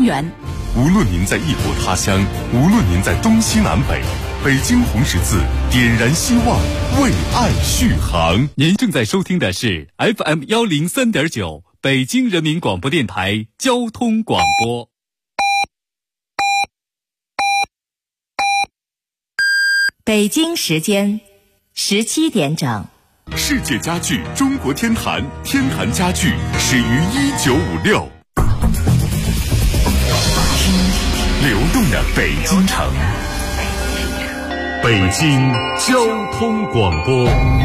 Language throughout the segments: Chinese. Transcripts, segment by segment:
源。 无论您在异国他乡，无论您在东西南北，北京红十字点燃希望，为爱续航。 您正在收听的是 FM 103.9北京人民广播电台交通广播。 北京时间17点整。 世界家具中国天坛，天坛家具始于1956。流动的北京城，北京交通广播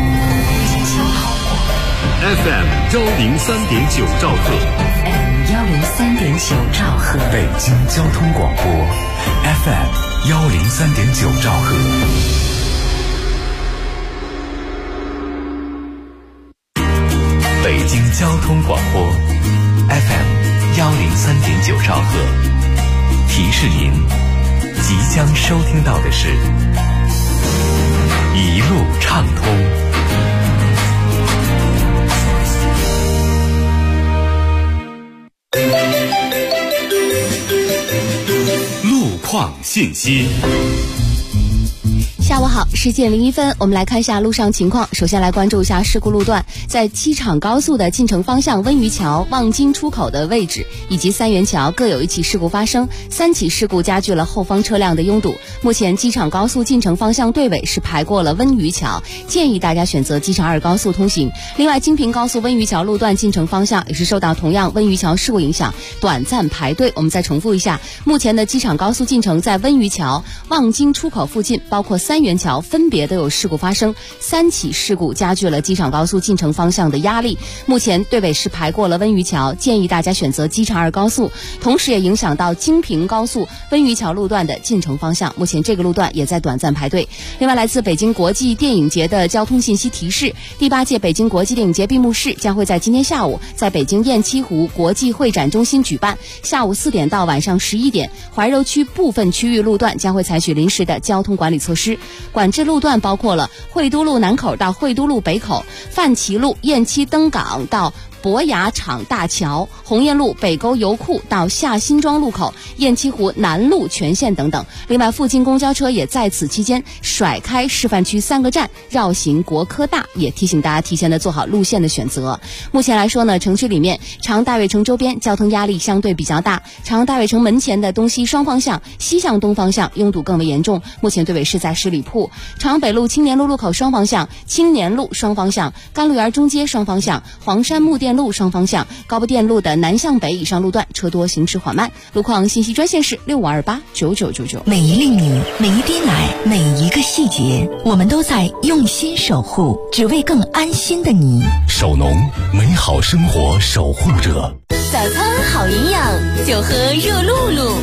FM 103.9兆赫， 103.9兆赫， 北京交通广播 FM 103.9兆赫。北京交通广播 FM 103.9兆赫，提示您即将收听到的是一路畅通。路况信息。 下午好，10点01分，我们来看一下路上情况。首先来关注一下事故路段，在机场高速的进城方向温榆桥望京出口的位置以及三元桥各有一起事故发生，3起事故加剧了后方车辆的拥堵。目前机场高速进城方向队尾是排过了温榆桥，建议大家选择机场2高速通行。另外，京平高速温榆桥路段进城方向也是受到同样温榆桥事故影响，短暂排队。我们再重复一下，目前的机场高速进城在温榆桥、望京出口附近，包括三元桥分别都有事故发生，3起事故加剧了机场高速进城方向的压力。目前队尾是排过了温榆桥，建议大家选择机场2高速，同时也影响到京平高速温榆桥路段的进城方向，目前这个路段也在短暂排队。另外，来自北京国际电影节的交通信息提示，第8届北京国际电影节闭幕式将会在今天下午在北京雁栖湖国际会展中心举办，下午4点到晚上11点，怀柔区部分区域路段将会采取临时的交通管理措施。管制路段包括了惠都路南口到惠都路北口、范齐路雁栖登港到博雅厂大桥、鸿雁路北沟油库到下新庄路口、雁栖湖南路全线等等。另外，附近公交车也在此期间甩开示范区3个站，绕行国科大，也提醒大家提前的做好路线的选择。目前来说呢，城区里面长大悦城周边交通压力相对比较大，长大悦城门前的东西双方向、西向东方向拥堵更为严重。目前队尾是在十里铺、长北路青年路路口双方向、青年路双方向、甘露园中街双方向、黄山木店路双方向、高碑店路的南向北以上路段车多，行驶缓慢。路况信息专线是65289999。 每一粒米，每一滴奶，每一个细节，我们都在用心守护，只为更安心的你。 守农，美好生活守护者。 早餐好营养，就喝热露露。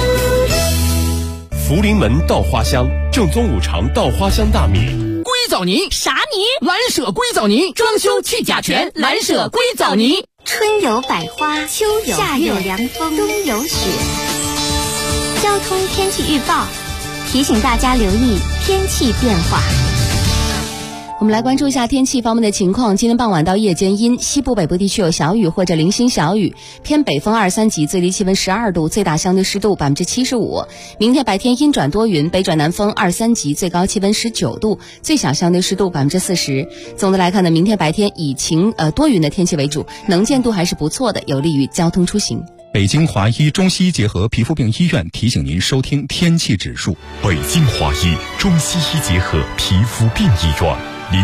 福临门稻花香，正宗5常稻花香大米。 硅藻泥啥泥？ 蓝舍硅藻泥，装修去甲醛，蓝舍硅藻泥。 春有百花，秋有夏有凉风，冬有雪。交通天气预报提醒大家留意天气变化。 我们来关注一下天气方面的情况。今天傍晚到夜间阴，西部北部地区有小雨或者零星小雨，偏北风2、3级，最低气温12度，最大相对湿度75%。明天白天阴转多云，北转南风2、3级，最高气温19度，最小相对湿度40%。总的来看呢，明天白天以多云的天气为主，能见度还是不错的，有利于交通出行。 北京华医中西医结合皮肤病医院提醒您收听天气指数。 北京华医中西医结合皮肤病医院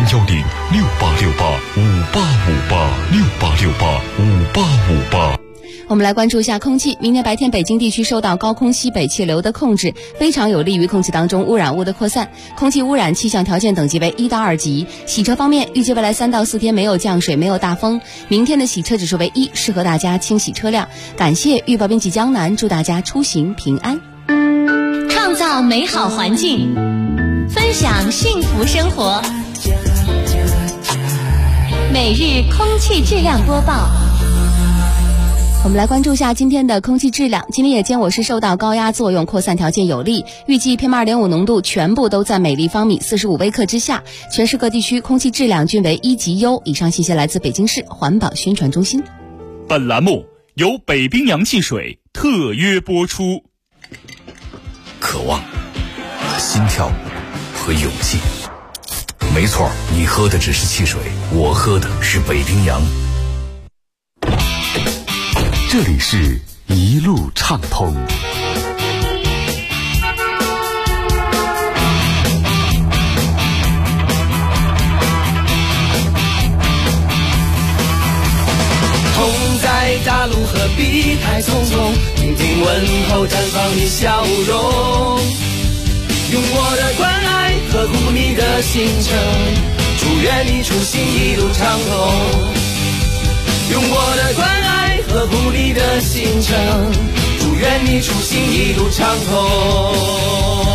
，0868585858，68585858。 我们来关注一下空气。明天白天北京地区受到高空西北气流的控制，非常有利于空气当中污染物的扩散。空气污染气象条件等级为1到2级。洗车方面，预计未来3到4天没有降水，没有大风。明天的洗车指数为1，适合大家清洗车辆。感谢预报编辑江南，祝大家出行平安。 创造美好环境，分享幸福生活。每日空气质量播报。 我们来关注一下今天的空气质量。今天夜间我市受到高压作用，扩散条件有利，预计 PM2.5 浓度全部都在每立方米45微克之下，全市各地区空气质量均为1级优。以上信息来自北京市环保宣传中心。 本栏目由北冰洋汽水特约播出。 渴望、心跳和勇气。没错，你喝的只是汽水，我喝的是北冰洋。 这里是一路畅通。 同在大陆何必太匆匆，听听问候绽放你笑容，用我的关爱呵护你的行程，祝愿你出行一路畅通。用我的关爱呵护你的行程，祝愿你出行一路畅通。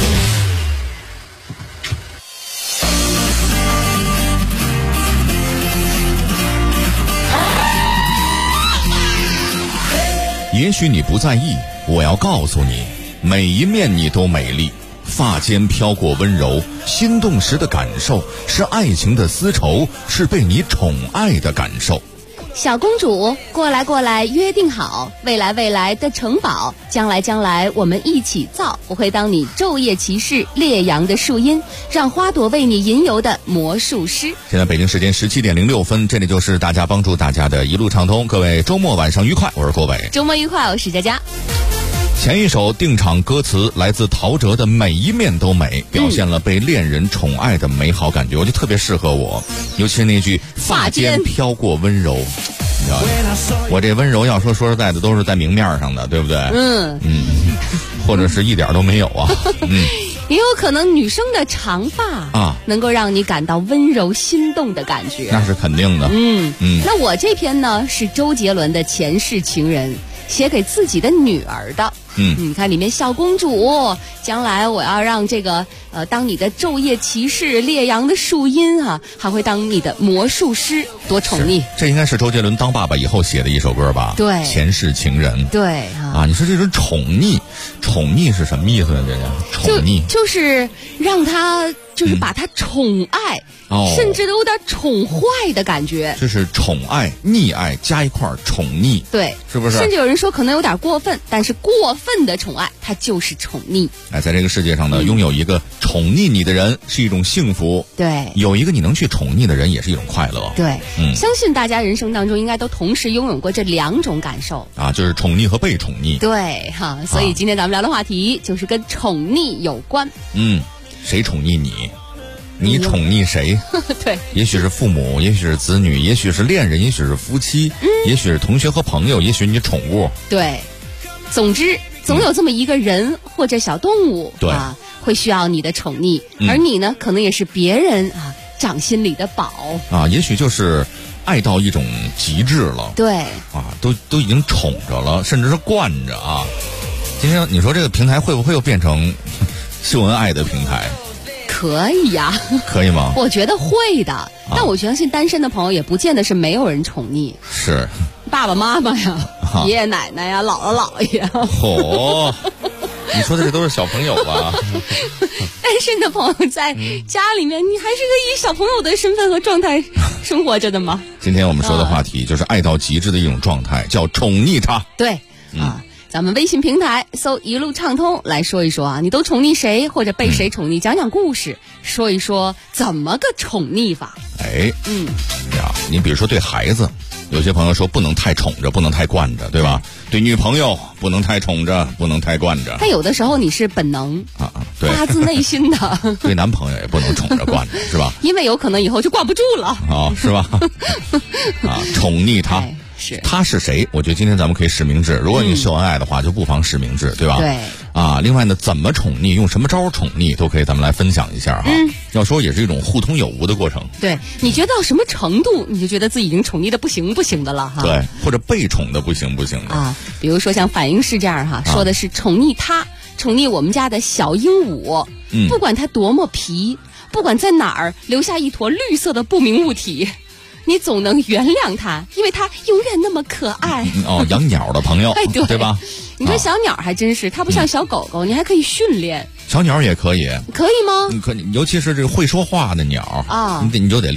也许你不在意，我要告诉你，每一面你都美丽。发间飘过温柔，心动时的感受是爱情的丝绸，是被你宠爱的感受。 小公主，过来过来，约定好，未来未来的城堡，将来将来我们一起造。我会当你昼夜骑士，烈阳的树荫，让花朵为你吟游的魔术师。 现在北京时间17:06，这里就是大家帮助大家的一路畅通。各位周末晚上愉快，我是郭伟。 周末愉快，我是佳佳。 前一首定场歌词来自陶喆的《每一面都美》，表现了被恋人宠爱的美好感觉，我就特别适合我，尤其是那句发间飘过温柔。你知道，我这温柔要说实在的，都是在明面上的，对不对？或者是一点都没有啊。 也有可能女生的长发啊，能够让你感到温柔心动的感觉， 那是肯定的。 那我这篇呢是周杰伦的《前世情人》，写给自己的女儿的。你看里面小公主，将来我要让这个当你的昼夜骑士，烈阳的树荫啊，还会当你的魔术师，多宠溺。 这应该是周杰伦当爸爸以后写的一首歌吧？ 对， 前世情人。 对啊，你说这种宠溺是什么意思呢？这个宠溺就是让他就是把他宠爱，甚至都有点宠坏的感觉。 就是宠爱、溺爱加一块儿，宠溺。 对， 是不是？ 甚至有人说可能有点过分，但是过分的宠爱，它就是宠溺。 在这个世界上呢，拥有一个宠溺你的人是一种幸福。 对， 有一个你能去宠溺的人也是一种快乐。 对，相信大家人生当中应该都同时拥有过这两种感受啊，就是宠溺和被宠溺。 对哈，所以今天咱们聊的话题就是跟宠溺有关。 谁宠溺你？你宠溺谁？ 对， 也许是父母，也许是子女，也许是恋人，也许是夫妻，也许是同学和朋友，也许你宠物。 对，总之总有这么一个人或者小动物， 对啊，会需要你的宠溺，而你呢，可能也是别人啊掌心里的宝啊，也许就是爱到一种极致了。 对啊，都已经宠着了，甚至是惯着啊。今天你说这个平台会不会又变成秀恩爱的平台？ 可以呀， 可以吗？ 我觉得会的，但我相信单身的朋友也不见得是没有人宠溺。 是， 爸爸妈妈呀，爷爷奶奶呀，姥姥姥爷。 你说的这都是小朋友吧？ 单身的朋友在家里面，你还是个以小朋友的身份和状态生活着的吗？ 今天我们说的话题就是爱到极致的一种状态，叫宠溺他。 对，咱们微信平台搜一路畅通来说一说啊，你都宠溺谁或者被谁宠溺，讲讲故事，说一说怎么个宠溺法。 你比如说对孩子，有些朋友说不能太宠着，不能太惯着，对吧？对女朋友不能太宠着，不能太惯着。 但有的时候你是本能对， 发自内心的。 对男朋友也不能宠着惯着，是吧？ 因为有可能以后就挂不住了。 是吧？宠溺他。他是谁？我觉得今天咱们可以实名制。如果你秀恩爱的话，就不妨实名制，对吧？ 对。 另外呢，怎么宠溺，用什么招宠溺，都可以咱们来分享一下哈。要说也是一种互通有无的过程。 对，你觉得到什么程度，你就觉得自己已经宠溺的不行不行的了哈。 对，或者被宠的不行不行的比如说像反应是这样哈，说的是宠溺他，宠溺我们家的小鹦鹉，不管它多么皮，不管在哪儿留下一坨绿色的不明物体，你总能原谅他，因为他永远那么可爱。 养鸟的朋友，对吧？ 你说小鸟还真是，它不像小狗狗，你还可以训练。 小鸟也可以， 可以吗？ 可以，尤其是这个会说话的鸟你就得练。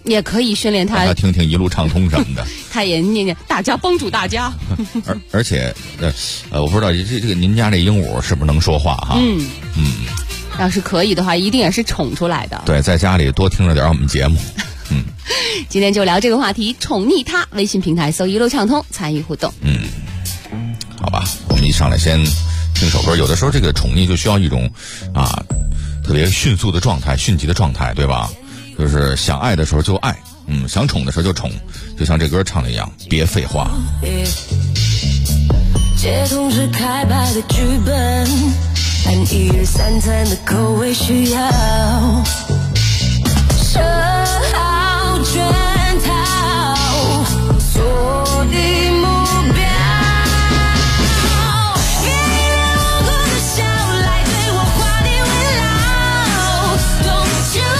也可以训练他， 让他听听一路畅通什么的。 他也念念大家帮助大家。 而且我不知道这个您家这鹦鹉是不是能说话哈？ 要是可以的话，一定也是宠出来的。 对，在家里多听着点我们节目。 今天就聊这个话题，宠溺他。微信平台搜一路畅通，参与互动。 好吧，我们一上来先听首歌。有的时候这个宠溺就需要一种特别迅速的状态、迅疾的状态，对吧？就是想爱的时候就爱，想宠的时候就宠，就像这歌唱的一样，别废话。 街头是开摆的剧本，按一日三餐的口味需要，设好圈套，锁定目标。别因为无辜的笑来对我画地为牢。Don't you？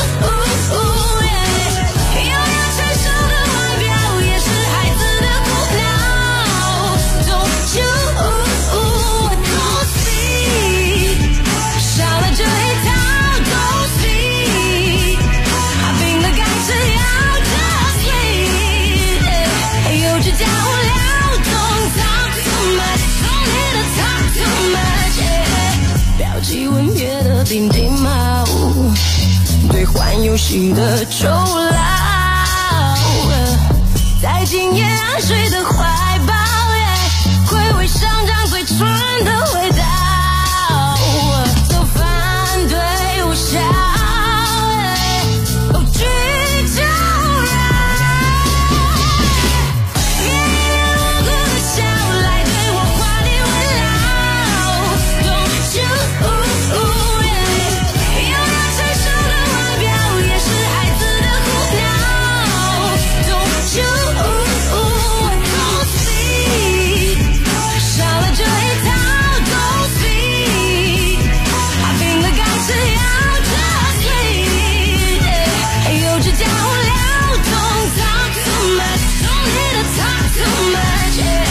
有要成熟的外表，也是孩子的苦恼。Don't you？ Don't see， 少了这一套。Don't see， 把冰的盖子要 just leave。幼稚加无聊 ，Don't talk too much，Don't need to talk too much。标记文约的顶顶帽，兑换游戏的酬劳，在今夜安睡的怀抱，回味上张嘴唇的味道。都反对无效，拒招摇。别因为无辜的笑来对我画地为牢。Don't you？ 有要成熟的外表，也是孩子的苦恼。Don't you？ Don't see， 少了这一套。Don't see， 把冰的盖子要 just leave。幼稚加无聊 ，Don't talk too much，Don't need to talk too much。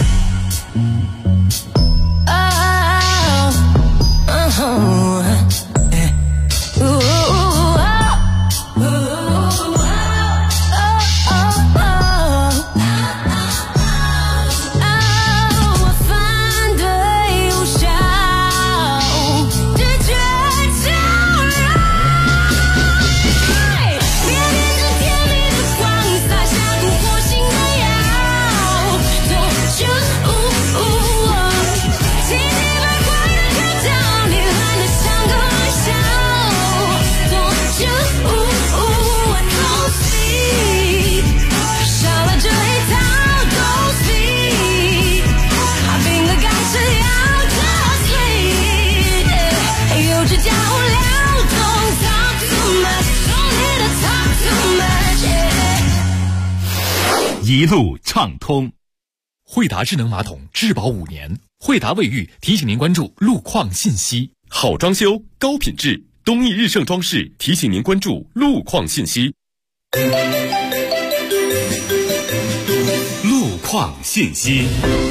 我反对无效，拒绝招摇。别变成甜蜜的谎，撒下蛊惑性的药。Don't you？ 奇奇怪怪的圈套，你烂得像个玩笑。Don't you？ Don't see， 少了这一套。Don't see， 把冰的盖子要 just leave。幼稚加无聊 ，Don't talk too much，Don't need to talk too much。 一路畅通。惠达智能马桶质保5年，惠达卫浴提醒您关注路况信息。 好装修，高品质，东义日盛装饰提醒您关注路况信息。 路况信息。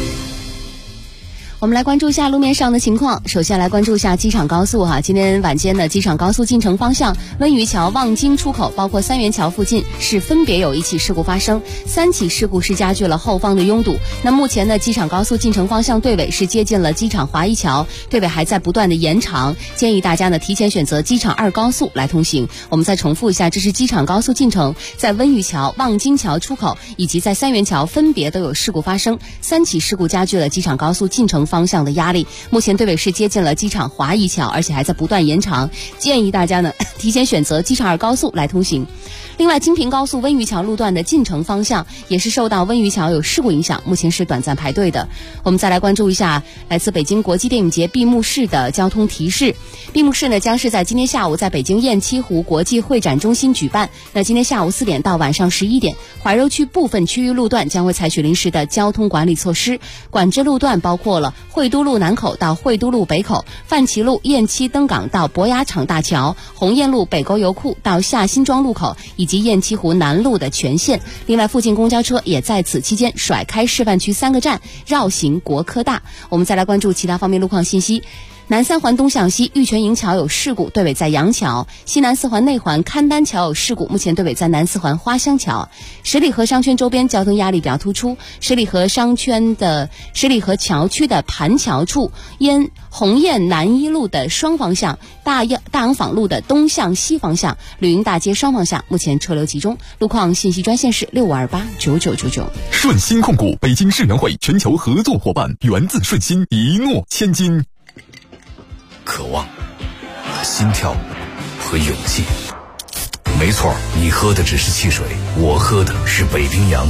我们来关注一下路面上的情况。首先来关注一下机场高速今天晚间的机场高速进城方向温榆桥望京出口，包括三元桥附近是分别有1起事故发生，3起事故是加剧了后方的拥堵。那目前呢，机场高速进城方向队尾是接近了机场华谊桥，队尾还在不断的延长，建议大家呢提前选择机场2高速来通行。我们再重复一下，这是机场高速进城，在温榆桥、望京桥出口以及在三元桥分别都有事故发生，3起事故加剧了机场高速进城方向的压力。目前队尾是接近了机场华谊桥，而且还在不断延长，建议大家呢提前选择机场2高速来通行。另外，京平高速温榆桥路段的进城方向也是受到温榆桥有事故影响，目前是短暂排队的。我们再来关注一下来自北京国际电影节闭幕式的交通提示。闭幕式呢将是在今天下午在北京雁栖湖国际会展中心举办。那今天下午4点到晚上11点，怀柔区部分区域路段将会采取临时的交通管理措施，管制路段包括了惠都路南口到惠都路北口、范齐路雁栖登港到博雅场大桥、鸿雁路北沟油库到下新庄路口以及雁栖湖南路的全线。另外，附近公交车也在此期间甩开示范区3个站，绕行国科大。我们再来关注其他方面路况信息。 南三环东向西玉泉营桥有事故，队尾在杨桥；西南四环内环勘丹桥有事故，目前队尾在南四环花乡桥。十里河商圈周边交通压力比较突出，十里河桥区的盘桥处鸿雁南一路的双方向、大洋坊路的东向西方向、绿荫大街双方向目前车流集中。路况信息专线是65289999。 顺心控股北京世园会全球合作伙伴，源自顺心，一诺千金。 渴望、心跳和勇气。没错，你喝的只是汽水，我喝的是北冰洋。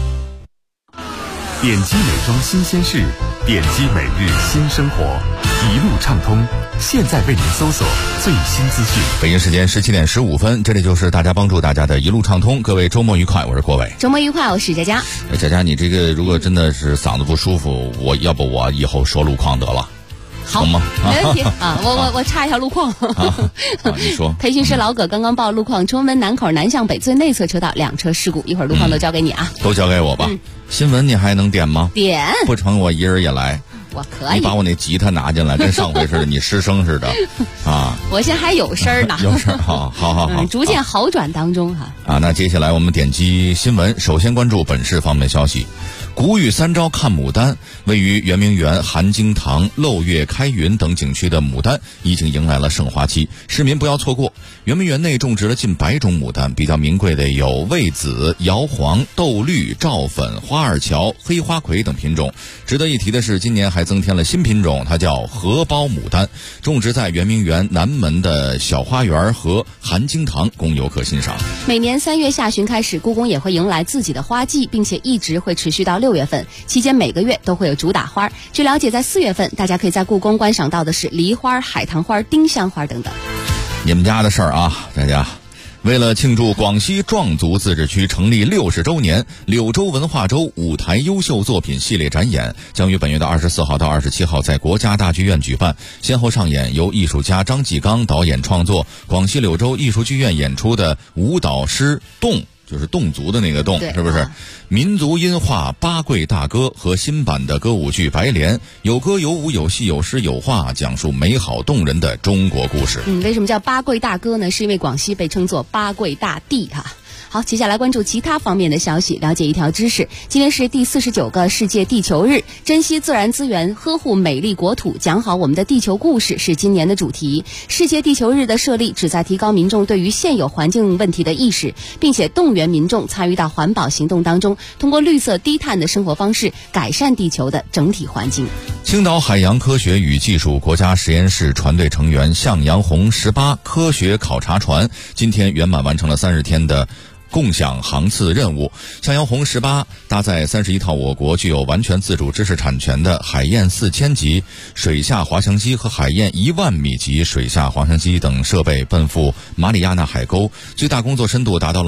点击美妆新鲜事，点击每日新生活，一路畅通。现在为您搜索最新资讯。 北京时间17点15分，这里就是大家帮助大家的一路畅通。各位周末愉快，我是郭伟。 周末愉快，我是佳佳。 佳佳，你这个如果真的是嗓子不舒服，我以后说路况得了。 好吗？ 没问题啊！我插一条路况。 你说。 培训师老葛刚刚报路况：崇文门南口南向北最内侧车道2车事故。一会儿路况都交给你啊。 都交给我吧。新闻你还能点吗？ 点。 不成，我一人也来。 我可以。 你把我那吉他拿进来，跟上回似的，你失声似的啊！ 我现在还有声呢。 有声，好， 逐渐好转当中哈。 那接下来我们点击新闻，首先关注本市方面消息。谷雨三朝看牡丹，位于圆明园、含金堂、漏月开云等景区的牡丹已经迎来了盛花期，市民不要错过。圆明园内种植了近100种牡丹，比较名贵的有魏紫、瑶黄、豆绿、赵粉、花二乔、黑花魁等品种。值得一提的是，今年还增添了新品种，它叫荷包牡丹，种植在圆明园南门的小花园和含金堂，供游客欣赏。 每年3月下旬开始，故宫也会迎来自己的花季，并且一直会持续到6月份，期间每个月都会有主打花。据了解，在4月份，大家可以在故宫观赏到的是梨花、海棠花、丁香花等等。 你们家的事儿啊，大家。为了庆祝广西壮族自治区成立60周年，柳州文化周舞台优秀作品系列展演将于本月的24号到27号在国家大剧院举办，先后上演由艺术家张继刚导演创作，广西柳州艺术剧院演出的舞蹈诗侗，就是侗族的那个侗，是不是？民族音画八贵大歌和新版的歌舞剧白莲，有歌有舞有戏有诗有画，讲述美好动人的中国故事。 为什么叫八贵大歌呢？是因为广西被称作八贵大地哈。好，接下来关注其他方面的消息，了解一条知识。今天是第49个世界地球日，珍惜自然资源，呵护美丽国土，讲好我们的地球故事是今年的主题。世界地球日的设立旨在提高民众对于现有环境问题的意识，并且动员民众参与到环保行动当中，通过绿色低碳的生活方式改善地球的整体环境。 青岛海洋科学与技术国家实验室船队成员向阳红18科学考察船今天圆满完成了30天的共享航次任务。向阳红18搭载31套我国具有完全自主知识产权的海燕4000级水下滑翔机和海燕10000米级水下滑翔机等设备，奔赴马里亚纳海沟，最大工作深度达到了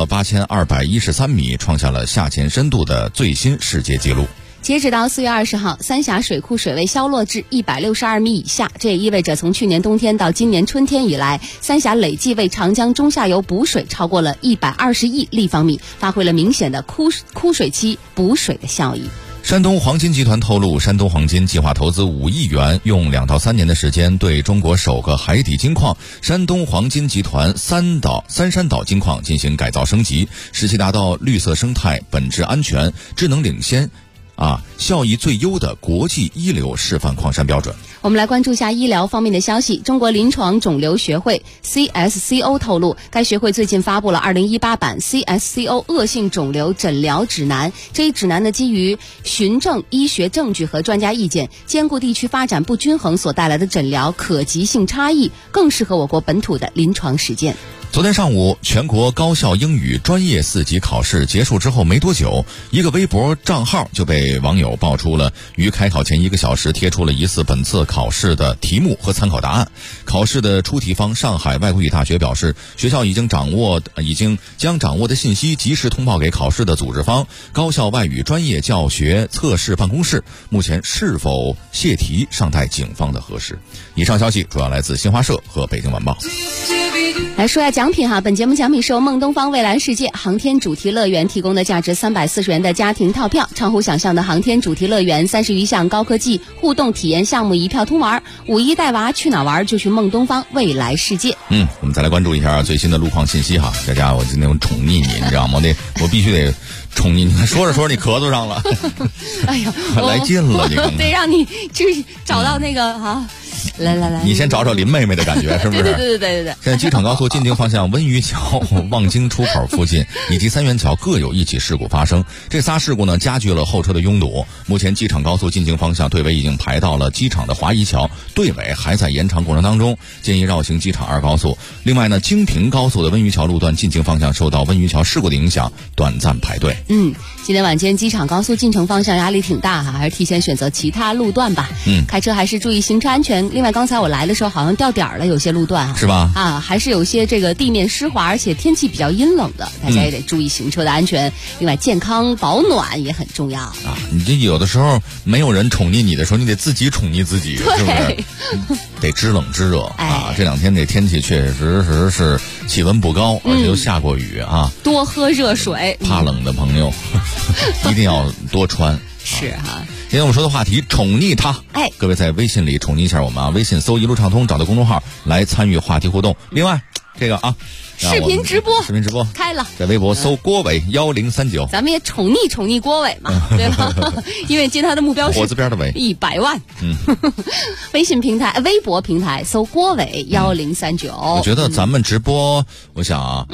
8213米，创下了下潜深度的最新世界纪录。 截止到4月20号，三峡水库水位消落至162米以下，这也意味着从去年冬天到今年春天以来，三峡累计为长江中下游补水超过了120亿立方米，发挥了明显的枯水期补水的效益。 山东黄金集团透露，山东黄金计划投资5亿元，用2到3年的时间对中国首个海底金矿山东黄金集团三山岛金矿进行改造升级，使其达到绿色生态、本质安全、智能领先效益最优的国际一流示范矿山标准。 我们来关注一下医疗方面的消息。中国临床肿瘤学会 CSCO 透露，该学会最近发布了2018版 CSCO 恶性肿瘤诊疗指南。这一指南呢，基于循证医学证据和专家意见，兼顾地区发展不均衡所带来的诊疗可及性差异，更适合我国本土的临床实践。 昨天上午，全国高校英语专业4级考试结束之后没多久，一个微博账号就被网友爆出了于开考前1个小时贴出了疑似本次考试的题目和参考答案。考试的出题方上海外国语大学表示，学校已经将掌握的信息及时通报给考试的组织方高校外语专业教学测试办公室，目前是否泄题尚待警方的核实。以上消息主要来自新华社和北京晚报。 来说下奖品哈，本节目奖品是由梦东方未来世界航天主题乐园提供的价值340元的家庭套票，畅乎想象的航天主题乐园30余项高科技互动体验项目一票通玩，5·1带娃去哪玩就去梦东方未来世界。 我们再来关注一下最新的路况信息哈，佳佳，我今天我宠溺你知道吗？我必须得宠溺你，说着说着你咳嗽上了， 哎呀， 来劲了，你看得让你就是找到那个来， 你先找找林妹妹的感觉，是不是？ 对。 现在机场高速进京方向温榆桥、望京出口附近以及三元桥各有一起事故发生，这仨事故呢加剧了后车的拥堵。目前机场高速进京方向队尾已经排到了机场的华夷桥，队尾还在延长过程当中，建议绕行机场2高速。另外呢，京平高速的温榆桥路段进京方向受到温榆桥事故的影响，短暂排队。 今天晚间机场高速进城方向压力挺大哈，还是提前选择其他路段吧。开车还是注意行车安全。另外，刚才我来的时候好像掉点儿了，有些路段是吧？ 还是有些这个地面湿滑，而且天气比较阴冷的，大家也得注意行车的安全。另外，健康保暖也很重要你这有的时候没有人宠溺你的时候，你得自己宠溺自己，是不是？得知冷知热这2天这天气确实是气温不高，而且又下过雨多喝热水。 怕冷的朋友一定要多穿。 是哈。 今天我们说的话题宠溺他，各位在微信里宠溺一下我们微信搜一路畅通，找到公众号来参与话题互动。另外这个视频直播开了， 在微博搜郭伟1039， 咱们也宠溺郭伟嘛，对吧？因为今天他的目标是火字边的伟 100万。微信平台、微博平台搜郭伟1039。 我觉得咱们直播，我想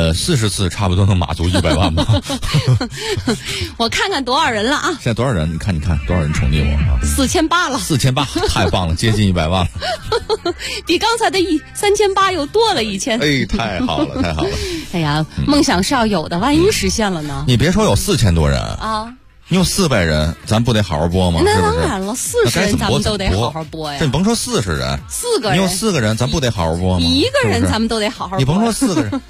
40次差不多能码足100万吧。 我看看多少人了现在多少人？你看多少人宠溺我 4800了。 4800，太棒了，接近100万了。 比刚才的3800又多了1000。 太好了，太好了！ 哎呀，梦想是要有的，万一实现了呢？ 你别说有4000多人你有400人，咱不得好好播吗？ 那当然了，40人咱们都得好好播呀。 这你甭说40人 ，4个人， 你有4个人，咱不得好好播吗 ？1个人咱们都得好好播。 你甭说4个人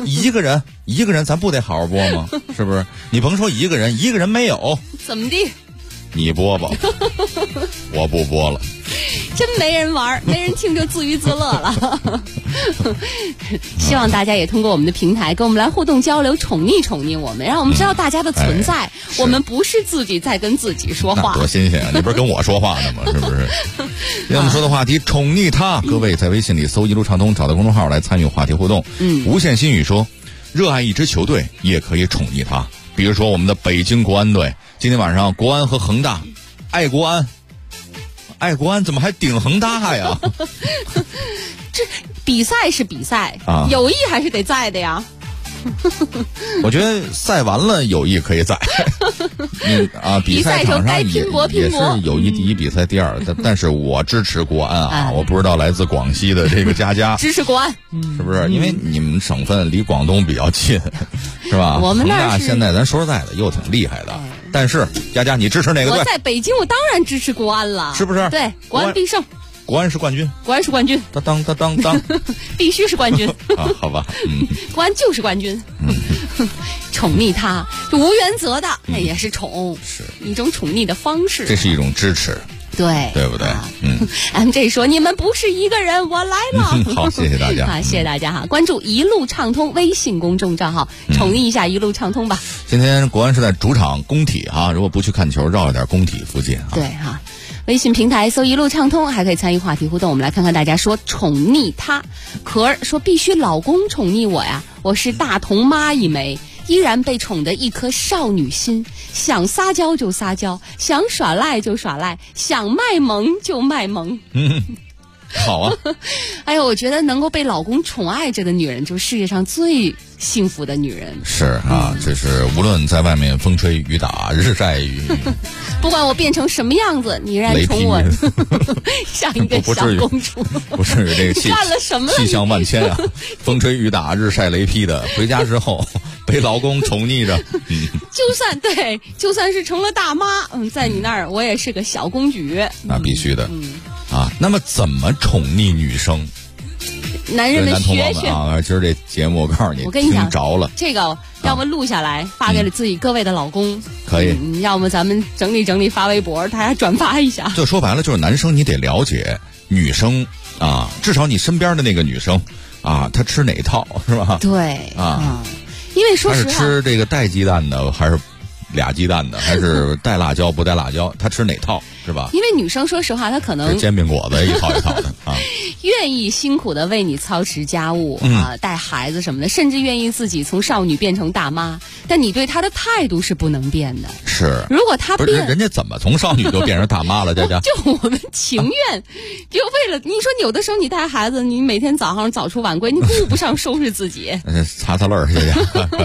，1个人咱不得好好播吗？是不是？你甭说1个人没有， 怎么地？ 你播吧，我不播了。 真没人玩，没人听就自娱自乐了。希望大家也通过我们的平台跟我们来互动交流，宠溺我们，让我们知道大家的存在。我们不是自己在跟自己说话， 多新鲜啊！你不是跟我说话呢吗？是不是？今天我们说的话题宠溺他，各位在微信里搜一路畅通，找到公众号来参与话题互动。无限心语说，热爱一支球队也可以宠溺他，比如说我们的北京国安队，今天晚上国安和恒大，爱国安怎么还顶恒大呀？ 这比赛是比赛友谊还是得在的呀。 我觉得赛完了友谊可以在比赛场上也是友谊第一，比赛第二，但是我支持国安我不知道来自广西的这个佳支持国安是不是？因为你们省份离广东比较近，是吧？ 我们那恒大现在咱说实在的又挺厉害的，但是佳你支持哪个队？ 我在北京，我当然支持国安了， 是不是？ 对，国安必胜。 国安是冠军，当， 必须是冠军好吧， 国安就是冠军。宠溺他，无原则的，那也是宠， 是一种宠溺的方式， 这是一种支持，对不对 ？MJ 说你们不是一个人，我来了。 好，谢谢大家谢谢大家关注一路畅通微信公众账号，宠溺一下一路畅通吧。 今天国安是在主场工体如果不去看球，绕一点工体附近对微信平台搜一路畅通，还可以参与话题互动。我们来看看大家说宠溺他。可儿说必须老公宠溺我呀，我是大童妈一枚，依然被宠的一颗少女心，想撒娇就撒娇，想耍赖就耍赖，想卖萌就卖萌。 好啊。 哎呦，我觉得能够被老公宠爱着的女人，就是世界上最幸福的女人。 是这是无论在外面风吹雨打日晒雨不管我变成什么样子，你依然宠我像一个小公主。 不是这个干了什么？ 气象万千风吹雨打日晒雷劈的，回家之后被老公宠溺着。 就算是成了大妈，在你那儿我也是个小公举。 那必须的。那么怎么宠溺女生？ 男人们学学今儿这节目我告诉你， 我跟你讲着了， 这个要么录下来发给了自己各位的老公， 可以； 要么咱们整理发微博，大家转发一下。 就说白了，就是男生你得了解女生至少你身边的那个女生啊，他吃哪套是吧？ 对啊， 因为说实话， 他是吃这个带鸡蛋的，还是俩鸡蛋的，还是带辣椒不带辣椒？他吃哪套是吧？ 因为女生说实话，她可能煎饼果子一套一套的啊， 愿意辛苦的为你操持家务啊，带孩子什么的，甚至愿意自己从少女变成大妈。但你对她的态度是不能变的。 是， 如果她变， 人家怎么从少女就变成大妈了？佳佳， 就我们情愿，就为了你说，有的时候你带孩子，你每天早上早出晚归，你顾不上收拾自己， 擦擦泪儿，谢谢。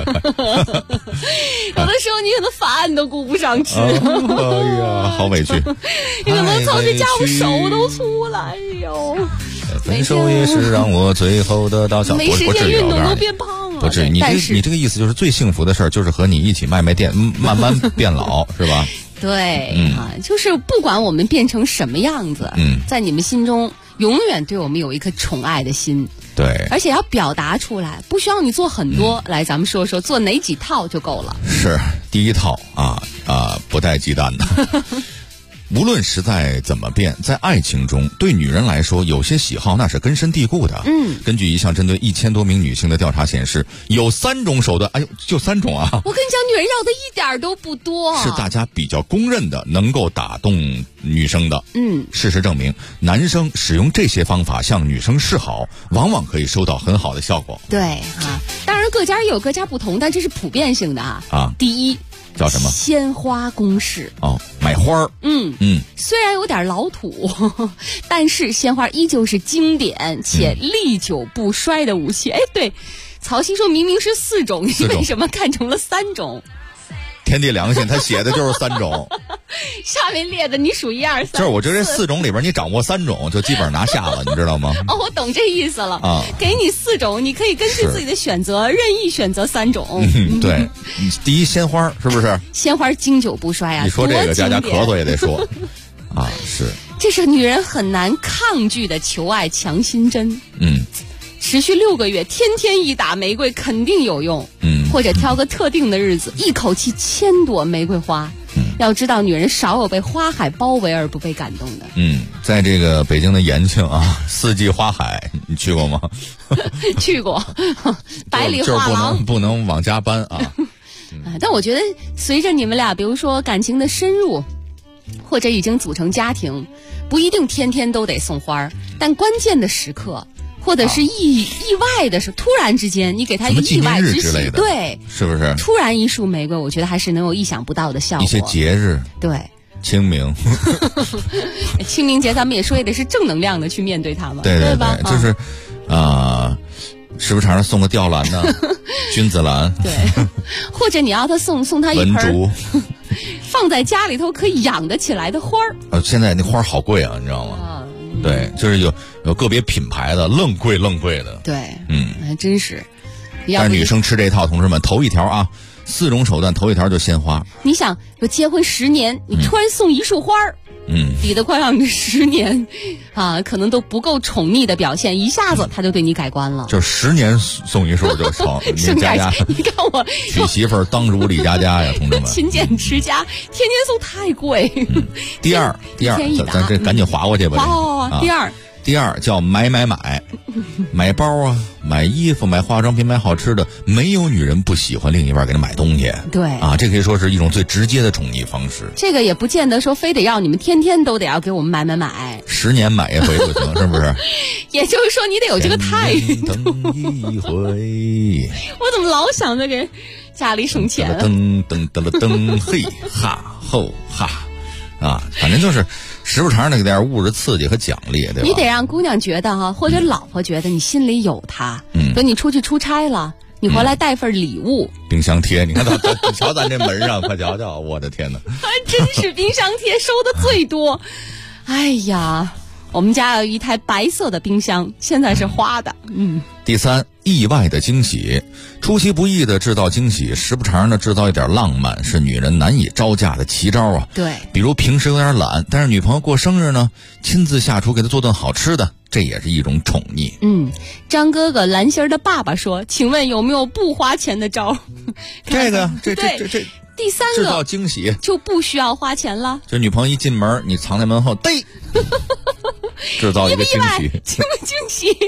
有的时候你可能饭都顾不上吃， 哎呀，好委屈。 你可能操持家务手都粗了，哎呦。 分手也是让我最后得到小， 没时间运动都变胖了。 不至于，你这个意思就是最幸福的事儿，就是和你一起卖店，慢慢变老，是吧？ 对就是不管我们变成什么样子，在你们心中永远对我们有一颗宠爱的心。 对， 而且要表达出来，不需要你做很多。来，咱们说说做哪几套就够了。 是第一套不带鸡蛋的。无论时代怎么变，在爱情中，对女人来说，有些喜好那是根深蒂固的。根据一项针对1000多名女性的调查显示，有3种手段，哎呦，就3种啊！ 我跟你讲，女人要的一点都不多， 是大家比较公认的，能够打动女生的。事实证明，男生使用这些方法向女生示好，往往可以收到很好的效果。 对当然各家也有各家不同，但这是普遍性的第一。 叫什么？ 鲜花公式买花儿。 虽然有点老土，但是鲜花依旧是经典且历久不衰的武器。哎，对，曹曦说明明是4种，你为什么看成了3种？ 天地良心，他写的就是3种。 下面列的你数1、2、3， 就是我觉得这4种里边，你掌握3种就基本上拿下了，你知道吗？ 我懂这意思了给你4种，你可以根据自己的选择任意选择3种。 对，第一鲜花是不是？ 鲜花经久不衰啊！ 你说这个，佳佳咳嗽也得说是。 这是女人很难抗拒的求爱强心针。持续6个月，天天一打玫瑰肯定有用。或者挑个特定的日子，一口气1000朵玫瑰花。要知道，女人少有被花海包围而不被感动的。 在这个北京的延庆4季花海，你去过吗？ 去过，百里画廊就是不能往家搬但我觉得，随着你们俩，比如说感情的深入，或者已经组成家庭，不一定天天都得送花，但关键的时刻。或者是意外的时候，突然之间你给他一个意外之喜，对， 是不是？ 突然一束玫瑰，我觉得还是能有意想不到的效果。 一些节日， 对， 清明， 清明节咱们也说也得是正能量的去面对它嘛， 对吧？ 就是时不常的送个吊兰呢，君子兰， 对，或者你要他送他一盆文竹， 放在家里头可以养得起来的花儿。 现在那花儿好贵啊，你知道吗？对，就是有个别品牌的愣贵的。 对，还真是。 但是女生吃这套，同志们，头一条4种手段，头一条就鲜花。 你想，结婚10年，你突然送一束花儿，抵得快让你10年可能都不够宠溺的表现，一下子他就对你改观了。 就10年送一束就成。 你佳佳，你看我娶媳妇儿当如李佳佳呀，同志们。 勤俭持家，天天送太贵。 第二，咱这赶紧划过去吧。第二叫买包买衣服，买化妆品，买好吃的。没有女人不喜欢另一半给她买东西。 对这可以说是一种最直接的宠溺方式。 这个也不见得说非得要你们天天都得要给我们买 ，10年买一回就行，是不是？ 也就是说你得有这个态度。 等一回， 我怎么老想着给家里省钱？ 噔，嘿哈吼哈反正就是时不常的给点物质刺激和奖励，对吧？ 你得让姑娘觉得或者老婆觉得你心里有她。等你出去出差了，你回来带份礼物， 冰箱贴，你看你瞧咱这门上，快瞧瞧，我的天哪！ 还真是冰箱贴收的最多。哎呀，我们家有一台白色的冰箱，现在是花的。 第3，意外的惊喜，出其不意的制造惊喜，时不常的制造一点浪漫，是女人难以招架的奇招对， 比如平时有点懒，但是女朋友过生日呢，亲自下厨给她做顿好吃的，这也是一种宠溺。 张哥哥蓝心儿的爸爸说：“请问有没有不花钱的招？” 这第3个制造惊喜就不需要花钱了。 就女朋友一进门，你藏在门后，制造一个惊喜。 惊不惊喜？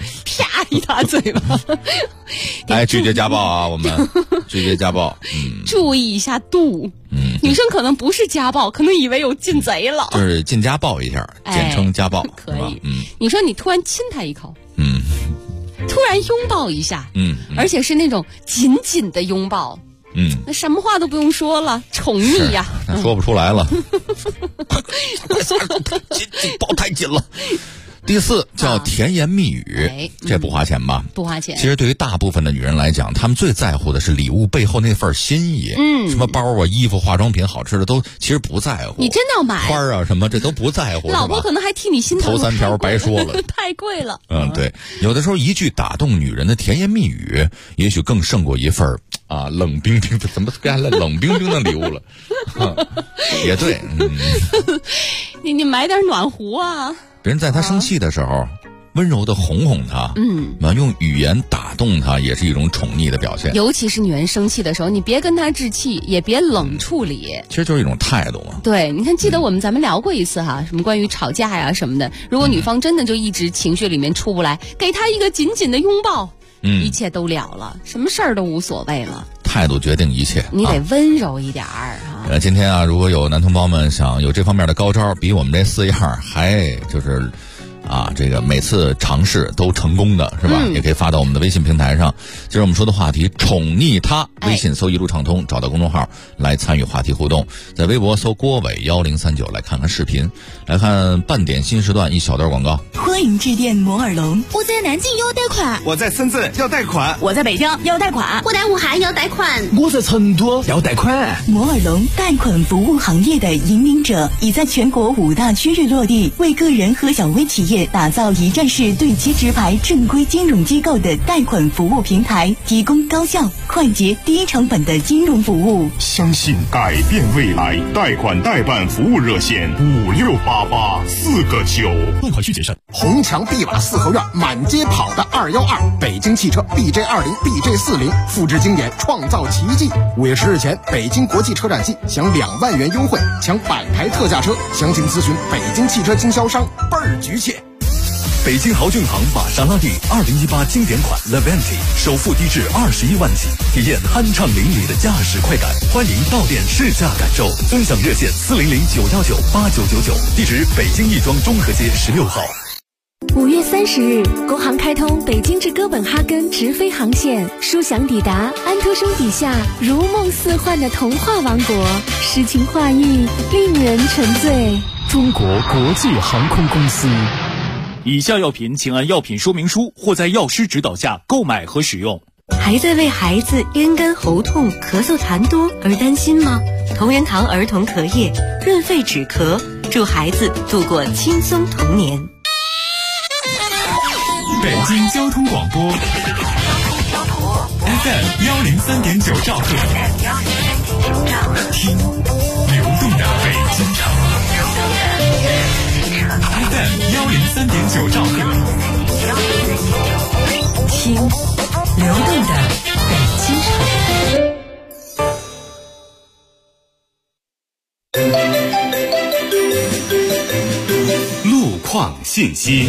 啪一大嘴巴。 哎，拒绝家暴啊，我们拒绝家暴。 注意一下度。女生可能不是家暴，可能以为有进贼了， 就是进家暴一下，简称家暴， 可以。你说你突然亲他一口，突然拥抱一下，而且是那种紧紧的拥抱，那什么话都不用说了，宠溺呀， 说不出来了，紧抱太紧了。第4叫甜言蜜语，这不花钱吧？ 不花钱。 其实对于大部分的女人来讲，她们最在乎的是礼物背后那份心意。什么包啊、衣服、化妆品、好吃的都其实不在乎。 你真的要买花啊什么这都不在乎。 老婆可能还替你心疼。 头3条白说了， 太贵了。 对，有的时候一句打动女人的甜言蜜语，也许更胜过一份冷冰冰的，怎么该来冷冰冰的礼物了？也对， 你买点暖壶啊。 别人在他生气的时候，温柔的哄哄他，用语言打动他，也是一种宠溺的表现。 尤其是女人生气的时候，你别跟她置气，也别冷处理， 其实就是一种态度嘛。 对，你看，记得咱们聊过一次哈，什么关于吵架呀什么的，如果女方真的就一直情绪里面出不来，给她一个紧紧的拥抱，一切都了了，什么事儿都无所谓了。 态度决定一切， 你得温柔一点儿啊。 今天如果有男同胞们想有这方面的高招，比我们这4样还就是这个每次尝试都成功的是吧？也可以发到我们的微信平台上。今儿我们说的话题宠溺他，微信搜一路畅通，找到公众号来参与话题互动，在微博搜郭伟1039来看看视频，来看半点新时段一小段广告。 欢迎致电摩尔龙， 我在南京要贷款， 我在深圳要贷款， 我在北京要贷款， 我在武汉要贷款， 我在成都要贷款。 摩尔龙贷款服务行业的引领者，已在全国5大区域落地，为个人和小微企业打造一站式对接直排正规金融机构的贷款服务平台，提供高效、快捷、低成本的金融服务。 相信改变未来，贷款代办服务热线5688-4个9， 贷款需谨慎。 红墙碧瓦4合院，满街跑的212，北京汽车 BJ20、BJ40，复制经典，创造奇迹。5月10日前，北京国际车展季享2万元优惠，抢100台特价车，详情咨询北京汽车经销商，倍儿局切。 北京豪骏行玛莎拉蒂2018经典款 Levante 首付低至21万起，体验酣畅淋漓的驾驶快感。欢迎到店试驾感受，尊享热线400-919-8999，地址北京亦庄中和街16号。 5月30日，国航开通北京至哥本哈根直飞航线，舒享抵达安徒生笔下如梦似幻的童话王国，诗情画意，令人沉醉。 中国国际航空公司。 以下药品请按药品说明书或在药师指导下购买和使用。 还在为孩子咽干喉痛、咳嗽痰多而担心吗？同仁堂儿童咳液润肺止咳，祝孩子度过轻松童年。 北京交通广播 FM 103.9兆赫，听流动的北京城。FM 103.9兆赫， 听流动的北京城。路况信息。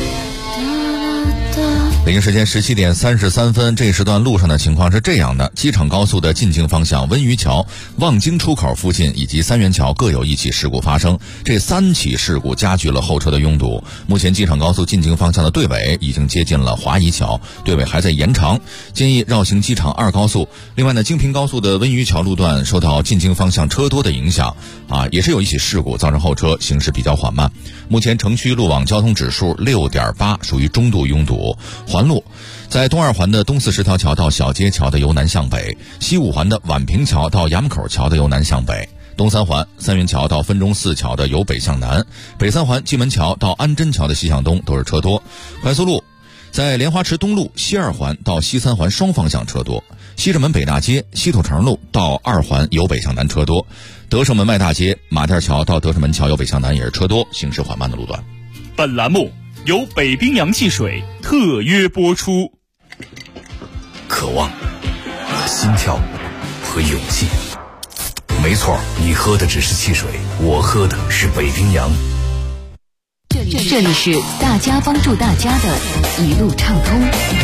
北京时间17点33分，这一时段路上的情况是这样的：机场高速的进京方向温榆桥、望京出口附近以及三元桥各有1起事故发生，这3起事故加剧了后车的拥堵。目前机场高速进京方向的队尾已经接近了华谊桥，队尾还在延长，建议绕行机场2高速。另外呢，京平高速的温榆桥路段受到进京方向车多的影响也是有1起事故，造成后车行驶比较缓慢。目前城区路网交通指数 6.8， 属于中度拥堵。环路在东2环的东4十条桥到小街桥的由南向北，西5环的宛平桥到衙门口桥的由南向北，东3环三元桥到分钟寺桥的由北向南，北3环蓟门桥到安贞桥的西向东都是车多。快速路在莲花池东路西2环到西3环双方向车多，西直门北大街西土城路到2环由北向南车多，德胜门外大街马甸桥到德胜门桥由北向南也是车多，行驶缓慢的路段。 本栏目由北冰洋汽水特约播出。 渴望、心跳和勇气，没错，你喝的只是汽水，我喝的是北冰洋。 这里这里是大家帮助大家的一路畅通。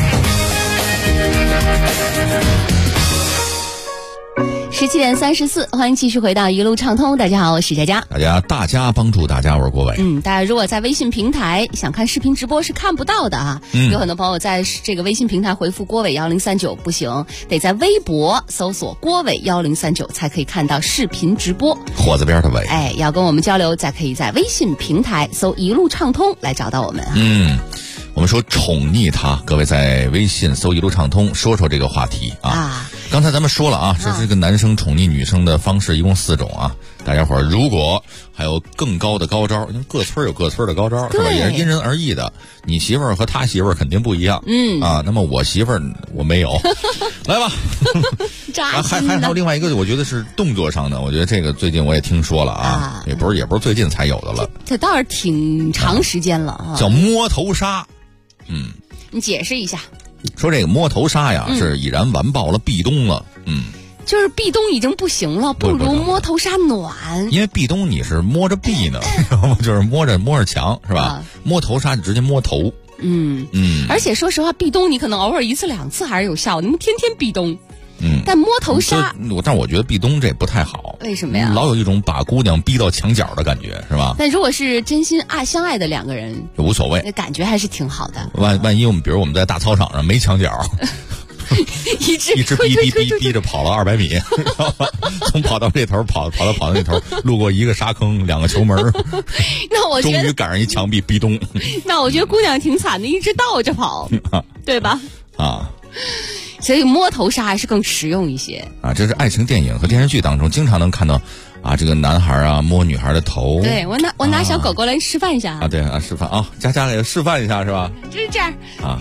17点34，欢迎继续回到一路畅通。大家好，我是佳佳。 大家帮助大家，我是郭伟。 大家如果在微信平台想看视频直播是看不到的啊。有很多朋友在这个微信平台回复郭伟1039不行，得在微博搜索郭伟1039才可以看到视频直播。 火字边的伟。 要跟我们交流，再可以在微信平台搜一路畅通来找到我们啊。 我们说宠溺他，各位在微信搜一路畅通，说说这个话题啊。刚才咱们说了啊，说这个男生宠溺女生的方式一共4种啊。大家伙儿如果还有更高的高招，因为各村有各村的高招，是吧？也是因人而异的。你媳妇儿和他媳妇儿肯定不一样。那么我媳妇儿我没有。来吧。还有另外一个，我觉得是动作上的，我觉得这个最近我也听说了啊，也不是最近才有的了。 这倒是挺长时间了啊。 叫摸头杀。 你解释一下。 说这个摸头杀呀，是已然完爆了壁咚了。 就是壁咚已经不行了，不如摸头杀暖。 因为壁咚你是摸着壁呢，就是摸着墙是吧？摸头杀就直接摸头。 而且说实话，壁咚你可能偶尔1次2次还是有效，你们天天壁咚。但摸头杀， 但我觉得壁咚这不太好。 为什么呀？ 老有一种把姑娘逼到墙角的感觉，是吧？ 但如果是真心相爱的2个人， 就无所谓， 感觉还是挺好的。 万一比如我们在大操场上没墙角，一直逼着跑了200米，从跑到这头跑到那头，路过一个沙坑2个球门， 那我觉得终于赶上一墙壁壁咚。 那我觉得姑娘挺惨的，一直倒着跑，对吧？所以摸头杀还是更实用一些啊！这是爱情电影和电视剧当中经常能看到啊，这个男孩啊摸女孩的头。 对，我拿小狗狗来示范一下。 对啊，示范啊，佳给示范一下是吧？ 就是这样啊。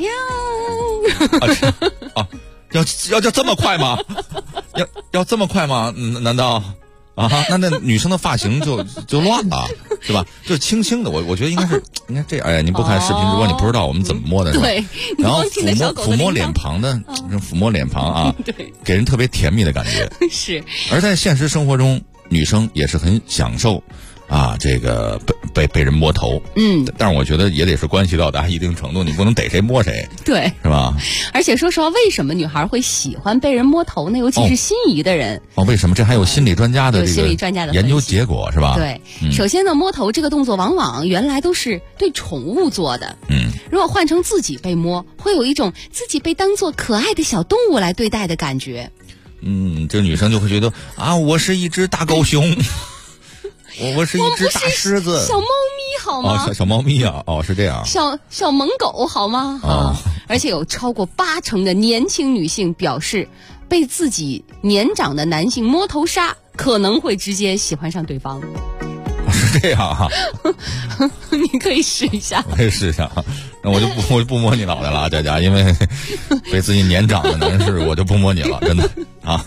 要这么快吗？要这么快吗？难道？那女生的发型就乱了，是吧？就轻轻的，我觉得应该这样。哎呀，您不看视频直播，你不知道我们怎么摸的，是吧？ 对。 然后抚摸脸庞的，抚摸脸庞啊， 对， 给人特别甜蜜的感觉。 是。 而在现实生活中，女生也是很享受啊，这个被人摸头。但是我觉得也得是关系到达一定程度，你不能逮谁摸谁， 对， 是吧？ 而且说实话，为什么女孩会喜欢被人摸头呢？尤其是心仪的人。 为什么？这还有心理专家的这个心理专家的研究结果是吧？ 对，首先呢，摸头这个动作往往原来都是对宠物做的。如果换成自己被摸，会有一种自己被当作可爱的小动物来对待的感觉。 这女生就会觉得啊，我是一只大狗熊。我是一只大狮子， 小猫咪好吗？ 小猫咪啊，是这样。 小萌狗好吗？而且有超过80%的年轻女性表示，被自己年长的男性摸头杀可能会直接喜欢上对方。 是这样啊？ 你可以试一下。 我可以试一下。那我就不摸你脑袋了，佳，因为被自己年长的男士，我就不摸你了，真的啊。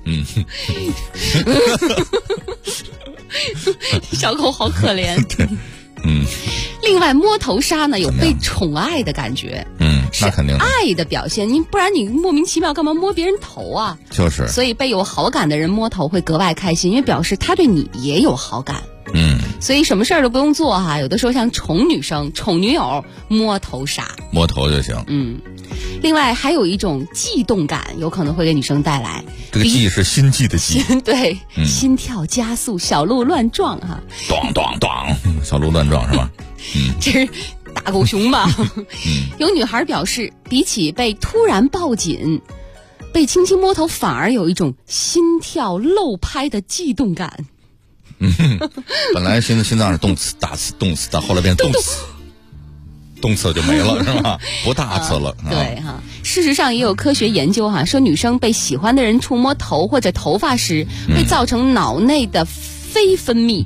小狗好可怜。另外摸头杀呢有被宠爱的感觉。 那肯定爱的表现，不然你莫名其妙干嘛摸别人头啊？ 就是。 所以被有好感的人摸头会格外开心，因为表示他对你也有好感。所以什么事儿都不用做哈，有的时候像宠女生、宠女友摸头杀， 摸头就行。 另外还有一种悸动感，有可能会给女生带来。 这个悸是心悸的悸。 对，心跳加速，小鹿乱撞哈。 咚咚咚，小鹿乱撞是吧？ 这是大狗熊吧？有女孩表示，比起被突然抱紧，被轻轻摸头反而有一种心跳漏拍的悸动感。 本来心脏是动次大次动次，到后来变动次。动次就没了是吧？不大次了。 对哈，事实上也有科学研究说女生被喜欢的人触摸头或者头发时，会造成脑内非分泌。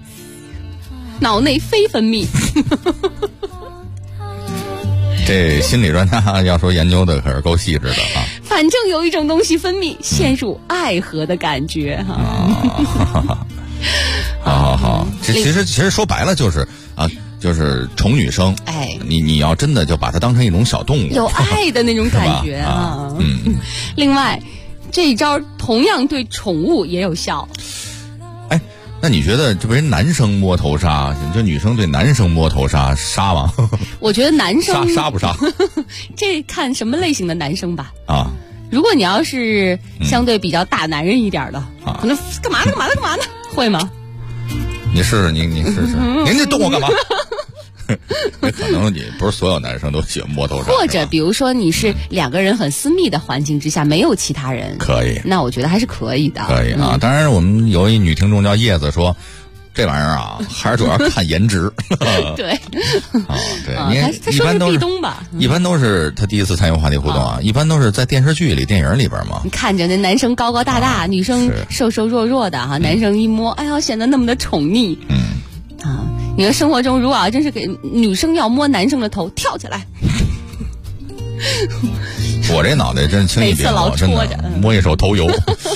这心理专家要说研究的可是够细致的啊。 反正有一种东西分泌，陷入爱河的感觉哈。 好，其实说白了就是啊。就是宠女生，你要真的就把它当成一种小动物， 有爱的那种感觉啊。另外，这一招同样对宠物也有效。 那你觉得这不是男生摸头杀，这女生对男生摸头杀杀吗？ 我觉得男生杀不杀？ 这看什么类型的男生吧。 啊， 如果你要是相对比较大男人一点的，可能干嘛呢？会吗？ 你试试，你试试，您这动我干嘛？也可能你不是所有男生都喜欢摸头杀， 或者比如说你是两个人很私密的环境之下，没有其他人， 可以， 那我觉得还是可以的。 可以啊，当然我们有一女听众叫叶子说，这玩意儿啊，还是主要看颜值。 对， 啊，对， 他说是壁咚吧， 一般都是他第一次参与话题互动啊，一般都是在电视剧里、电影里边嘛。 你看着那男生高高大大，女生瘦瘦弱弱的哈，男生一摸，哎呀，显得那么的宠溺。你的生活中如果要真是给女生要摸男生的头，跳起来。 我这脑袋真轻易别摸，真的摸一手头油。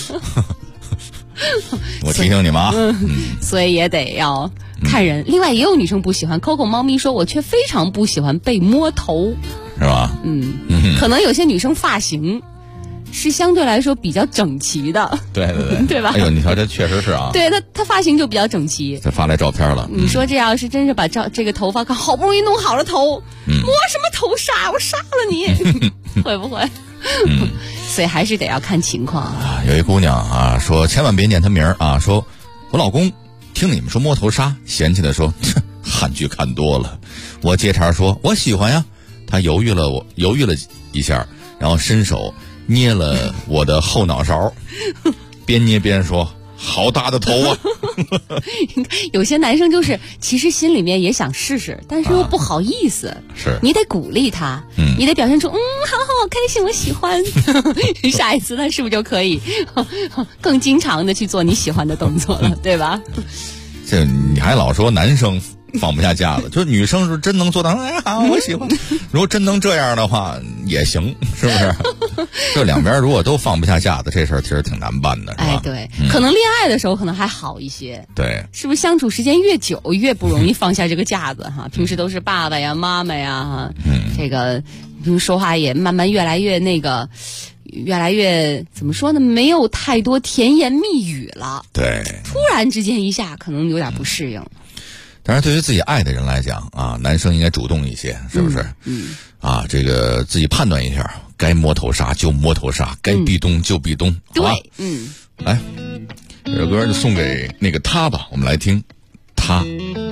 我提醒你们啊， 所以也得要看人。另外也有女生不喜欢，Coco 猫咪说，我却非常不喜欢被摸头， 是吧？ 可能有些女生发型是相对来说比较整齐的， 对对吧？ 哎呦，你瞧，这确实是啊。 对，他发型就比较整齐。 这发来照片了。 你说这要是真是把这个头发好不容易弄好了头，摸什么头杀？我杀了你，会不会？所以还是得要看情况。 有一姑娘啊说，千万别念她名儿啊，说我老公听你们说摸头杀，嫌弃的说，韩剧看多了。我接茬说，我喜欢呀。他犹豫了一下，然后伸手捏了我的后脑勺，边捏边说：“好大的头啊！” 有些男生就是其实心里面也想试试，但是又不好意思。 是你得鼓励他，你得表现出好开心，我喜欢。下一次他是不是就可以更经常的去做你喜欢的动作了，对吧？ 这你还老说男生放不下架子，就是女生是真能做到，哎呀，我喜欢。如果真能这样的话也行，是不是？这两边如果都放不下架子，这事儿其实挺难办的，是吧？ 哎，对，可能恋爱的时候可能还好一些， 对， 是不是相处时间越久越不容易放下这个架子哈？平时都是爸爸呀、妈妈呀哈，这个说话也慢慢越来越怎么说呢？没有太多甜言蜜语了， 对， 突然之间一下可能有点不适应。 当然，对于自己爱的人来讲啊，男生应该主动一些，是不是？啊，这个自己判断一下，该摸头杀就摸头杀，该壁咚就壁咚，好吧？来，这首歌就送给那个他吧，我们来听他。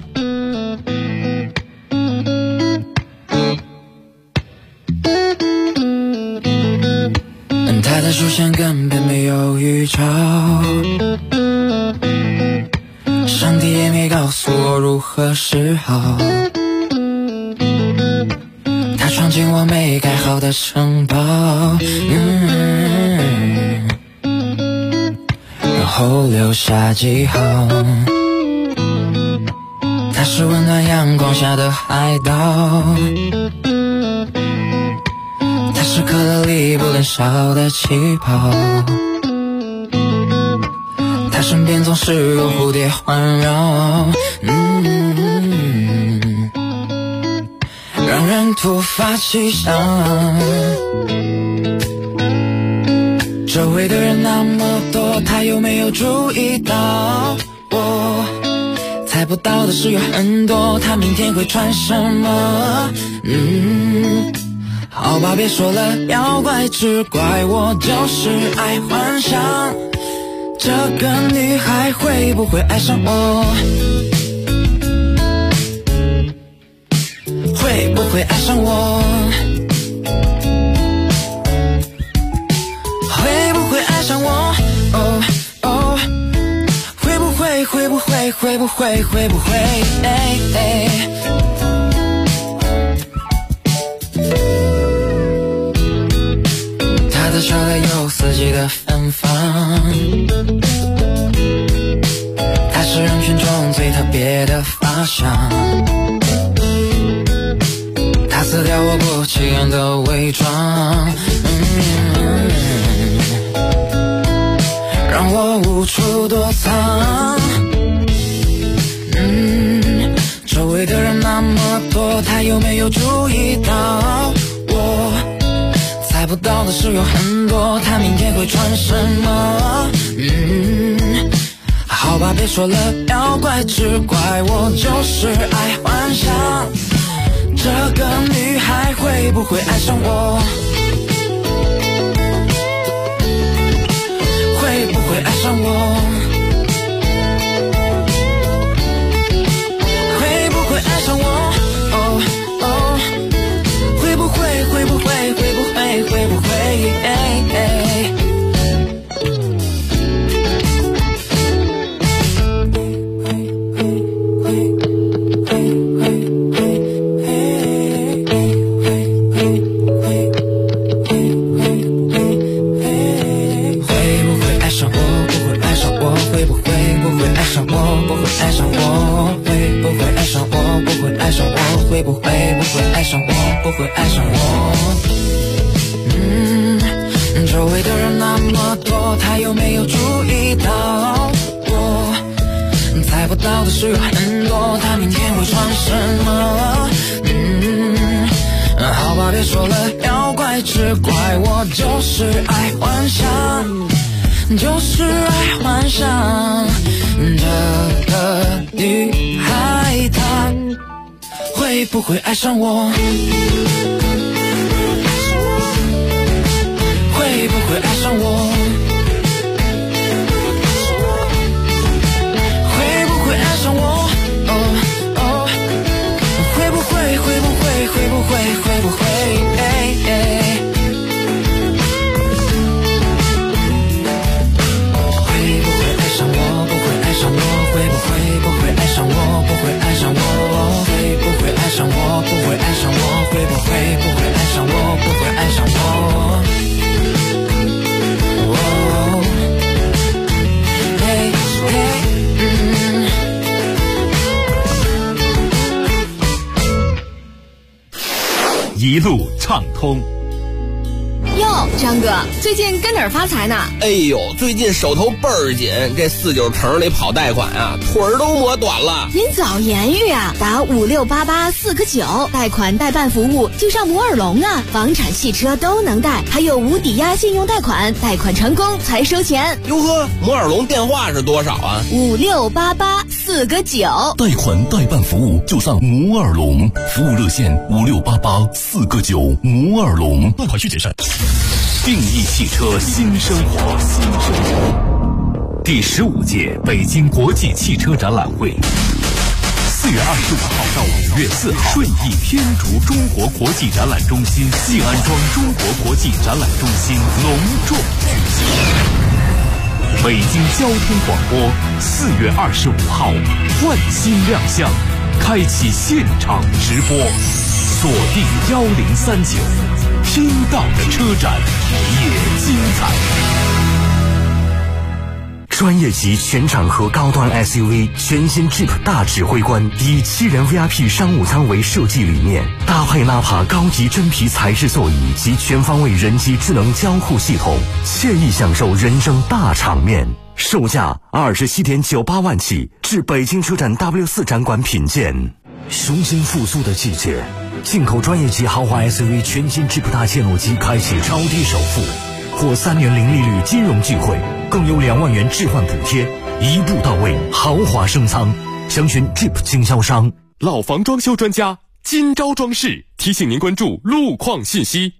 他的出现根本没有预兆，上帝也没告诉我如何是好。他闯进我没盖好的城堡，然后留下记号。他是温暖阳光下的海岛，它是可乐里不能少的气泡，它身边总是有蝴蝶环绕，让人突发奇想。周围的人那么多，他有没有注意到我？猜不到的事有很多，他明天会穿什么？好吧，别说了，要怪只怪我就是爱幻想，这个女孩会不会爱上我？会不会爱上我？会不会爱上我？哦哦，会不会会不会会不会会不会？他的车里有四季的芬芳，他是人群中最特别的发香，他撕掉我不起眼的伪装，让我无处躲藏。周围的人那么多，他有没有注意到我？猜不到的事有很多，他明天会穿什么？ 好吧，别说了，要怪只怪我就是爱幻想，这个女孩会不会爱上我？会不会爱上我？会不会爱上我？哦哦，会不会？会不会？会不会？会不会？会不会爱上我？不会爱上我。周围的人那么多，他有没有注意到我？猜不到的事有很多，他明天会穿什么？好吧，别说了，要怪只怪我就是爱幻想，就是爱幻想。这个女孩她会不会爱上我？会不会爱上我？会不会爱上我？哦哦，会不会？会不会？会不会？会不会？会不会爱上我？不会爱上我？会不会？不会爱上我？不会爱上我？会不会爱上我？不会爱上我？会不会？不会爱上我？不会爱上我？ 一路畅通。 哟，张哥，最近跟哪儿发财呢？ 哎呦，最近手头倍儿紧，这49城里跑贷款啊，腿儿都磨短了。 您早言语啊，打5688-4个9，贷款代办服务就上摩尔龙啊，房产、汽车都能贷，还有无抵押信用贷款，贷款成功才收钱。 哟呵，摩尔龙电话是多少啊 ？5688-4个9， 贷款代办服务就上摩尔龙，服务热线5688-4个9，摩尔龙，贷款需谨慎。 定义汽车新生活，第15届北京国际汽车展览会，4月25号到5月4号，顺义天竺中国国际展览中心、西安庄中国国际展览中心隆重举行。北京交通广播4月25号换新亮相，开启现场直播，锁定1039。听到的车展也精彩。 专业级全场合高端 SUV 全新 Jeep 大指挥官，以7人 VIP 商务舱为设计理念，搭配纳帕高级真皮材质座椅及全方位人机智能交互系统，惬意享受人生大场面。售价27.98万起，至北京车展 W4 展馆品鉴。雄心复苏的季节，进口专业级豪华 SUV 全新 Jeep 大切诺基开启超低首付，或3年零利率金融聚会，更有2万元置换补贴，一步到位，豪华升舱。详询 Jeep 经销商。 老房装修专家金招装饰提醒您关注路况信息。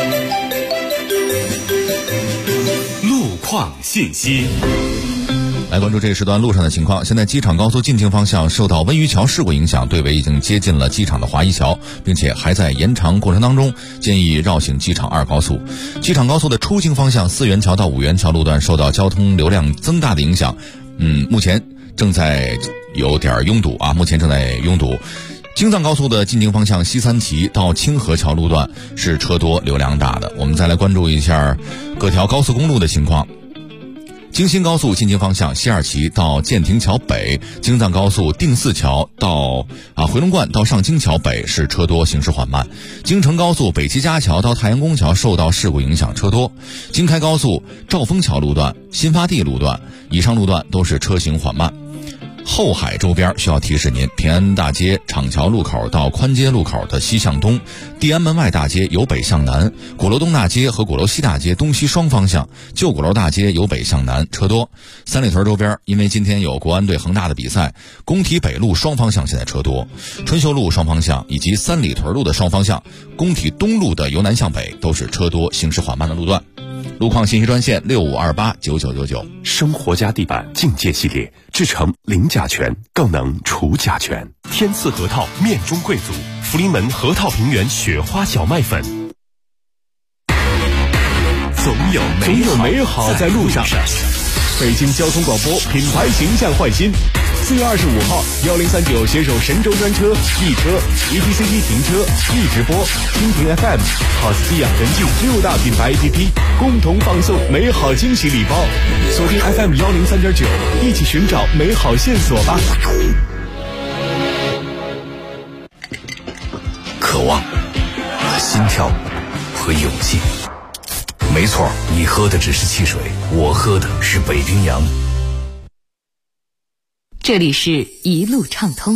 路况信息。 来关注这一时段路上的情况。现在机场高速进京方向受到温榆桥事故影响，队尾已经接近了机场的华谊桥，并且还在延长过程当中，建议绕行机场2高速。机场高速的出京方向4元桥到5元桥路段受到交通流量增大的影响，目前正在有点拥堵啊，京藏高速的进京方向西三旗到清河桥路段是车多流量大的。我们再来关注一下各条高速公路的情况。京新高速进京方向西二旗到建亭桥北，京藏高速定寺桥到回龙观到上京桥北是车多，行驶缓慢。京承高速北七家桥到太阳宫桥受到事故影响，车多。京开高速兆丰桥路段、新发地路段以上路段都是车行缓慢。 后海周边需要提示您，平安大街厂桥路口到宽街路口的西向东，地安门外大街由北向南，鼓楼东大街和鼓楼西大街东西双方向，旧鼓楼大街由北向南，车多。三里屯周边因为今天有国安对恒大的比赛，工体北路双方向现在车多，春秀路双方向以及三里屯路的双方向，工体东路的由南向北都是车多行驶缓慢的路段。路况信息专线65289999。 生活家地板境界系列，制成零甲醛，更能除甲醛。天赐核桃面中贵族，福临门核桃平原雪花小麦粉。总有美好在路上。 北京交通广播品牌形象焕新。4月25号，1039携手神州专车、易车、ETCT 停车、易直播、蜻蜓 FM、好斯基养人记6大品牌 APP 共同放送美好惊喜礼包。锁定 FM 103.9，一起寻找美好线索吧。 渴望、心跳和勇气。没错，你喝的只是汽水，我喝的是北冰洋。 这里是一路畅通。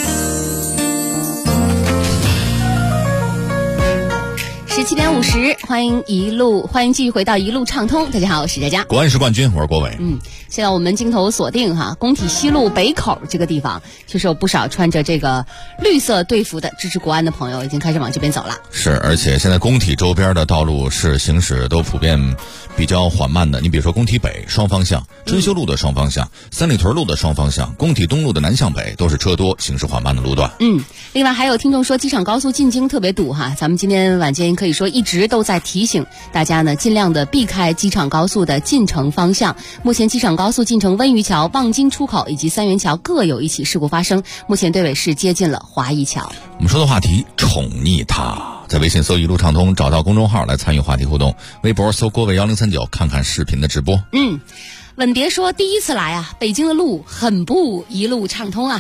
17点50，欢迎继续回到一路畅通。大家好，我是佳佳。 国安是冠军，我是郭伟。 现在我们镜头锁定工体西路北口这个地方，确实有不少穿着这个绿色队服的支持国安的朋友已经开始往这边走了。 是，而且现在工体周边的道路是行驶都普遍比较缓慢的。你比如说工体北双方向、春秀路的双方向、三里屯路的双方向、工体东路的南向北都是车多行驶缓慢的路段。 另外还有听众说机场高速进京特别堵咱们今天晚间可以说一直都在提醒大家呢，尽量的避开机场高速的进城方向。目前机场高速进城温榆桥、望京出口以及三元桥各有一起事故发生，目前队尾是接近了华谊桥。 我们说的话题宠溺他，在微信搜一路畅通，找到公众号来参与话题互动，微博搜郭伟1039看看视频的直播。 吻蝶说第一次来北京的路很不一路畅通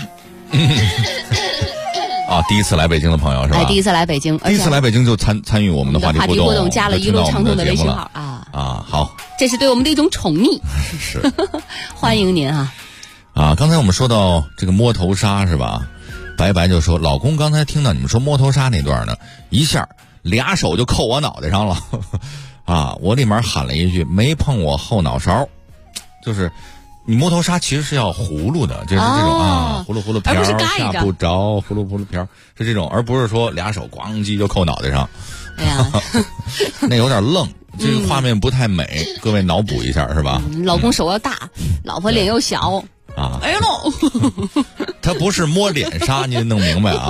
第一次来北京的朋友是吧？ 第一次来北京， 第一次来北京就参与我们的话题互动， 加了一路畅通的微信号好， 这是对我们的一种宠溺。 是， 欢迎您刚才我们说到这个摸头杀是吧？白白就说老公刚才听到你们说摸头杀那段呢，一下俩手就扣我脑袋上了我里面喊了一句没碰我后脑勺，就是你摸头杀其实是要葫芦的，就是这种葫芦瓢下不着，葫芦瓢是这种，而不是说俩手咣叽就扣脑袋上。 哎呀， 那有点愣，这个画面不太美，各位脑补一下是吧？ 老公手要大，老婆脸又小哎呦他不是摸脸杀，您弄明白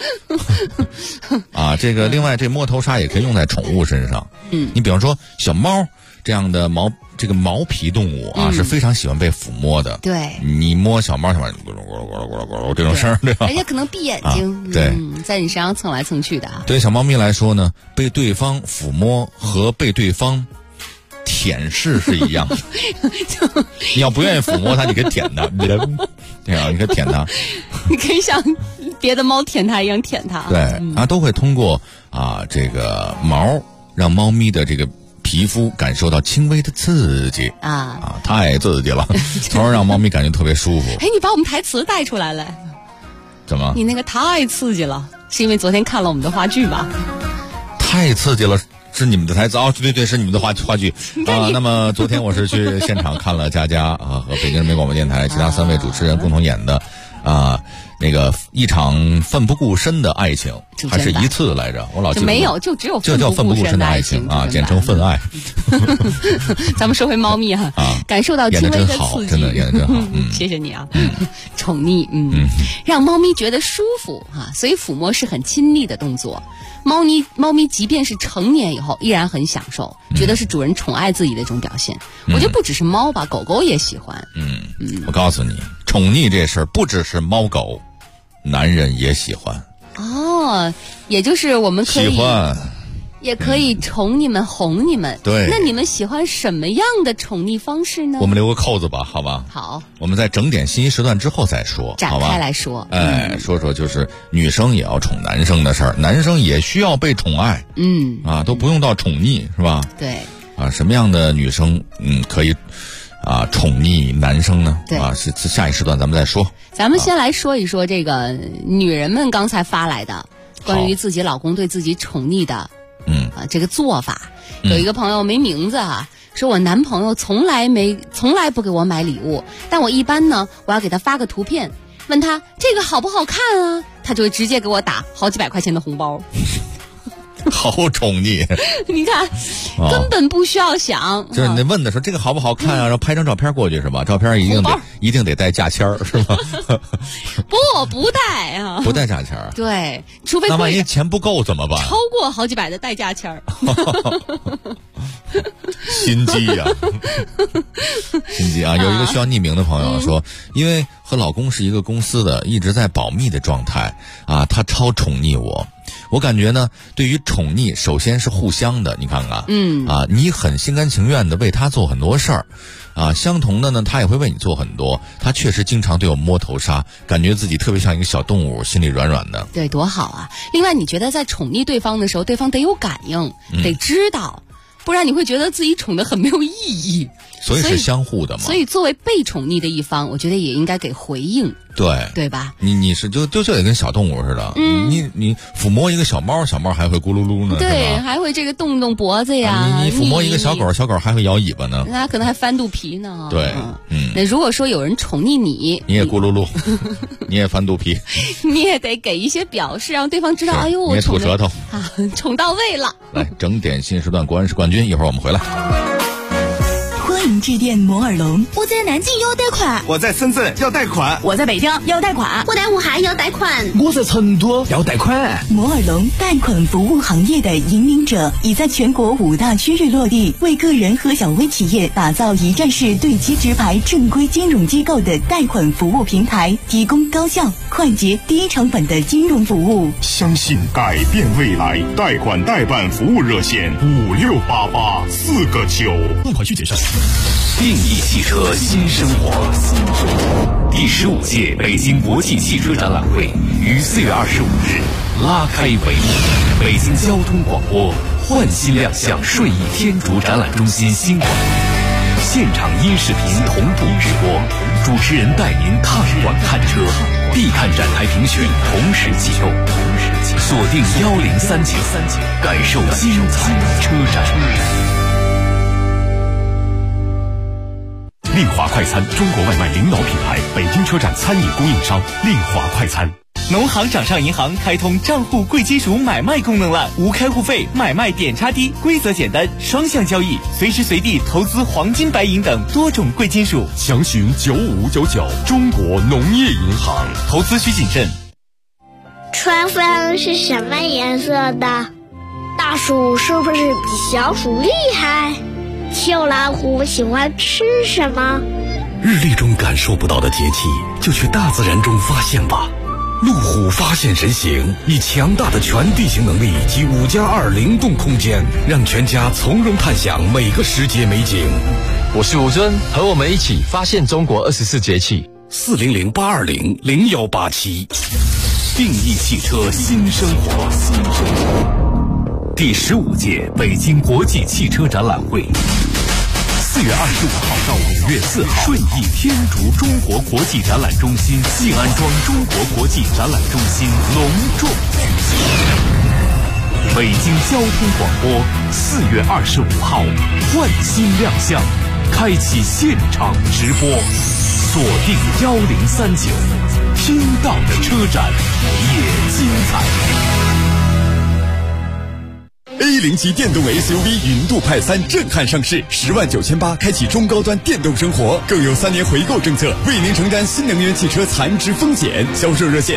这个另外这摸头杀也可以用在宠物身上。你比方说小猫这样的毛皮动物是非常喜欢被抚摸的。 对， 你摸小猫咕噜咕噜咕噜咕噜这种声，对吧？ 而且可能闭眼睛， 对， 在你身上蹭来蹭去的。 对小猫咪来说呢，被对方抚摸和被对方舔舐是一样的。你要不愿意抚摸它，你可以舔它，对啊，你可以舔它。 你可以像别的猫舔它一样舔它。 对，都会通过这个毛让猫咪的这个皮肤感受到轻微的刺激太刺激了，从而让猫咪感觉特别舒服。 你把我们台词带出来了。 怎么？ 你那个太刺激了，是因为昨天看了我们的话剧吧？ 太刺激了。是你们的台词对，是你们的话剧那么昨天我是去现场看了佳佳和北京人民广播电台其他3位主持人共同演的那个一场奋不顾身的爱情，还是一次来着？我老记得没有，就只有就叫奋不顾身的爱情简称愤爱。 咱们说回猫咪感受到轻微的刺激， 真的演得真好。 谢谢你宠溺让猫咪觉得舒服所以抚摸是很亲昵的动作。猫咪即便是成年以后依然很享受，觉得是主人宠爱自己的一种表现。我觉得不只是猫吧，狗狗也喜欢。 我告诉你，宠溺这事儿不只是猫狗，男人也喜欢。 也就是我们可以喜欢， 也可以宠你们哄你们。 对， 那你们喜欢什么样的宠溺方式呢？ 我们留个扣子吧，好吧？ 好， 我们在整点信息时段之后再说， 展开来说。 说说就是女生也要宠男生的事儿，男生也需要被宠爱。都不用到宠溺是吧？ 对。 什么样的女生可以宠溺男生呢？ 对是下一时段咱们再说。 咱们先来说一说这个女人们刚才发来的关于自己老公对自己宠溺的这个做法。有一个朋友没名字说我男朋友从来不给我买礼物，但我一般呢我要给他发个图片，问他这个好不好看啊，他就会直接给我打好几百块钱的红包。 好宠溺， 你看，根本不需要想。 就是你问的时候，这个好不好看啊？然后拍张照片过去是吧？照片一定得带价签是吧？ 不带啊， 不带价签。 对，除非那万一钱不够怎么办？ 超过好几百的带价签。 心机呀，心机啊！有一个需要匿名的朋友说，因为和老公是一个公司的，一直在保密的状态他超宠溺我。我感觉呢，对于宠溺，首先是互相的。你看看，你很心甘情愿的为他做很多事儿，相同的呢，他也会为你做很多。他确实经常对我摸头杀，感觉自己特别像一个小动物，心里软软的。 对，多好啊！另外，你觉得在宠溺对方的时候，对方得有感应，得知道，不然你会觉得自己宠得很没有意义。 所以是相互的嘛。 所以作为被宠溺的一方，我觉得也应该给回应。对吧？ 你是就得跟小动物似的，你抚摸一个小猫，小猫还会咕噜噜呢， 对，还会这个动动脖子呀。 你抚摸一个小狗，小狗还会摇尾巴呢， 那可能还翻肚皮呢。 对， 那如果说有人宠溺你也咕噜噜，你也翻肚皮， 你也得给一些表示，让对方知道，哎呦，我你也吐舌头宠到位了。 来，整点新时段，国安是冠军，一会儿我们回来。 欢迎致电摩尔龙。 我在南京要贷款， 我在深圳要贷款， 我在北京要贷款， 我在武汉要贷款， 我在成都要贷款。 摩尔龙贷款服务行业的引领者，已在全国5大区域落地，为个人和小微企业打造一站式对接直排正规金融机构的贷款服务平台，提供高效、快捷、低成本的金融服务。 相信改变未来，贷款代办服务热线5688-4个9。 购款需谨慎。定义汽车新生活。第15届北京国际汽车展览会于4月25日拉开帷幕。北京交通广播焕新亮相顺义天竺展览中心新馆，现场音视频同步直播，主持人带您踏馆看车，必看展台评选同时启动，锁定1039，感受精彩车展。 令华快餐，中国外卖领导品牌，北京车展餐饮供应商，令华快餐。 农行掌上银行开通账户贵金属买卖功能了，无开户费，买卖点差低，规则简单，双向交易，随时随地投资黄金、白银等多种贵金属。 详询9599，中国农业银行。 投资需谨慎。 春分是什么颜色的？大鼠是不是比小鼠厉害？小老虎喜欢吃什么？ 日历中感受不到的节气，就去大自然中发现吧。路虎发现神行，以强大的全地形能力及5+2灵动空间，让全家从容探享每个时节美景。 我是吴尊，和我们一起发现中国24节气。 400-820-0187。 定义汽车新生活。第15届北京国际汽车展览会4月25号到5月4号，顺义天竺中国国际展览中心静安庄中国国际展览中心隆重举行。北京交通广播4月25号焕新亮相，开启现场直播，锁定1039，听到的车展也精彩。 A0级电动 SUV 云度派3震撼上市，10.98万开启中高端电动生活，更有3年回购政策，为您承担新能源汽车残值风险。销售热线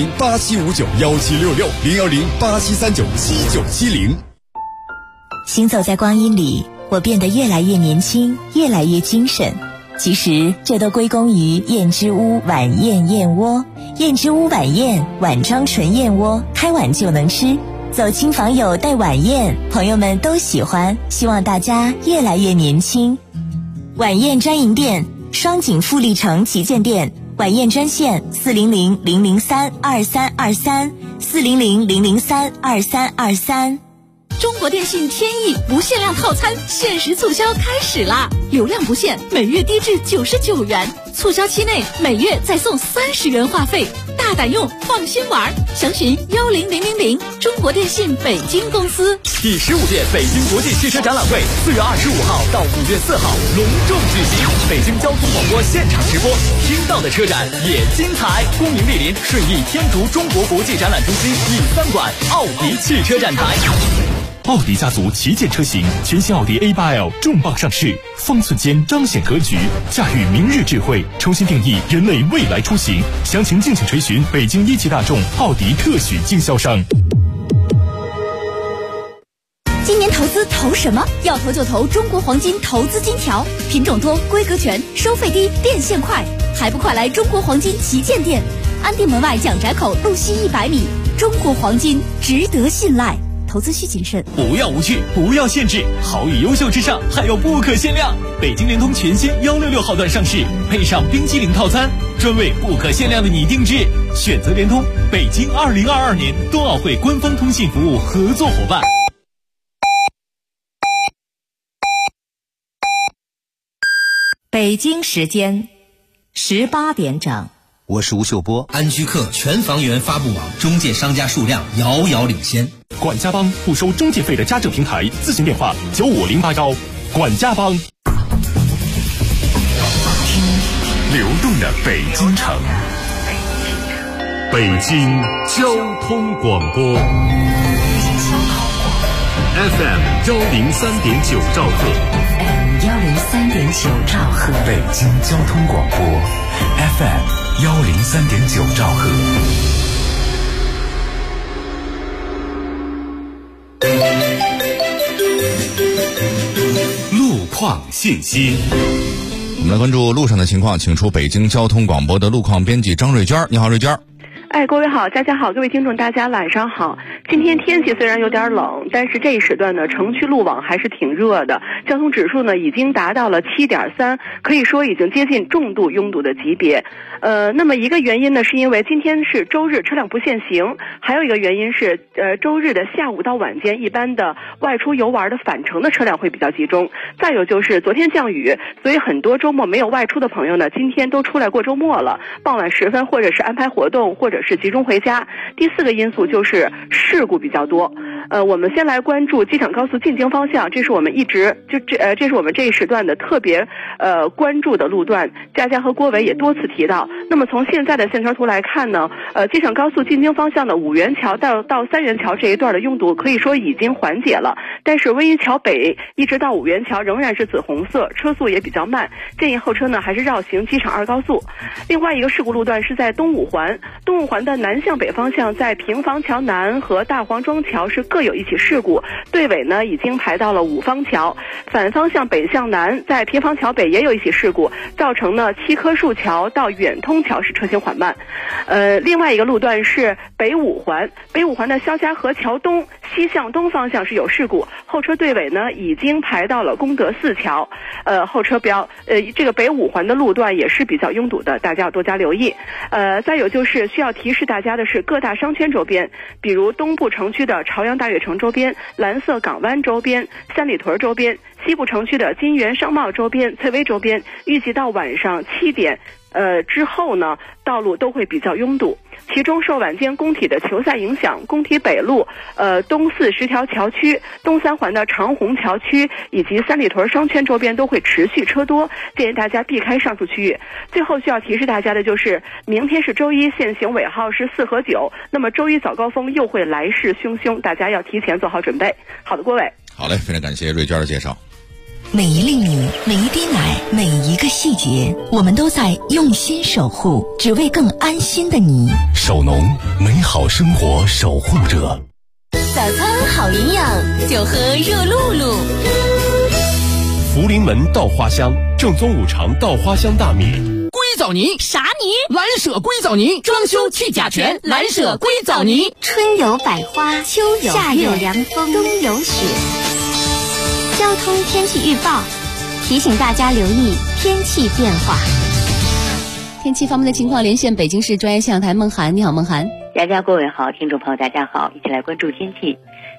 010-8759-1766，010-8739-7970。 行走在光阴里，我变得越来越年轻，越来越精神。其实这都归功于燕之屋晚宴燕窝。燕之屋晚宴，碗装纯燕窝，开碗就能吃。走亲访友带晚宴，朋友们都喜欢，希望大家越来越年轻。晚宴专营店，双井富力城旗舰店，晚宴专线400-003-2323，400-003-2323。 中国电信天翼不限量套餐限时促销开始啦！流量不限，每月低至99元，促销期内每月再送30元话费，大胆用，放心玩。详询10000，中国电信北京公司。 第15届北京国际汽车展览会4月25号到5月4号隆重举行，北京交通广播现场直播，听到的车展也精彩。恭迎莅临顺义天竺中国国际展览中心E3馆奥迪汽车展台。奥迪家族旗舰车型，全新奥迪 A8L 重磅上市，方寸间彰显格局，驾驭明日智慧，重新定义人类未来出行。详情敬请垂询北京一汽大众奥迪特许经销商。 今年投资投什么？要投就投中国黄金投资金条，品种多，规格全，收费低，变现快，还不快来中国黄金旗舰店，安定门外蒋宅口路西100米，中国黄金值得信赖。投资需谨慎， 不要无趣，不要限制，好与优秀之上还有不可限量。北京联通全新166号段上市，配上冰激凌套餐，专为不可限量的你定制。选择联通，北京2022年冬奥会官方通信服务合作伙伴。 北京时间18点整。 我是吴秀波。 安居客全房源发布网中介商家数量遥遥领先。 管家帮不收中介费的家政平台，咨询电话95081。管家帮。 流动的北京城，北京交通广播 FM 103.9兆赫 103.9兆赫， 北京交通广播 FM 103.9兆赫。 路况信息。 我们来关注路上的情况，请出北京交通广播的路况编辑张瑞娟。你好，瑞娟。 各位好，大家好，各位听众大家晚上好。今天天气虽然有点冷，但是这一时段呢，城区路网还是挺热的，交通指数呢已经达到了7.3，可以说已经接近重度拥堵的级别。那么一个原因呢，是因为今天是周日，车辆不限行；还有一个原因是，周日的下午到晚间，一般的外出游玩的返程的车辆会比较集中。再有就是昨天降雨，所以很多周末没有外出的朋友呢，今天都出来过周末了，傍晚时分或者是安排活动，或者是集中回家。第四个因素就是事故比较多。我们先来关注机场高速进京方向，这是我们一直这是我们这一时段的特别关注的路段，佳佳和郭伟也多次提到。那么从现在的线条图来看呢，机场高速进京方向的五元桥到三元桥这一段的拥堵可以说已经缓解了，但是威一桥北一直到五元桥仍然是紫红色，车速也比较慢，建议后车呢还是绕行机场二高速。另外一个事故路段是在东五环的南向北方向，在平房桥南和大黄庄桥是各有一起事故，队尾呢已经排到了五方桥。反方向北向南，在平房桥北也有一起事故，造成呢七棵树桥到远通桥是车行缓慢。另外一个路段是北五环的肖家河桥东西向东方向是有事故，后车队尾呢已经排到了功德寺桥。后车这个北五环的路段也是比较拥堵的，大家要多加留意。再有就是需要提示大家的是，各大商圈周边，比如东部城区的朝阳大悦城周边、蓝色港湾周边、三里屯周边，西部城区的金源商贸周边、翠微周边，预计到晚上7点之后呢，道路都会比较拥堵。其中受晚间工体的球赛影响，工体北路、东四十条桥区、东三环的长虹桥区以及三里屯商圈周边都会持续车多，建议大家避开上述区域。最后需要提示大家的就是，明天是周一，限行尾号是4和9，那么周一早高峰又会来势汹汹，大家要提前做好准备。好的，郭伟。 好嘞，非常感谢瑞娟的介绍。 每一粒米，每一滴奶，每一个细节，我们都在用心守护，只为更安心的你。 手农，美好生活守护者。 早餐好营养，就喝热露露。 福临门稻花香，正宗五常稻花香大米。 硅藻泥啥泥？ 蓝舍硅藻泥，装修去甲醛，蓝舍硅藻泥。 春有百花，秋有夏有凉风，冬有雪。交通天气预报提醒大家留意天气变化。 天气方面的情况，连线北京市专业气象台孟涵。你好，孟涵。 佳佳，各位好，听众朋友大家好，一起来关注天气。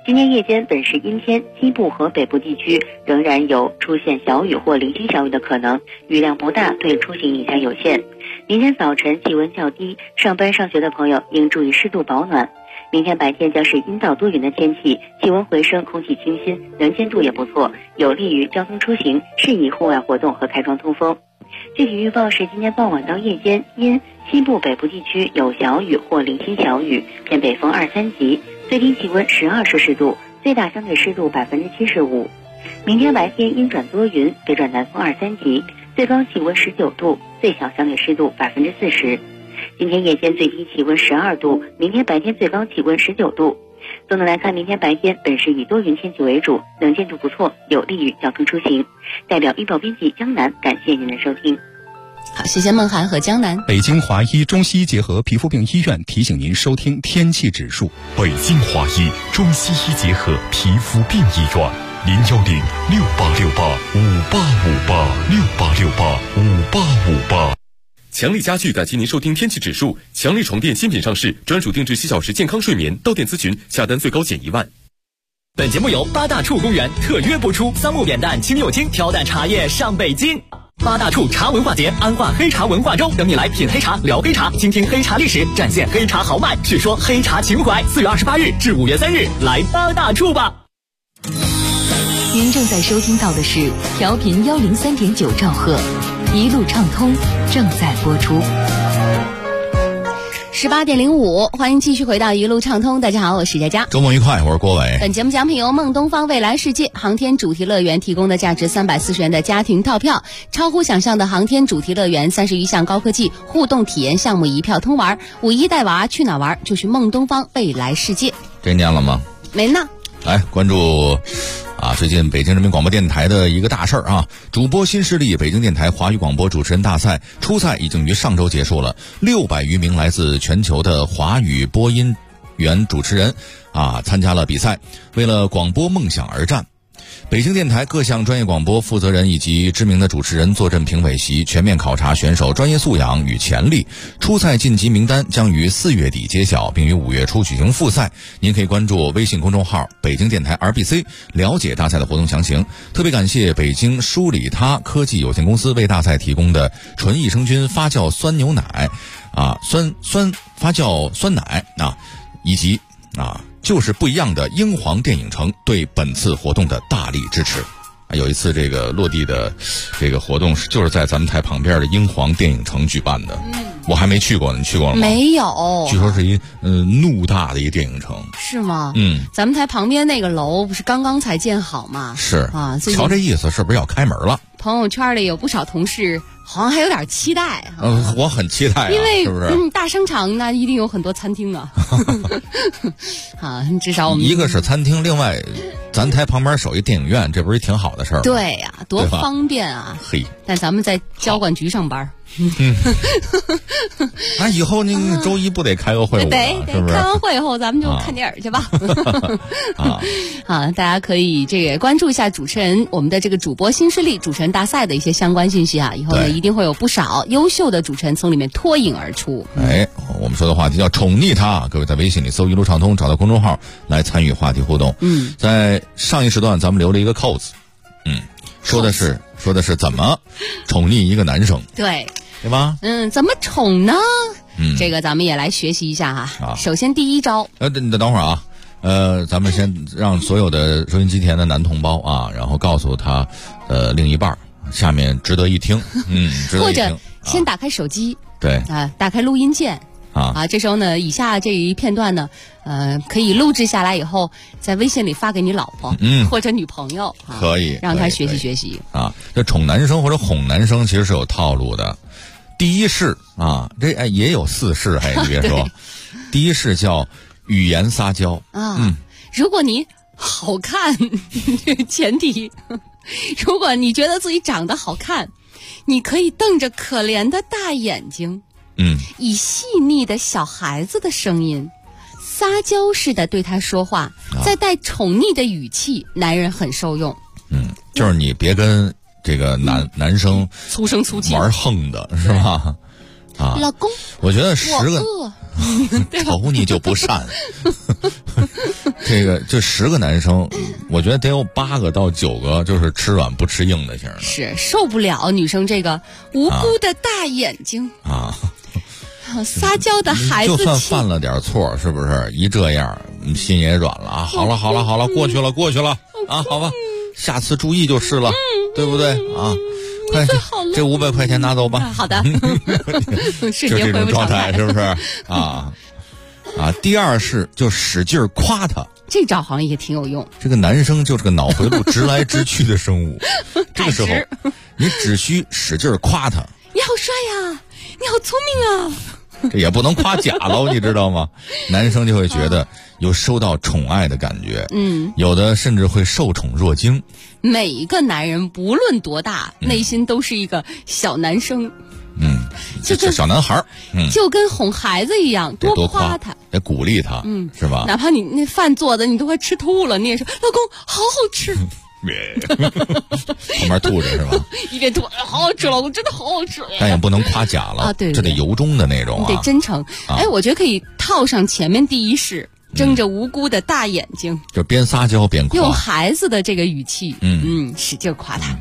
今天夜间本市阴天，西部和北部地区仍然有出现小雨或零星小雨的可能，雨量不大，对出行影响有限。明天早晨气温较低，上班上学的朋友应注意适度保暖。明天白天将是阴到多云的天气，气温回升，空气清新，能见度也不错，有利于交通出行，适宜户外活动和开窗通风。具体预报是今天傍晚到夜间阴，西部北部地区有小雨或零星小雨，偏北风2、3级，最低气温12摄氏度，最大相对湿度75%。明天白天阴转多云，北转南风2、3级，最高气温19度，最小相对湿度40%。今天夜间最低气温12度，明天白天最高气温19度。总的来看，明天白天本市以多云天气为主，能见度不错，有利于交通出行。代表预报编辑江南，感谢您的收听。 好，谢谢梦涵和江南。 北京华医中西医结合皮肤病医院提醒您收听天气指数。 北京华医中西医结合皮肤病医院，01068685868586858。 强力家具感谢您收听天气指数。强力床垫新品上市，专属定制7小时健康睡眠，到店咨询，下单最高减1万。 本节目由八大处公园特约播出，桑木扁担、清柚精挑担茶叶上北京。八大处茶文化节，安化黑茶文化周，等你来品黑茶、聊黑茶，倾听黑茶历史，展现黑茶豪迈，叙说黑茶情怀。4月28日至5月3日，来八大处吧。 您正在收听到的是调频103.9兆赫，一路畅通正在播出。 18点05，欢迎继续回到一路畅通。大家好，我是佳佳。 周末愉快，我是郭伟。 本节目奖品由梦东方未来世界航天主题乐园提供的价值340元的家庭套票，超乎想象的航天主题乐园30余项高科技互动体验项目一票通玩。5·1带娃去哪玩？就去梦东方未来世界。 这念了吗？ 没呢。 来关注最近北京人民广播电台的一个大事儿啊，主播新势力北京电台华语广播主持人大赛初赛已经于上周结束了，600余名来自全球的华语播音员主持人参加了比赛，为了广播梦想而战。北京电台各项专业广播负责人以及知名的主持人坐镇评委席，全面考察选手专业素养与潜力。初赛晋级名单将于4月底揭晓，并于5月初举行复赛。您可以关注微信公众号北京电台 RBC 了解大赛的活动详情。特别感谢北京舒里他科技有限公司为大赛提供的纯益生菌发酵酸牛奶发酵酸奶以及就是不一样的英皇电影城对本次活动的大力支持。有一次这个落地的这个活动就是在咱们台旁边的英皇电影城举办的。我还没去过呢，你去过了吗？ 没有。 据说是一怒大的一个电影城。 是吗？咱们台旁边那个楼不是刚刚才建好吗？ 是啊，瞧这意思是不是要开门了？ 朋友圈里有不少同事好像还有点期待。 我很期待因为是不是？ 大商场那一定有很多餐厅啊。至少我们一个是餐厅，另外咱台旁边守一电影院，这不是挺好的事儿吗？ 对呀，多方便啊！ 嘿， 但咱们在交管局上班。 那以后您周一不得开个会？ 得是不是？ 开完会以后咱们就看电影去吧。大家可以关注一下主持人我们的这个主播新势力主持人大赛的一些相关信息以后呢一定会有不少优秀的主持人从里面脱颖而出。 我们说的话题叫宠溺他，各位在微信里搜一路畅通，找到公众号来参与话题互动。在上一时段咱们留了一个扣子，说的是怎么宠溺一个男生， 对吧？ 怎么宠呢？这个咱们也来学习一下首先第一招， 你等会儿咱们先让所有的收音机前的男同胞然后告诉他另一半，下面值得一听，值得一听。 或者先打开手机， 对打开录音键。这时候呢，以下这一片段呢，可以录制下来以后，在微信里发给你老婆，或者女朋友， 可以让他学习学习。 这宠男生或者哄男生其实是有套路的。第一式这也有4式，你别说，第一式叫语言撒娇如果你好看，前提，如果你觉得自己长得好看，你可以瞪着可怜的大眼睛。以细腻的小孩子的声音撒娇似的对他说话，再带宠溺的语气，男人很受用。 就是你别跟这个男生粗声粗气玩横的是吧？ 老公， 我觉得10个瞅你就不善。这10个男生，我觉得得有8个到9个就是吃软不吃硬的型的， 是受不了女生这个无辜的大眼睛啊， 撒娇的孩子气， 就算犯了点错，是不是一这样心也软了啊？好了，过去了啊，好吧，下次注意就是了，对不对啊？快，这500块钱拿走吧。 好的， 就这种状态，是不是啊？第二是就使劲夸他， 这招好像也挺有用。 这个男生就是个脑回路直来直去的生物，这个时候你只需使劲夸他。 你好帅呀，你好聪明啊。 这也不能夸假喽，你知道吗？男生就会觉得有受到宠爱的感觉，有的甚至会受宠若惊。 每一个男人不论多大，内心都是一个小男生。 就跟小男孩就跟哄孩子一样，多夸他， 得鼓励他，是吧？ 哪怕你那饭做的你都快吃吐了，你也说老公好好吃。 旁边吐着是吧？ 一边吐，好好吃，老公真的好好吃。 但也不能夸假了啊，对， 这得由衷的那种， 你得真诚。我觉得可以套上前面第一式，睁着无辜的大眼睛， 就边撒娇边夸， 用孩子的这个语气，使劲夸他，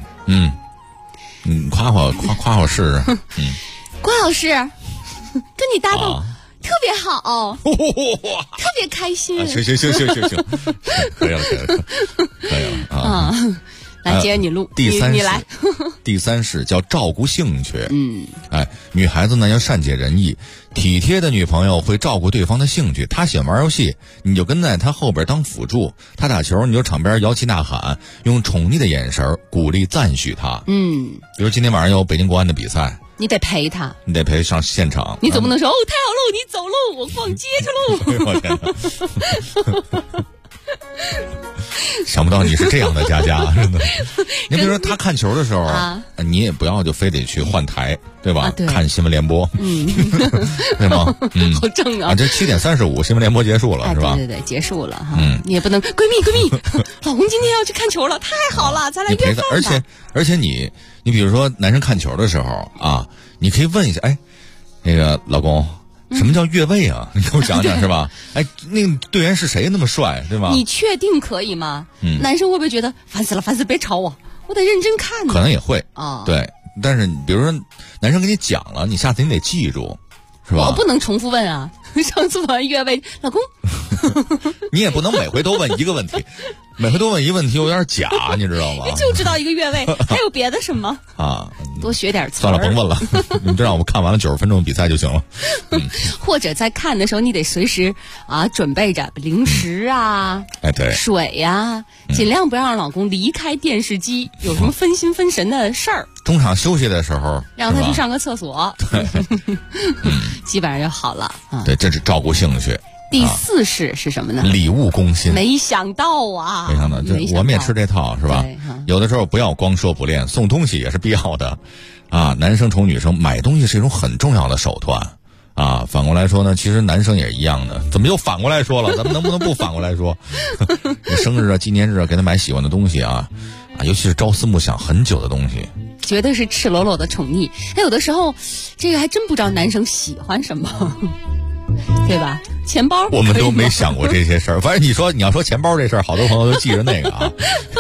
夸我试试， 关老师跟你搭档特别好，特别开心。 行，可以了啊！ 来，接着你录。你来。 第三是叫照顾兴趣。女孩子呢要善解人意，体贴的女朋友会照顾对方的兴趣。她喜欢玩游戏，你就跟在她后边当辅助；她打球，你就场边摇旗呐喊，用宠溺的眼神鼓励赞许她。比如今天晚上有北京国安的比赛。 你得陪他， 你得陪上现场。 你总不能说太好喽，你走喽，我逛街去喽。 我天哪！想不到你是这样的佳佳，真的。你比如说他看球的时候，你也不要就非得去换台，对吧？看新闻联播，对吗？ 好正啊！ 这7点35新闻联播结束了，是吧？ 对，结束了哈。你也不能闺蜜，老公今天要去看球了，太好了，咱俩约饭吧。 而且你比如说男生看球的时候啊，你可以问一下，那个老公。什么叫越位啊？你给我讲讲是吧？那个队员是谁那么帅，对吧？ 你确定可以吗？男生会不会觉得烦死了，别吵我得认真看呢？ 可能也会对。但是比如说男生给你讲了，你下次你得记住，是吧？ 我不能重复问啊。上次玩越位，老公， 你也不能每回都问一个问题，每回都问一个问题有点假，你知道吗？ 就知道一个越位，还有别的什么啊？ 多学点词。 算了，甭问了，你们就让我们看完了90分钟比赛就行了。 或者在看的时候，你得随时准备着零食啊， 对， 水呀，尽量不要让老公离开电视机，有什么分心分神的事儿。 中场休息的时候， 让他去上个厕所，基本上就好了。 对，这是照顾兴趣。 第4式是什么呢？ 礼物攻心。 没想到， 我们也吃这套是吧？有的时候不要光说不练，送东西也是必要的啊。男生宠女生，买东西是一种很重要的手段啊。反过来说呢，其实男生也是一样的。怎么又反过来说了？咱们能不能不反过来说？你生日啊、纪念日啊，给他买喜欢的东西啊，尤其是朝思暮想很久的东西。 绝对是赤裸裸的宠溺。有的时候，这个还真不知道男生喜欢什么，对吧？钱包我们都没想过这些事儿。反正你要说钱包这事儿，好多朋友都记着那个啊，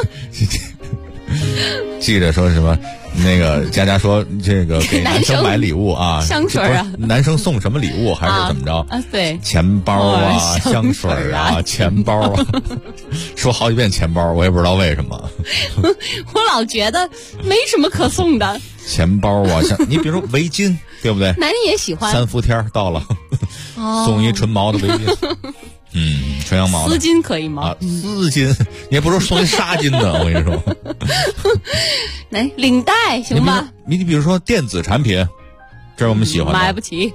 记着说什么那个佳佳说这个给男生买礼物啊， 香水啊， 男生送什么礼物还是怎么着？ 对， 钱包啊，香水啊，钱包啊，说好几遍钱包，我也不知道为什么。 我老觉得没什么可送的。 钱包啊，像你比如说围巾，对不对？ 男人也喜欢。 3伏天到了，送一纯毛的围巾。纯羊毛的丝巾可以吗？ 丝巾，你也不是送一纱巾的，我跟你说。 来，领带行吧？ 你比如说电子产品，这是我们喜欢的。 买不起。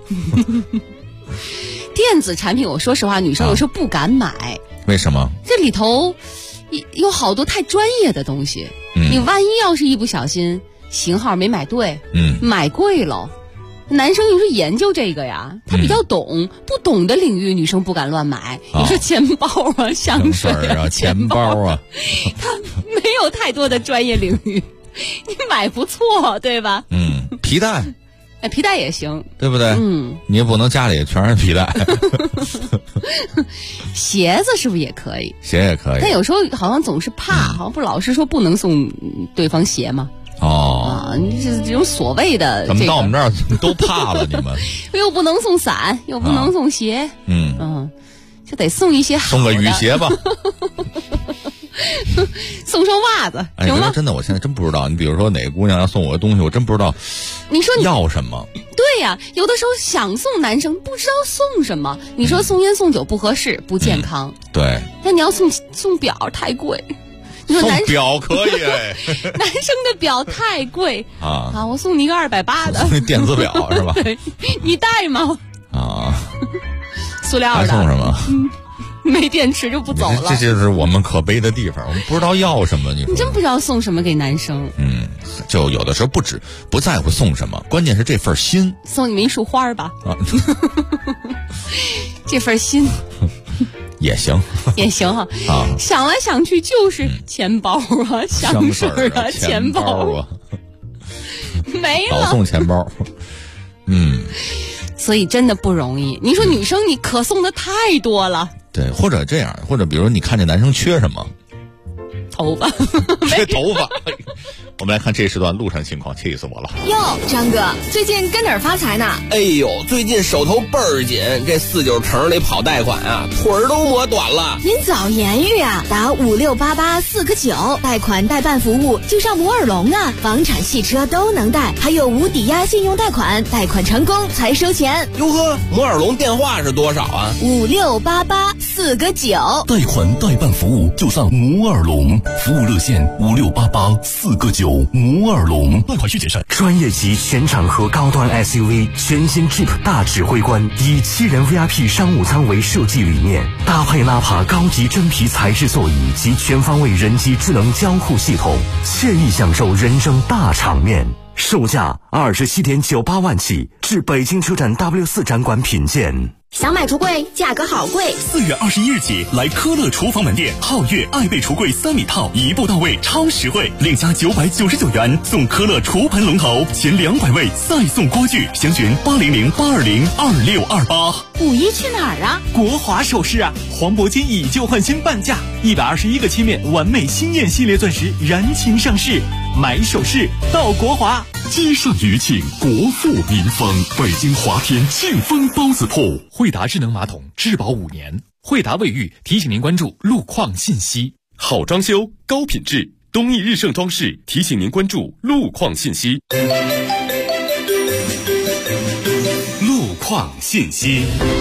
电子产品，我说实话，女生有时候不敢买。 为什么？ 这里头有好多太专业的东西，你万一要是一不小心型号没买对，买贵了。男生有时候研究这个呀，他比较懂，不懂的领域女生不敢乱买。你说钱包啊、香水啊、 钱包啊， 他没有太多的专业领域，你买不错，对吧？ 皮带， 皮带也行， 对不对？你也不能家里全是皮带。 鞋子是不是也可以？ 鞋也可以， 但有时候好像总是怕，好像不老是说不能送对方鞋吗？你是这种所谓的、 怎么到我们这儿都怕了？你们又不能送伞，又不能送鞋，就得送一些好的， 送个雨鞋吧。 送双袜子行吗？ 真的，我现在真不知道。你比如说哪个姑娘要送我的东西，我真不知道。 你说要什么？ 对呀，有的时候想送男生，不知道送什么。你说送烟送酒不合适，不健康。 对。 那你要送表太贵。你说送表可以男生的表太贵啊！ 我送你一个280的。 送你电子表是吧？ 对，你带吗？塑料的。 还送什么？ 没电池就不走了。 这就是我们可悲的地方，我们不知道要什么。你真不知道送什么给男生。 就有的时候不在乎送什么，关键是这份心。 送你们一束花吧。这份心。 也行， 也行哈。想来想去就是钱包啊，香水啊，钱包啊，没了。 老送钱包。 所以真的不容易。你说女生你可送的太多了。 对，或者这样，或者比如你看这男生缺什么， 头发， 缺头发。我们来看这时段路上情况，气死我了。 哟，张哥，最近跟哪儿发财呢？ 哎呦，最近手头倍儿紧，这49城里跑贷款啊，腿儿都磨短了。 您早言语啊，打5688 4个9，贷款代办服务就上摩尔龙啊，房产、汽车都能贷，还有无抵押信用贷款，贷款成功才收钱。 哟呵，摩尔龙电话是多少啊 ？5688 4个9， 贷款代办服务就上摩尔龙，服务热线5688 4个9。摩尔龙，贷款需谨慎。 专业级全场合高端 SUV 全新 Jeep 大指挥官，以7人 VIP 商务舱为设计理念，搭配纳帕高级真皮材质座椅及全方位人机智能交互系统，惬意享受人生大场面。售价27.98万起，至北京车展 W4 展馆品鉴。 想买橱柜，价格好贵。 4月21日起，来科乐厨房门店，皓月爱贝橱柜3米套，一步到位，超实惠，另加999元送科乐厨盆龙头，前200位再送锅具。详询800-820-2628。 五一去哪儿啊？ 国华首饰啊，黄铂金以旧换新半价，121个切面完美新艳系列钻石燃情上市，买首饰到国华。 积善余庆，国富民丰，北京华天庆丰包子铺。 惠达智能马桶质保5年，惠达卫浴提醒您关注路况信息。好装修高品质，东义日盛装饰提醒您关注路况信息。路况信息。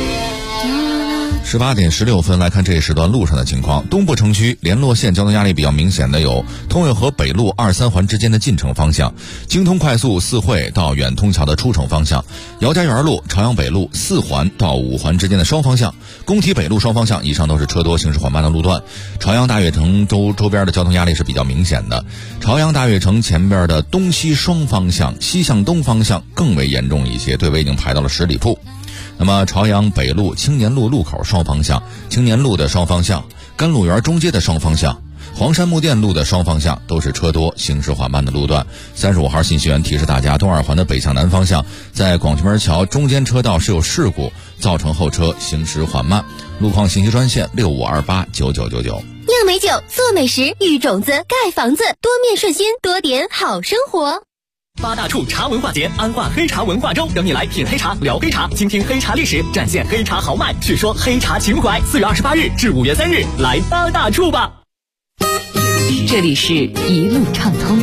18点16分来看这一时段路上的情况。东部城区联络线交通压力比较明显的有通惠河北路2、3环之间的进城方向，京通快速四惠到远通桥的出城方向，姚家园路朝阳北路4环到5环之间的双方向，工体北路双方向以上都是车多行驶缓慢的路段。朝阳大悦城周边的交通压力是比较明显的，朝阳大悦城前边的东西双方向西向东方向更为严重一些，队尾已经排到了10里铺。那么朝阳北路青年路路口双方向，青年路的双方向，甘露园中街的双方向，黄山木店路的双方向都是车多行驶缓慢的路段。35号信息员提示大家，东二环的北向南方向在广渠门桥中间车道是有事故，造成后车行驶缓慢。路况信息专线65289999。 酿美酒，做美食，育种子，盖房子，多面顺心，多点好生活。 8大处茶文化节，安化黑茶文化周，等你来品黑茶，聊黑茶，倾听黑茶历史，展现黑茶豪迈，叙说黑茶情怀。4月28日至5月3日，来8大处吧。 这里是一路畅通。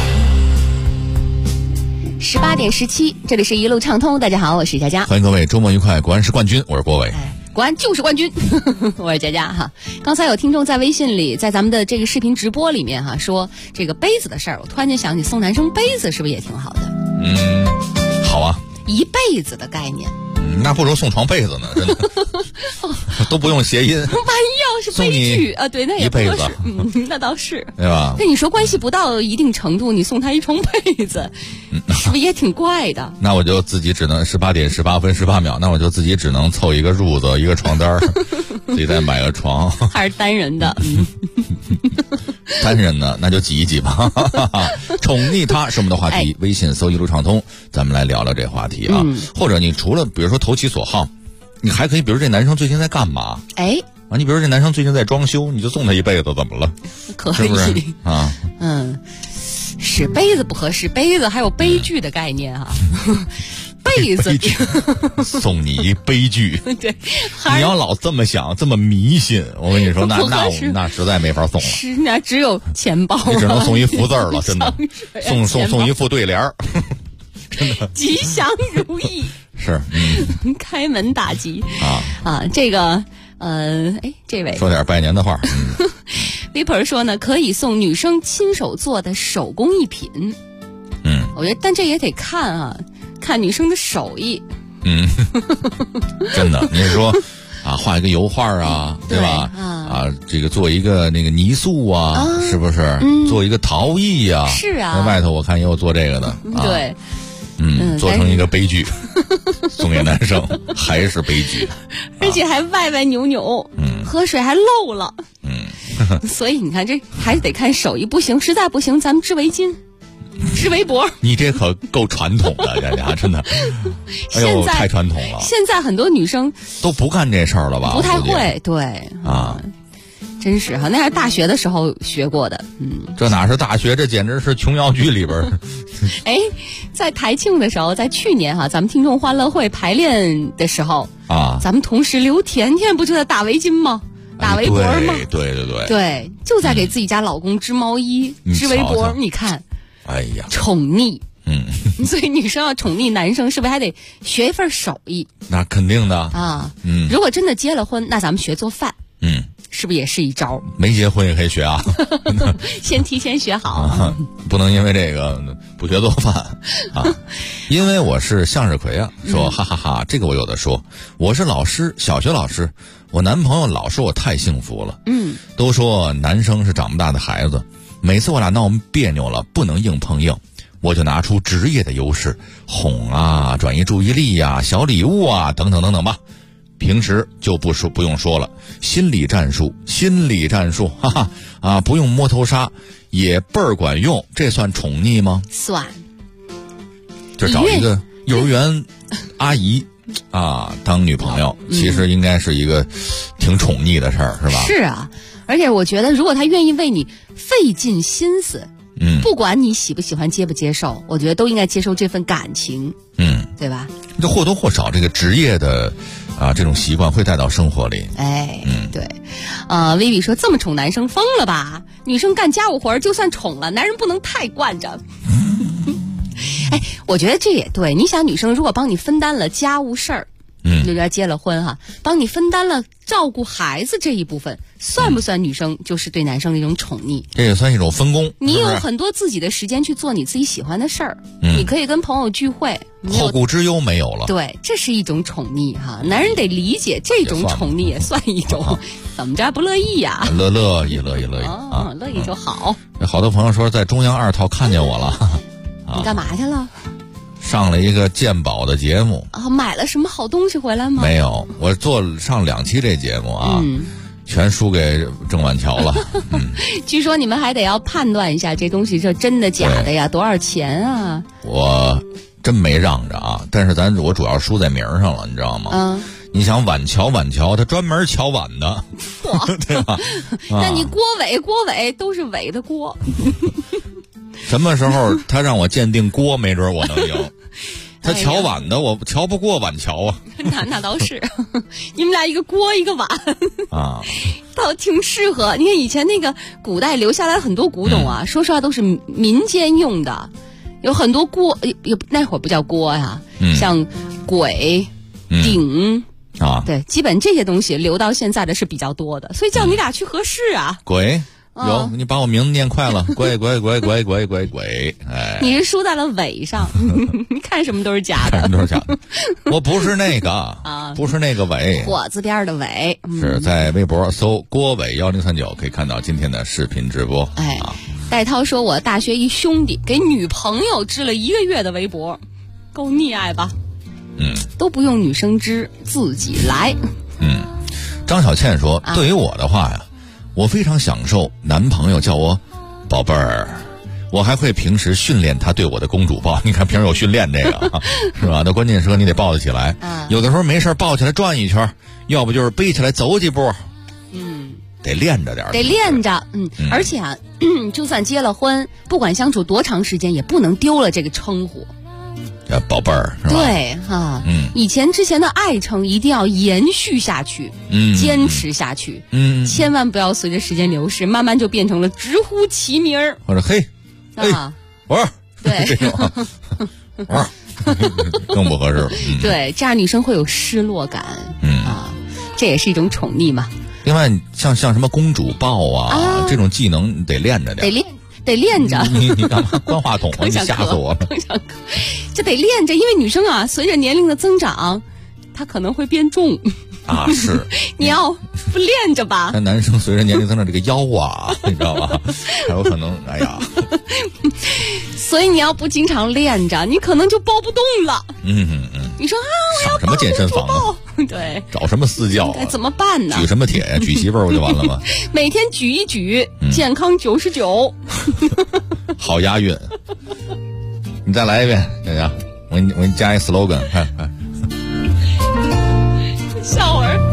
18点17，这里是一路畅通。大家好，我是佳佳， 欢迎各位，周末愉快。果然是冠军，我是郭伟。 果然就是冠军。我是佳佳哈。刚才有听众在微信里，在咱们的这个视频直播里面哈，说这个杯子的事儿，我突然间想起送男生杯子是不是也挺好的？ 好啊， 一辈子的概念。 那不如送床被子呢，真的都不用谐音。万一要是悲剧啊，对，那也不合适。那倒是， 对吧？ 那你说关系不到一定程度，你送他一床被子，是不是也挺怪的？ 那我就自己只能18点18分18秒，那我就自己只能凑一个褥子，一个床单，自己再买个床， 还是单人的。 单身呢，那就挤一挤吧。宠溺他是我们的话题，微信搜一路畅通，咱们来聊聊这话题啊。或者你除了比如说投其所好，你还可以比如这男生最近在干嘛？你比如这男生最近在装修，你就送他一辈子，怎么了？ 可以是不是啊？ 使杯子不合适，杯子还有悲剧的概念啊。杯子送你一悲剧， 对， 你要老这么想，这么迷信，我跟你说，那实在没法送了。 是，那只有钱包， 你只能送一福字了，真的，送一副对联，真的， 吉祥如意， 是， 开门大吉啊，这个这位说点拜年的话 ，Vipper 说呢，可以送女生亲手做的手工艺品，我觉得，但这也得看啊。看女生的手艺，真的，你是说啊，画一个油画啊，对吧？这个做一个那个泥塑啊，是不是？做一个陶艺啊， 是啊。 在外头我看也有做这个的， 对， 做成一个悲剧，送给男生还是悲剧， 而且还歪歪扭扭，喝水还漏了，所以你看这还是得看手艺，不行，实在不行，咱们织围巾。织围脖，你这可够传统的，人家真的，哎呦，太传统了。 现在很多女生都不干这事儿了吧？ 不太会，对啊，真是哈，那是大学的时候学过的， 这哪是大学，这简直是琼瑶剧里边。 在台庆的时候，在去年哈，咱们听众欢乐会排练的时候啊， 咱们同事刘甜甜不就在打围巾吗？打围脖吗？ 对， 就在给自己家老公织毛衣、织围脖，你看。 哎呀， 宠溺，所以女生要宠溺男生，是不是还得学一份手艺？ 那肯定的啊，如果真的结了婚，那咱们学做饭，是不是也是一招？ 没结婚也可以学啊， 先提前学好， 不能因为这个不学做饭啊。因为我是向日葵啊，说哈哈哈，这个我有的说，我是老师，小学老师，我男朋友老说我太幸福了，都说男生是长不大的孩子。每次我俩闹别扭了，不能硬碰硬，我就拿出职业的优势，哄啊，转移注意力呀，小礼物啊，等等等等吧。平时就不用说了，心理战术，哈哈啊，不用摸头杀也倍儿管用，这算宠溺吗？ 算。 就找一个幼儿园阿姨啊当女朋友，其实应该是一个挺宠溺的事儿，是吧？ 是啊。而且我觉得，如果他愿意为你费尽心思，不管你喜不喜欢接不接受，我觉得都应该接受这份感情，对吧？ 这或多或少这个职业的这种习惯会带到生活里。 对，薇薇说这么宠男生疯了吧？女生干家务活就算宠了，男人不能太惯着。我觉得这也对。你想，女生如果帮你分担了家务事儿。就要结了婚哈，帮你分担了照顾孩子这一部分，算不算女生就是对男生的一种宠溺？ 这也算一种分工。 你有很多自己的时间去做你自己喜欢的事儿，你可以跟朋友聚会， 后顾之忧没有了。 对，这是一种宠溺哈。男人得理解这种宠溺也算一种，怎么着不乐意呀？ 乐意乐意乐意就好。 好多朋友说在中央2套看见我了， 你干嘛去了？ 上了一个鉴宝的节目买了什么好东西回来吗？ 没有，我上2期这节目啊，全输给郑婉乔了。 据说你们还得要判断一下这东西是真的假的呀，多少钱啊？ 我真没让着啊，但是我主要输在名上了，你知道吗？你想婉乔，他专门瞧碗的，对吧？ 那你郭伟都是伟的郭。 什么时候他让我鉴定锅，没准我能赢。他瞧碗的，我瞧不过碗乔啊。 那倒是，你们俩一个锅一个碗啊， 倒挺适合。你看以前那个古代留下来很多古董啊，说实话都是民间用的，有很多锅，那会儿不叫锅呀，像簋、鼎啊， 对，基本这些东西留到现在的是比较多的，所以叫你俩去合适啊。 簋。有，你把我名字念快了，鬼， 你是输在了尾上，你看什么都是假的， 都是假的。我不是那个不是那个伟， 火字边的伟， 是在微博搜郭伟1039可以看到今天的视频直播。 戴涛说，我大学一兄弟给女朋友织了1个月的围脖，够溺爱吧？都不用女生织，自己来。 张小倩说，对于我的话呀。 我非常享受男朋友叫我宝贝儿，我还会平时训练他对我的公主抱。你看平时有训练这个是吧？那关键时刻你得抱得起来，有的时候没事抱起来转一圈，要不就是背起来走几步，得练着点， 得练着。而且啊，就算结了婚，不管相处多长时间，也不能丢了这个称呼。 宝贝儿，是吧？ 对哈，以前之前的爱称一定要延续下去，坚持下去，千万不要随着时间流逝，慢慢就变成了直呼其名儿， 或者嘿，宝儿， 对， 这种更不合适了。 对，这样女生会有失落感，这也是一种宠溺嘛。 另外，像什么公主抱啊，这种技能得练着点， 得练着。 你干嘛关话筒啊？你吓死我了！ 这得练着，因为女生啊，随着年龄的增长，她可能会变重啊。是， 你要不练着吧？ 那男生随着年龄增长，这个腰啊，你知道吧？还有可能，哎呀。 所以你要不经常练着，你可能就抱不动了。你说啊，我要上什么健身房啊？ 对， 找什么私教啊？ 怎么办呢？ 举什么铁？举媳妇儿不就完了吗？ 每天举一举，健康99。 好押韵。你再来一遍，佳佳，我给你加一 slogan， 看。 笑会儿。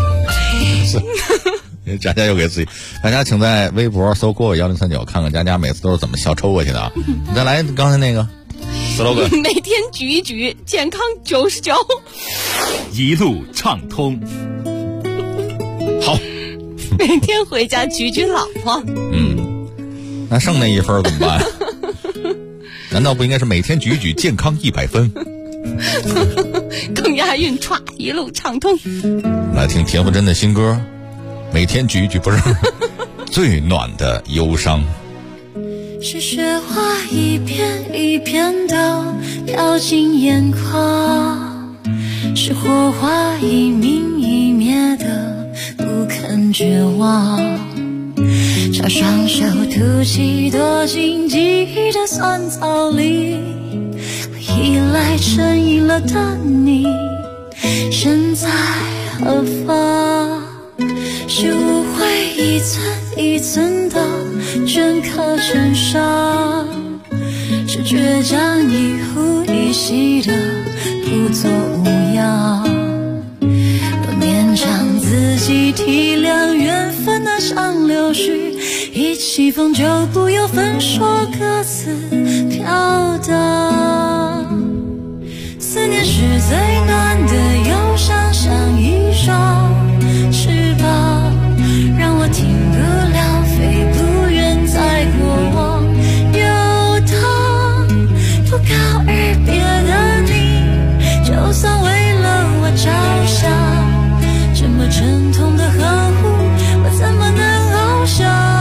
佳佳又给自己，大家请在微博搜过1039看看佳佳每次都是怎么笑抽过去的啊！你再来刚才那个 slogan， 每天举一举，健康99， 一路畅通。 好， 每天回家举举老婆。 那剩那一分怎么办？难道不应该是每天举一举，健康100分？ 更押韵，歘，一路畅通。 来听田馥甄的新歌。每天举一举，不是最暖的忧伤。 是雪花一片一片的飘进眼眶，是火花一明一灭的不肯绝望。把双手吐气，躲进记忆的酸草里，我依赖成瘾了的你，身在何方？是误会一寸一寸的镌刻成伤，是倔强一呼一吸的不作无恙。若勉强自己体谅缘分那像流絮，一起风就不由分说各自飘荡。思念是最暖的忧伤，像一双翅膀，让我停不了，飞不远，在过往游荡。不告而别的你，就算为了我着想，这么沉痛的呵护，我怎么能翱翔？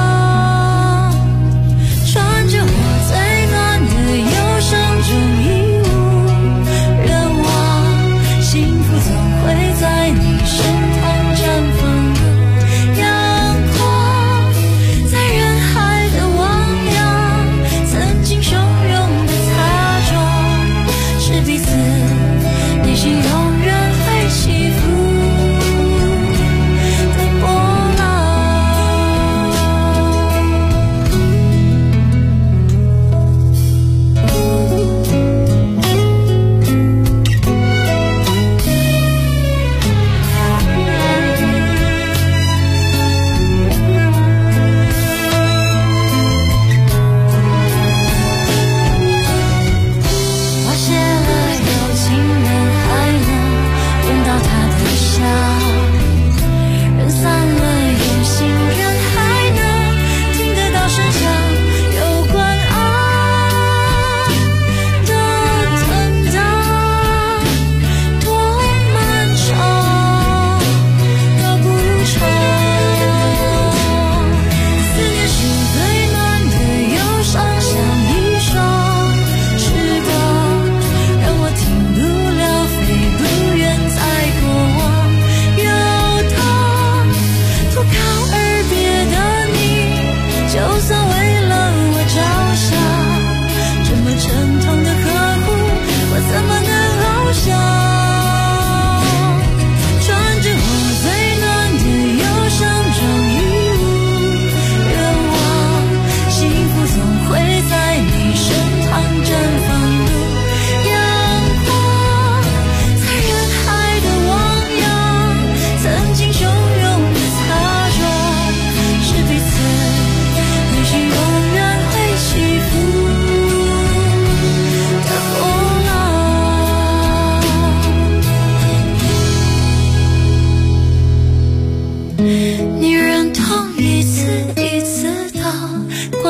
穿着我最暖的忧伤中，已无人望，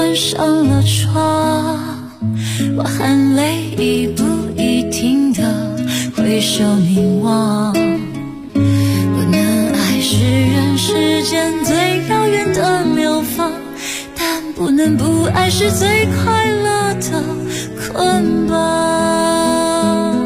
关上了窗，我含泪一步一停地回首凝望。不能爱是人世间最遥远的流放，但不能不爱是最快乐的捆绑。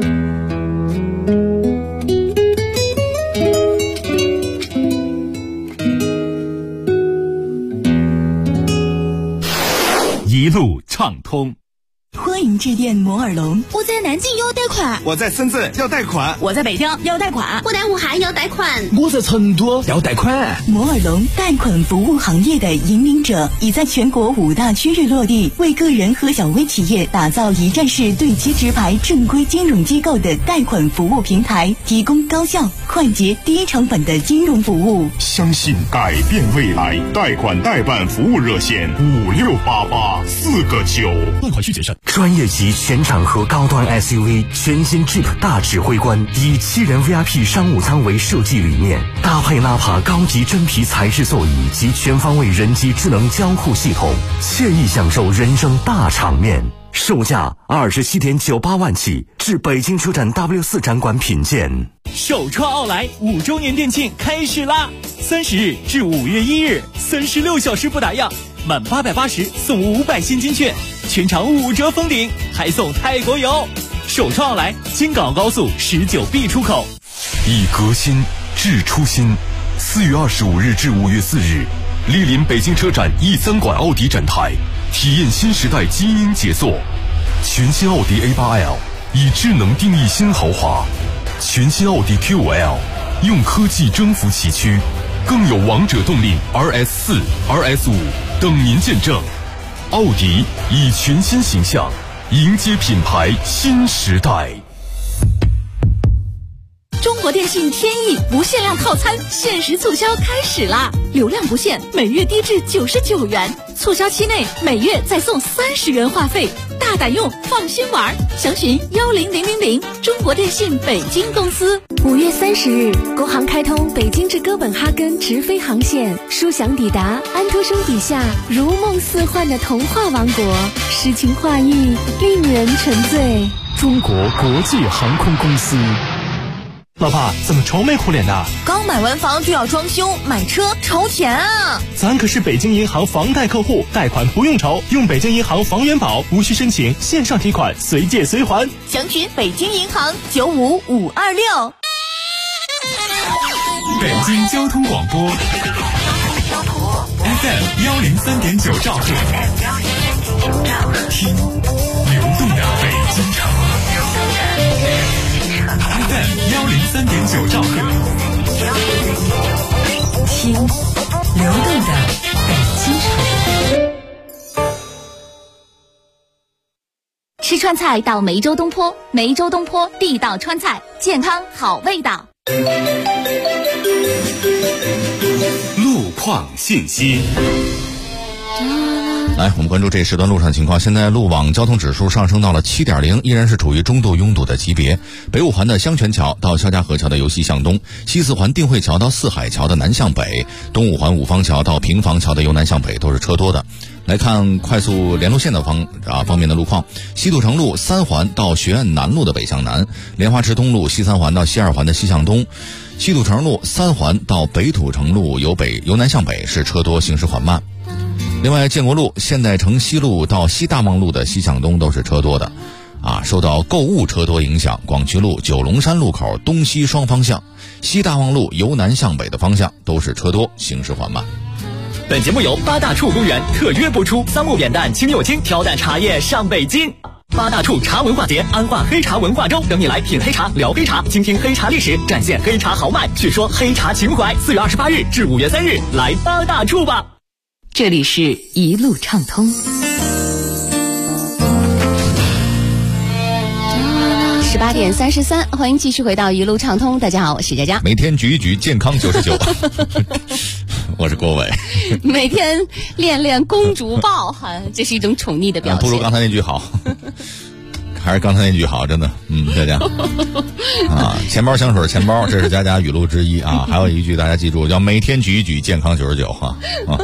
一路畅通。 欢迎致电摩尔龙。 我在南京要贷款， 我在深圳要贷款， 我在北京要贷款， 我在武汉要贷款， 我在成都要贷款。 摩尔龙贷款服务行业的引领者，已在全国5大区域落地，为个人和小微企业打造一站式对接直排正规金融机构的贷款服务平台，提供高效、快捷、低成本的金融服务。 相信改变未来，贷款代办服务热线5688 4个9， 贷款需谨慎。 专业级全场合高端 SUV 全新 Jeep 大指挥官，以7人 VIP 商务舱为设计理念，搭配纳帕高级真皮材质座椅及全方位人机智能交互系统，惬意享受人生大场面。售价27.98万起，至北京车站 W4 展馆品鉴。 首创奥莱5周年店庆开始啦！30日至5月1日，36小时不打烊，满880送500现金券，全场5折封顶，还送泰国游。首创奥莱京港澳高速19B 出口。 以革新致初心。4月25日至5月4日，莅临北京车展 E3 馆奥迪展台，体验新时代精英杰作。全新奥迪 A8L 以智能定义新豪华，全新奥迪 Q5L 用科技征服崎岖，更有王者动力 RS4、RS5 等您见证。奥迪以全新形象迎接品牌新时代。 中国电信天翼不限量套餐限时促销开始啦！流量不限，每月低至99元，促销期内每月再送30元话费，大胆用，放心玩。详询10000，中国电信北京公司。 5月30日，国航开通北京至哥本哈根直飞航线，舒享抵达安徒生笔下如梦似幻的童话王国，诗情画意，令人沉醉。 中国国际航空公司。老婆，怎么愁眉苦脸的？ 刚买完房就要装修，买车愁钱啊！ 咱可是北京银行房贷客户，贷款不用愁，用北京银行房元宝，无需申请，线上提款，随借随还。 详询北京银行95526。 北京交通广播 FM 103.9兆赫，听流动的北京城。FM 103.9兆赫， 听流动的北京城。 吃川菜到梅州东坡，梅州东坡地道川菜，健康好味道。 路况信息。 来，我们关注这时段路上情况。现在路网交通指数上升到了7.0，依然是处于中度拥堵的级别。北五环的香泉桥到肖家河桥的由西向东，西四环定慧桥到四海桥的南向北，东五环五方桥到平房桥的由南向北都是车多的。来看快速联络线的方面的路况。西土城路3环到学院南路的北向南，莲花池东路西3环到西2环的西向东，西土城路3环到北土城路由南向北是车多，行驶缓慢。另外，建国路现代城西路到西大望路的西向东都是车多的。受到购物车多影响，广渠路九龙山路口东西双方向，西大望路由南向北的方向都是车多，行驶缓慢。 本节目由八大处公园特约播出，桑木扁担、青柚青挑担茶叶上北京。八大处茶文化节，安化黑茶文化周，等你来品黑茶、聊黑茶，倾听黑茶历史，展现黑茶豪迈，叙说黑茶情怀。4月28日至5月3日，来八大处吧。 这里是一路畅通。 18点33，欢迎继续回到一路畅通。大家好，我是佳佳。 每天举一举健康99，我是郭伟。 每天练练公主抱，这是一种宠溺的表现。 不如刚才那句好。 还是刚才那句好，真的，佳佳啊，钱包香水钱包，这是佳佳语录之一啊。还有一句大家记住，叫每天举一举，健康99啊。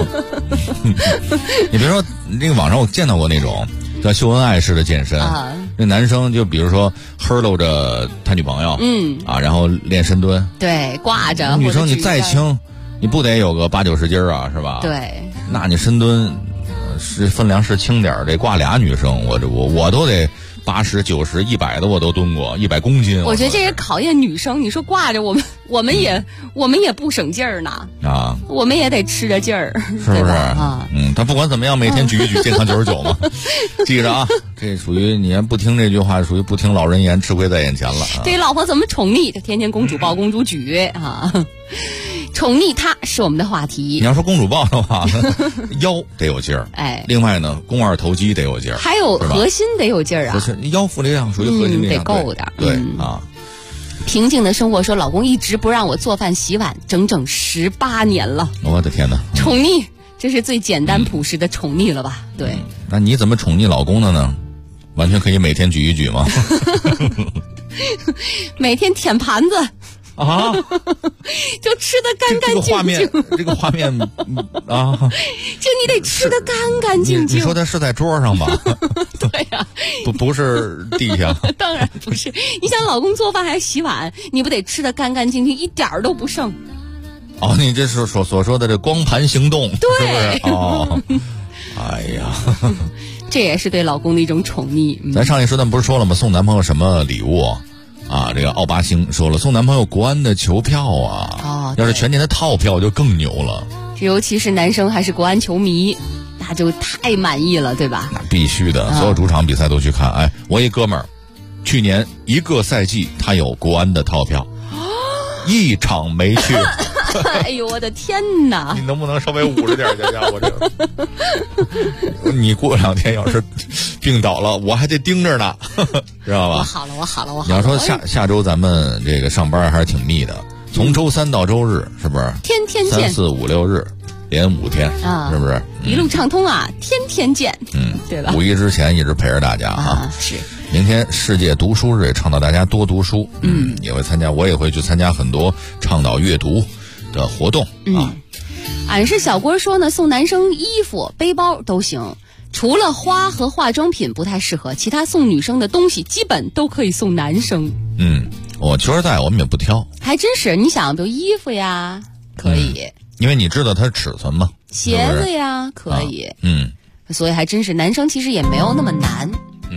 你别说，那个网上我见到过那种叫秀恩爱式的健身，那男生就比如说 hurl 着他女朋友，然后练深蹲， 对，挂着。 女生你再轻，你不得有个80-90斤啊，是吧？ 对， 那你深蹲是分量是轻点，得挂俩女生，我都得80、90、100的我都蹲过，100公斤。 我觉得这也考验女生。你说挂着我们也不省劲儿呢啊，我们也得吃着劲儿， 是不是啊？但不管怎么样，每天举一举，健康99嘛。记着啊，这属于你要不听这句话，属于不听老人言，吃亏在眼前了。 对老婆怎么宠溺，就天天公主抱公主举啊。宠溺她是我们的话题。 你要说公主抱的话，腰得有劲儿，另外呢，肱二头肌得有劲儿， 还有核心得有劲儿啊。 不是腰腹力量属于核心力量， 得够的。 对啊。 平静的生活说，老公一直不让我做饭洗碗，整整18年了。 我的天哪！ 宠溺，这是最简单朴实的宠溺了吧？对。 那你怎么宠溺老公的呢？完全可以每天举一举吗？ 每天舔盘子。 啊， 就吃得干干净净。 这个画面啊， 就你得吃得干干净净。 你说他是在桌上吧？ 对呀， 不是地下。 当然不是。你想老公做饭还洗碗，你不得吃得干干净净，一点儿都不剩。 哦，你这是所说的这光盘行动， 对， 是不是？哦，哎呀， 这也是对老公的一种宠溺。 咱上一时段不是说了吗？送男朋友什么礼物？啊，这个奥巴星说了，送男朋友国安的球票啊，要是全年的套票就更牛了。 尤其是男生还是国安球迷，那就太满意了，对吧？ 那必须的，所有主场比赛都去看。哎，我一哥们儿，去年一个赛季他有国安的套票，一场没去。 哎呦我的天哪！ 你能不能稍微捂着点，佳佳？我这，你过2天要是病倒了，我还得盯着呢，知道吧？ 我好了。 你要说下周咱们这个上班还是挺密的，从周3到周日，是不是？ 天天见。 3、4、5、6日，连5天，是不是？ 一路畅通啊，天天见。对吧？ 5一之前一直陪着大家啊。 是。 明天世界读书日，也倡导大家多读书。也会参加，我也会去参加很多倡导阅读的活动啊。 俺是小郭说呢，送男生衣服、背包都行，除了花和化妆品不太适合，其他送女生的东西基本都可以送男生。 我球儿带我们也不挑， 还真是。你想，比如衣服呀，可以， 因为你知道它的尺寸嘛。 鞋子呀，可以。所以还真是，男生其实也没有那么难。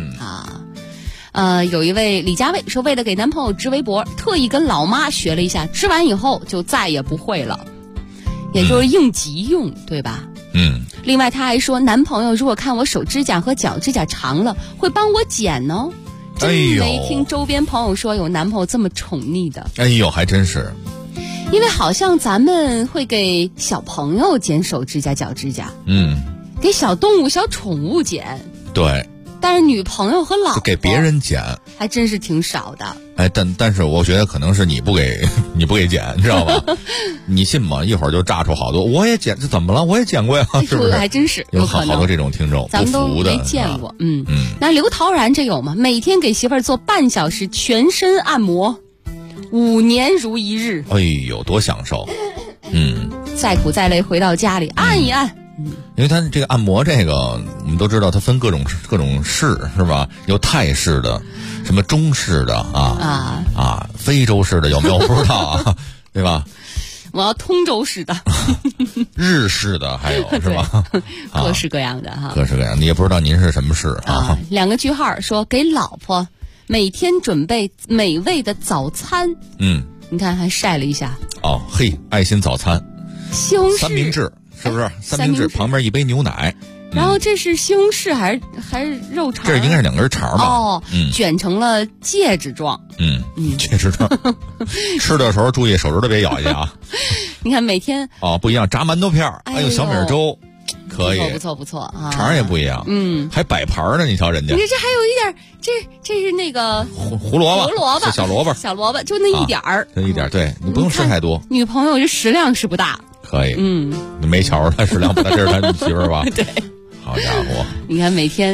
有一位李佳卫说，为了给男朋友织围脖，特意跟老妈学了一下，织完以后就再也不会了，也就是应急用，对吧？另外他还说，男朋友如果看我手指甲和脚指甲长了，会帮我剪呢。真没听周边朋友说有男朋友这么宠溺的。 哎呦，还真是。 因为好像咱们会给小朋友剪手指甲、脚指甲，给小动物、小宠物剪。 对。 但是女朋友和老婆给别人剪还真是挺少的。 哎，但是我觉得可能是你不给剪，你知道吧？你信吗？一会儿就炸出好多，我也剪，这怎么了？我也剪过呀，是不是？ 还真是有好多这种听众， 咱们都没见过。那刘陶然这有吗？每天给媳妇儿做半小时全身按摩，5年如一日。 哎呦，多享受！ 再苦再累回到家里按一按。 因为它这个按摩这个，我们都知道它分各种式，是吧？有泰式的，什么中式的非洲式的有没有不知道啊？对吧？ 我要通州式的， 日式的还有是吧？ 各式各样的哈， 各式各样的，你也不知道您是什么式啊 ？2个句号说给老婆每天准备美味的早餐。你看还晒了一下。 哦，嘿，爱心早餐， 西红柿三明治。是不是三明治旁边一杯牛奶？ 然后这是西红柿还是肉肠？ 这应该是2根肠吧？ 卷成了戒指状。 戒指状。吃的时候注意手指头别咬下去啊！ 你看每天不一样，炸馒头片还有小米粥，可以， 不错啊。 肠也不一样，还摆盘呢，你瞧人家。 你这还有一点，这是那个胡萝卜，小萝卜，就那一点儿， 就一点，对你不用吃太多。 女朋友这食量是不大。 可以，没瞧着他食量不大，这是他媳妇儿吧？ 对， 好家伙！ 你看每天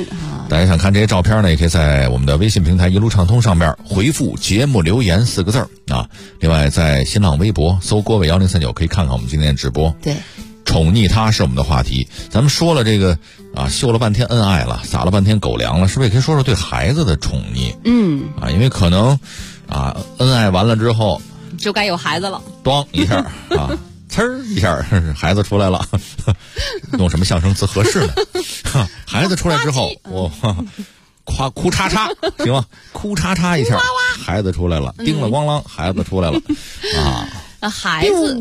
大家想看这些照片呢，也可以在我们的微信平台一路畅通上面回复节目留言4个字啊。另外在新浪微博搜郭伟1039可以看看我们今天的直播。 对， 宠溺他是我们的话题。咱们说了这个啊，秀了半天恩爱了，撒了半天狗粮了，是不是也可以说说对孩子的宠溺？啊，因为可能啊，恩爱完了之后就该有孩子了， 咣一下啊，呲儿一下，孩子出来了，用什么象声词合适呢？孩子出来之后，我哭嚓嚓，行吗？哭嚓嚓一下，孩子出来了，叮了咣啷，孩子出来了， 孩子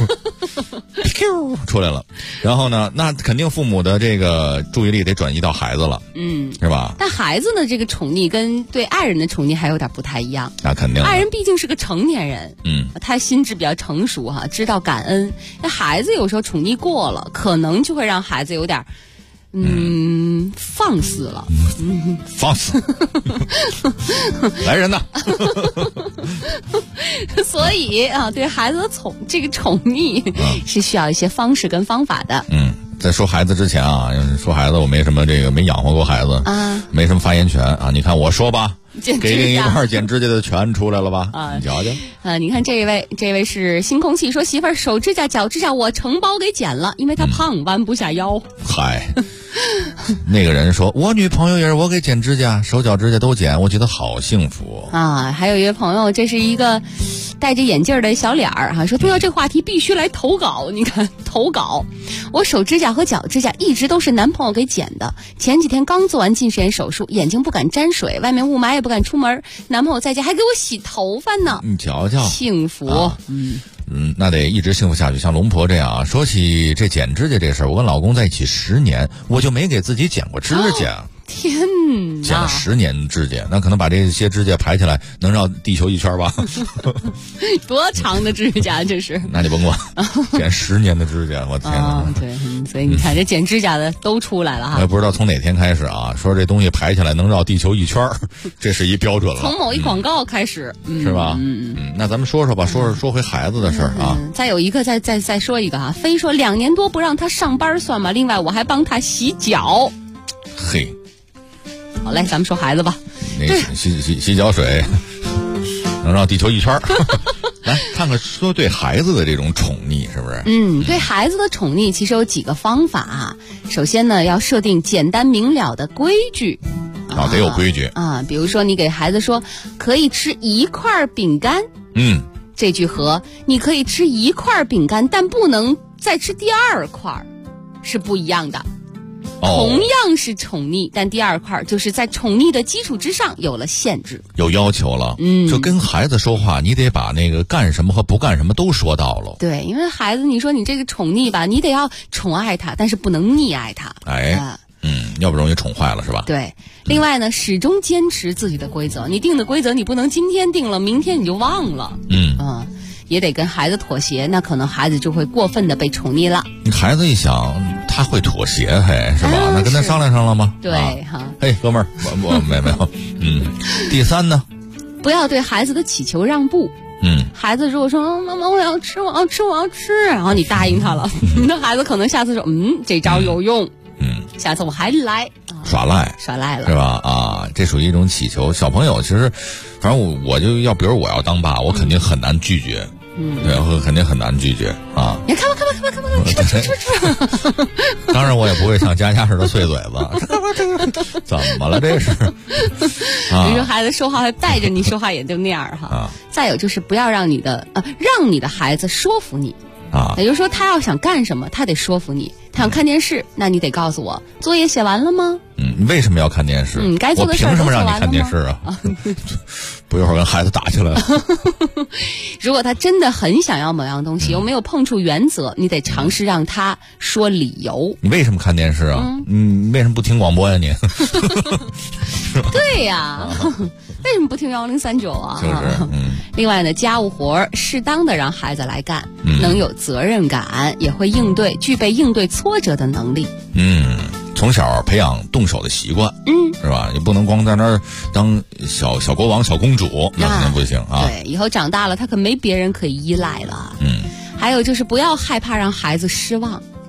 出来了，然后呢，那肯定父母的这个注意力得转移到孩子了，是吧？ 但孩子的这个宠溺跟对爱人的宠溺还有点不太一样。 那肯定， 爱人毕竟是个成年人，他心智比较成熟哈，知道感恩。那孩子有时候宠溺过了，可能就会让孩子有点放肆了， 放肆，来人呐！ 所以啊，对孩子的这个宠溺是需要一些方式跟方法的。 在说孩子之前啊，说孩子我没什么没养活过孩子啊，没什么发言权啊。你看我说吧，给另一半剪指甲的权出来了吧？你瞧瞧。 你看这位是新空气说媳妇儿手指甲脚指甲我承包给剪了，因为她胖弯不下腰。 嗨。那个人说我女朋友也是我给剪指甲，手脚指甲都剪，我觉得好幸福啊。还有一位朋友，这是一个戴着眼镜的小脸儿哈，说对到这话题必须来投稿。你看投稿，我手指甲和脚指甲一直都是男朋友给剪的，前几天刚做完近视眼手术，眼睛不敢沾水，外面雾霾也不敢出门，男朋友在家还给我洗头发呢。 你瞧瞧， 幸福。 那得一直幸福下去。像龙婆这样啊，说起这剪指甲这事儿，我跟老公在一起10年，我就没给自己剪过指甲。 天哪！ 剪了10年指甲，那可能把这些指甲排起来能绕地球一圈吧？ 多长的指甲这是？ 那你甭管，剪10年的指甲，我天哪！ 对，所以你看这剪指甲的都出来了哈。 我也不知道从哪天开始啊，说这东西排起来能绕地球一圈，这是一标准了。 从某一广告开始， 是吧？那咱们说说吧，说回孩子的事儿啊。 再有一个，再说一个啊，非说2年多不让他上班算吗？另外我还帮他洗脚。 嘿。 好嘞，咱们说孩子吧。 那洗脚水能绕地球一圈来看看说对孩子的这种宠溺是不是？ 对孩子的宠溺其实有几个方法啊。首先呢，要设定简单明了的规矩。 得有规矩啊。比如说你给孩子说可以吃1块饼干，这句和你可以吃1块饼干，但不能再吃第2块是不一样的。同样是宠溺，但第2块就是在宠溺的基础之上有了限制， 有要求了。就跟孩子说话，你得把那个干什么和不干什么都说到了。 对，因为孩子，你说你这个宠溺吧，你得要宠爱他，但是不能溺爱他。 要不容易宠坏了是吧？ 对。另外呢，始终坚持自己的规则，你定的规则你不能今天定了，明天你就忘了。也得跟孩子妥协，那可能孩子就会过分的被宠溺了。 孩子一想他会妥协，是吧？那跟他商量商量吗？ 对哈。 哥们儿，我没有。第3呢， 不要对孩子的祈求让步。孩子如果说妈妈我要吃，然后你答应他了，那孩子可能下次说这招有用，下次我还来。 耍赖了是吧？这属于一种祈求。小朋友其实，反正我就要，比如我要当爸，我肯定很难拒绝。对，我肯定很难拒绝啊！ 你看吧，吃。 当然，我也不会像佳佳似的碎嘴子。怎么了？这是？ 你说孩子说话还带着你说话，也就那样哈。再有就是不要让你的孩子说服你。也就是说，他要想干什么，他得说服你。他想看电视，那你得告诉我作业写完了吗？ 你为什么要看电视？ 该做的事我凭什么让你看电视啊？不一会儿跟孩子打起来了。 如果他真的很想要某样东西，又没有碰触原则，你得尝试让他说理由。 你为什么看电视啊？你为什么不听广播呀？你？ 对呀。为什么不听1039啊？ 就是。 另外呢，家务活适当的让孩子来干，能有责任感，也会具备应对挫折的能力。 从小培养动手的习惯，是吧？你不能光在那儿当小国王、小公主，那肯定不行啊。 对，以后长大了，他可没别人可以依赖了。还有就是不要害怕让孩子失望。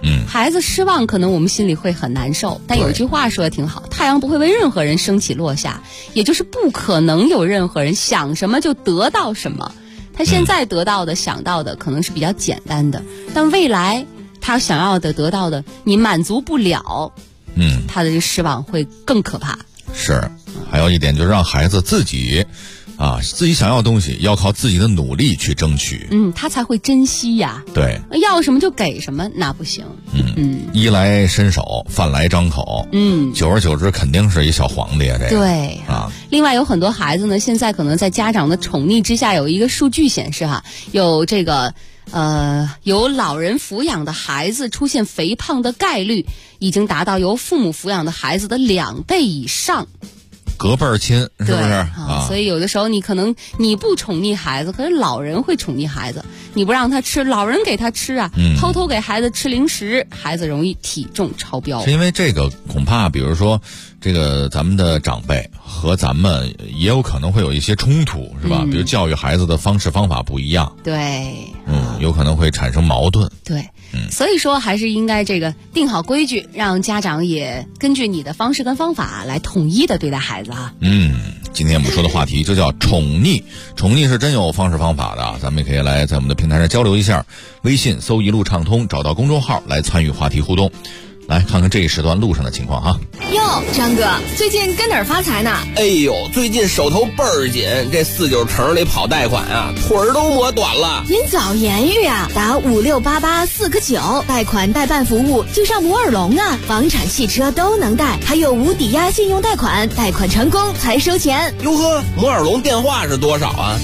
孩子失望，可能我们心里会很难受。但有句话说的挺好，太阳不会为任何人升起落下，也就是不可能有任何人想什么就得到什么。他现在得到的、想到的可能是比较简单的，但未来他想要的、得到的，你满足不了，他的这失望会更可怕。 是，还有一点就是让孩子自己想要的东西要靠自己的努力去争取， 他才会珍惜呀。 对， 要什么就给什么，那不行。 衣来伸手，饭来张口。久而久之肯定是一小皇帝啊，这个。 对啊。另外有很多孩子呢，现在可能在家长的宠溺之下，有一个数据显示有这个由老人抚养的孩子出现肥胖的概率已经达到由父母抚养的孩子的2倍以上。 隔辈儿亲，是不是所以有的时候你可能你不宠溺孩子，可是老人会宠溺孩子。你不让他吃，老人给他吃啊，偷偷给孩子吃零食，孩子容易体重超标。 是因为这个恐怕比如说这个咱们的长辈和咱们也有可能会有一些冲突，是吧？比如教育孩子的方式方法不一样， 对， 有可能会产生矛盾。 对，所以说还是应该这个定好规矩，让家长也根据你的方式跟方法来统一的对待孩子啊。 今天我们说的话题就叫宠溺，宠溺是真有方式方法的，咱们也可以来在我们的平台上交流一下，微信搜一路畅通，找到公众号来参与话题互动。来看看这一时段路上的情况哈。 哟，张哥，最近跟哪儿发财呢？ 哎呦，最近手头倍儿紧，这49城里跑贷款啊，腿儿都磨短了。 您早言语啊，打5688-4个9，贷款代办服务就上摩尔龙啊，房产、汽车都能贷，还有无抵押信用贷款，贷款成功才收钱。 哟呵，摩尔龙电话是多少啊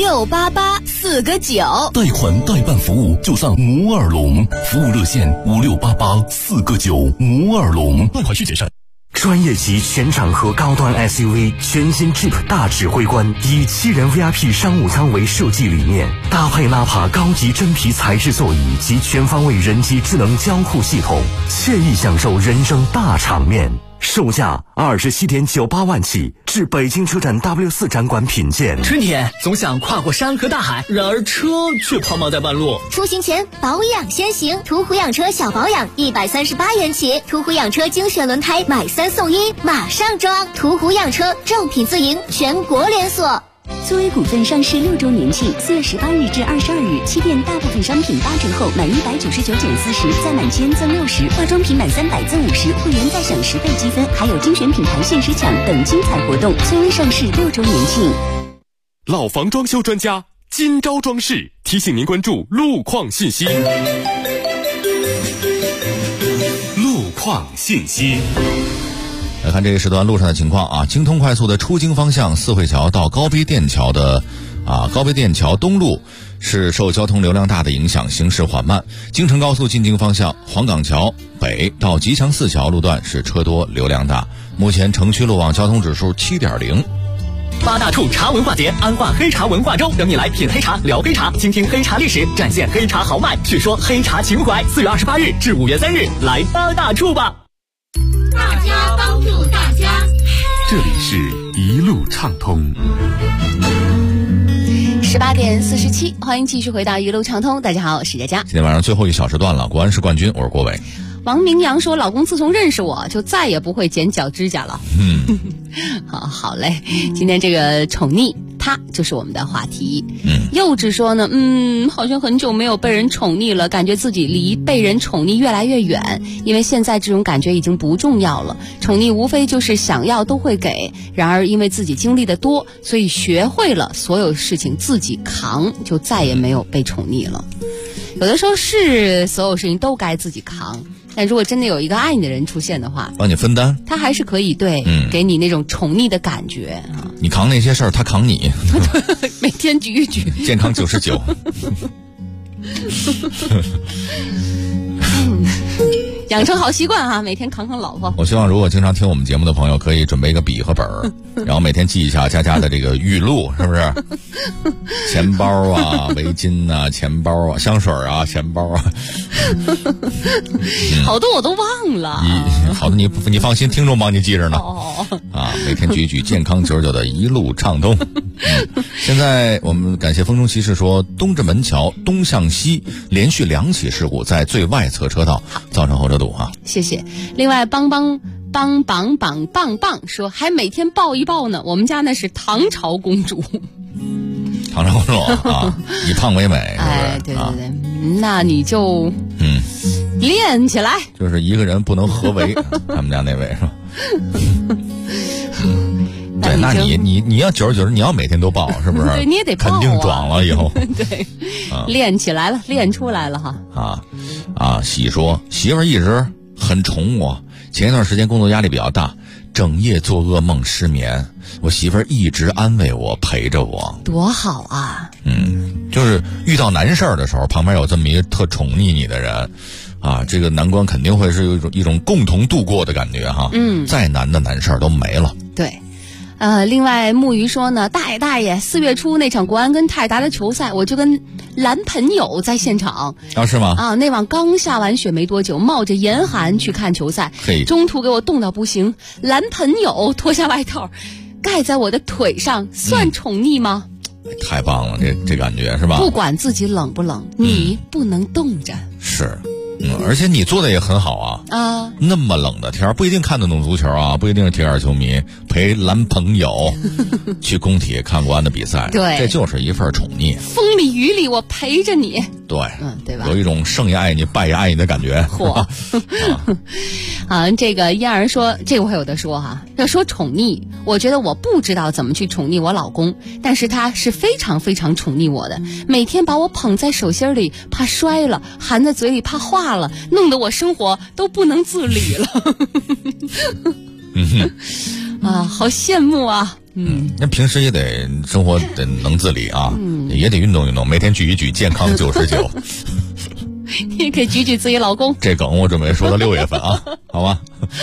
？5688-4个9， 贷款代办服务就上摩尔龙，服务热线5688-4个9。摩尔龙，贷款需谨慎。 专业级全场合高端 SUV 全新 Jeep 大指挥官，以7人 VIP 商务舱为设计理念，搭配纳帕高级真皮材质座椅及全方位人机智能交互系统，惬意享受人生大场面。售价27.98万起，至北京车展 W4 展馆品鉴。 春天总想跨过山和大海，然而车却抛锚在半路。 出行前保养先行，途虎养车小保养138元起，途虎养车精选轮胎买3送1，马上装。途虎养车正品自营，全国连锁。 苏威股份上市6周年庆，4月18日至22日，旗舰大部分商品8折后，满199减40，再满1000赠60，化妆品满300赠50，会员再省10倍积分，还有精选品牌限时抢等精彩活动。苏威上市6周年庆。 老房装修专家今朝装饰提醒您关注路况信息。路况信息。 来看这一时段路上的情况啊，京通快速的出京方向四惠桥到高碑店桥的高碑店桥东路是受交通流量大的影响，行驶缓慢。京承高速进京方向黄岗桥北到吉祥寺桥路段是车多流量大，目前城区路网交通指数7.0。 八大处茶文化节，安化黑茶文化周，等你来品黑茶、聊黑茶，倾听黑茶历史，展现黑茶豪迈，叙说黑茶情怀。4月28日至5月3日，来八大处吧。 大家帮助大家， 这里是一路畅通。 18点47，欢迎继续回到一路畅通。大家好，我是佳佳。 今天晚上最后一小时段了，国安是冠军，我是郭伟。 王明阳说，老公自从认识我就再也不会剪脚指甲了。好嘞，今天这个宠溺它就是我们的话题。幼稚说呢，好像很久没有被人宠溺了，感觉自己离被人宠溺越来越远，因为现在这种感觉已经不重要了。宠溺无非就是想要都会给，然而因为自己经历的多，所以学会了所有事情自己扛，就再也没有被宠溺了。有的时候是所有事情都该自己扛，但如果真的有一个爱你的人出现的话， 帮你分担， 他还是可以给你那种宠溺的感觉啊。 你扛那些事儿，他扛你， 每天举一举， 健康99。 养成好习惯啊，每天扛扛老婆。 我希望如果经常听我们节目的朋友，可以准备一个笔和本儿，然后每天记一下佳佳的这个语录，是不是？钱包啊，围巾啊，钱包啊，香水啊，钱包啊， 好多我都忘了。 好的，你放心，听众帮你记着呢。每天举一举，健康99的一路畅通。 现在我们感谢风中骑士说，东直门桥东向西连续2起事故，在最外侧车道造成后车堵啊。 谢谢。另外，棒说还每天抱一抱呢，我们家那是唐朝公主。 唐朝公主啊，以胖为美，是不是？ 哎，对对对，那你就练起来。 就是一个人不能合围，他们家那位是吧？对，那你要久而久之，你要每天都抱，是不是？ 对，你也得抱肯定壮了以后。 对，练起来了，练出来了哈。喜说媳妇儿一直很宠我，前一段时间工作压力比较大，整夜做噩梦失眠，我媳妇儿一直安慰我，陪着我， 多好啊！ 就是遇到难事儿的时候，旁边有这么一个特宠溺你的人。这个难关肯定会是有一种共同度过的感觉哈。再难的难事儿都没了。 对，另外木鱼说呢，大爷，4月初那场国安跟泰达的球赛，我就跟蓝朋友在现场。 是吗？ 那晚刚下完雪没多久，冒着严寒去看球赛，中途给我冻到不行，蓝朋友脱下外套盖在我的腿上，算宠溺吗？ 太棒了，这感觉是吧？ 不管自己冷不冷，你不能冻着。 是。而且你做的也很好啊！那么冷的天，不一定看得懂足球啊，不一定是铁杆球迷，陪蓝朋友去工体看国安的比赛， 对， 这就是一份宠溺。 风里雨里，我陪着你。 对， 对吧？ 有一种胜也爱你，败也爱你的感觉。 嚯！这个燕儿说，这个我有的说哈。要说宠溺，我觉得我不知道怎么去宠溺我老公，但是他是非常非常宠溺我的，每天把我捧在手心里，怕摔了，含在嘴里怕化了，弄得我生活都不能自理了。好羡慕啊！ 那平时也得生活得能自理啊，也得运动运动，每天举一举健康99。 你也可以举举自己老公。 这梗我准备说到6月份啊，好吧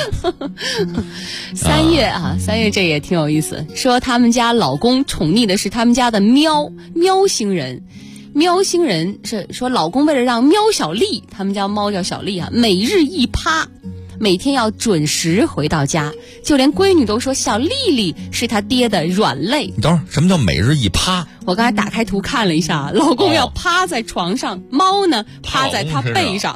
？3月3月这也挺有意思，说他们家老公宠溺的是他们家的喵星人。喵星人是说老公为了让喵小丽，他们家猫叫小丽每日一趴，每天要准时回到家，就连闺女都说小丽丽是他爹的软肋。 你等会儿，什么叫每日一趴？ 我刚才打开图看了一下，老公要趴在床上，猫呢趴在他背上。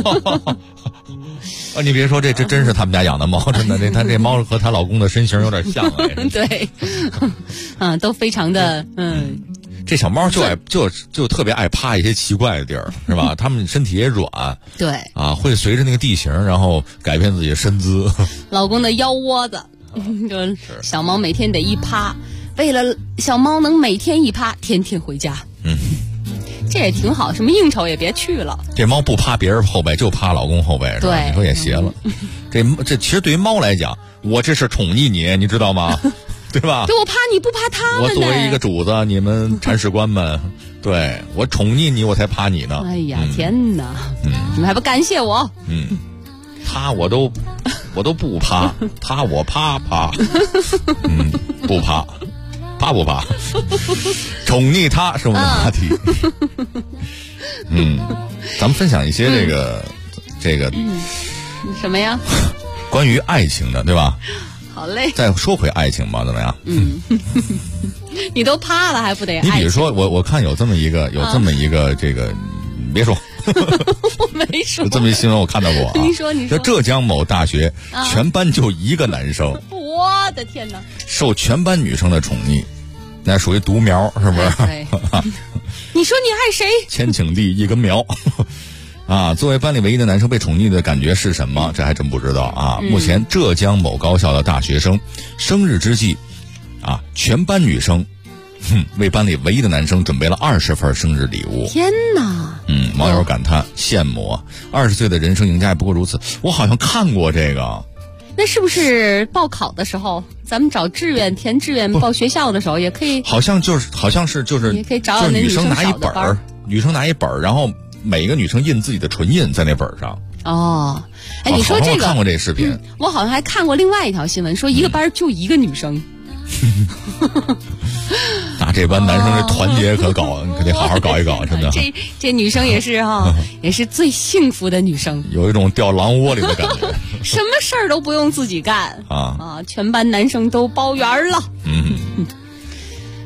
你别说，这真是他们家养的猫，真的，这猫和她老公的身形有点像。 对，都非常的这小猫就特别爱趴一些奇怪的地儿，是吧？它们身体也软， 对会随着那个地形，然后改变自己的身姿。 老公的腰窝子，就小猫每天得一趴，为了小猫能每天一趴，天天回家。这也挺好，什么应酬也别去了。这猫不趴别人后背，就趴老公后背，是吧？ 对， 你说也邪了。这其实对于猫来讲，我这是宠溺你，你知道吗？对吧？ 对，我怕你不怕他们。 我作为一个主子，你们铲屎官们，对我宠溺你，我才怕你呢。 哎呀，天哪！你们还不感谢我？ 他我都不怕，他我怕，不怕，怕不怕？宠溺他是我们的话题。咱们分享一些这个什么呀？ 关于爱情的，对吧？ 好嘞， 再说回爱情吧，怎么样？ 你都趴了还不得爱情？ 你比如说，我看有这么一个这个，别说， 我没说， 有这么一新闻我看到过。 你说， 在浙江某大学，全班就一个男生， 我的天哪， 受全班女生的宠溺，那属于独苗，是不是？ 你说你爱谁？ 千顷地一根苗。作为班里唯一的男生被宠溺的感觉是什么？这还真不知道啊。目前浙江某高校的大学生生日之际，全班女生为班里唯一的男生准备了20份生日礼物。 天哪！ 网友感叹羡慕，20岁的人生赢家也不过如此。我好像看过这个。 那是不是报考的时候，咱们找志愿填志愿报学校的时候也可以？ 好像是也可以找那女生拿一本儿，然后每个女生印自己的唇印在那本上。 你说这个， 我看过这视频， 我好像还看过另外一条新闻，说一个班就一个女生。 那这班男生这团结可得好好搞一搞，真的。 这女生也是也是最幸福的女生， 有一种掉狼窝里的感觉。 什么事儿都不用自己干全班男生都包圆了。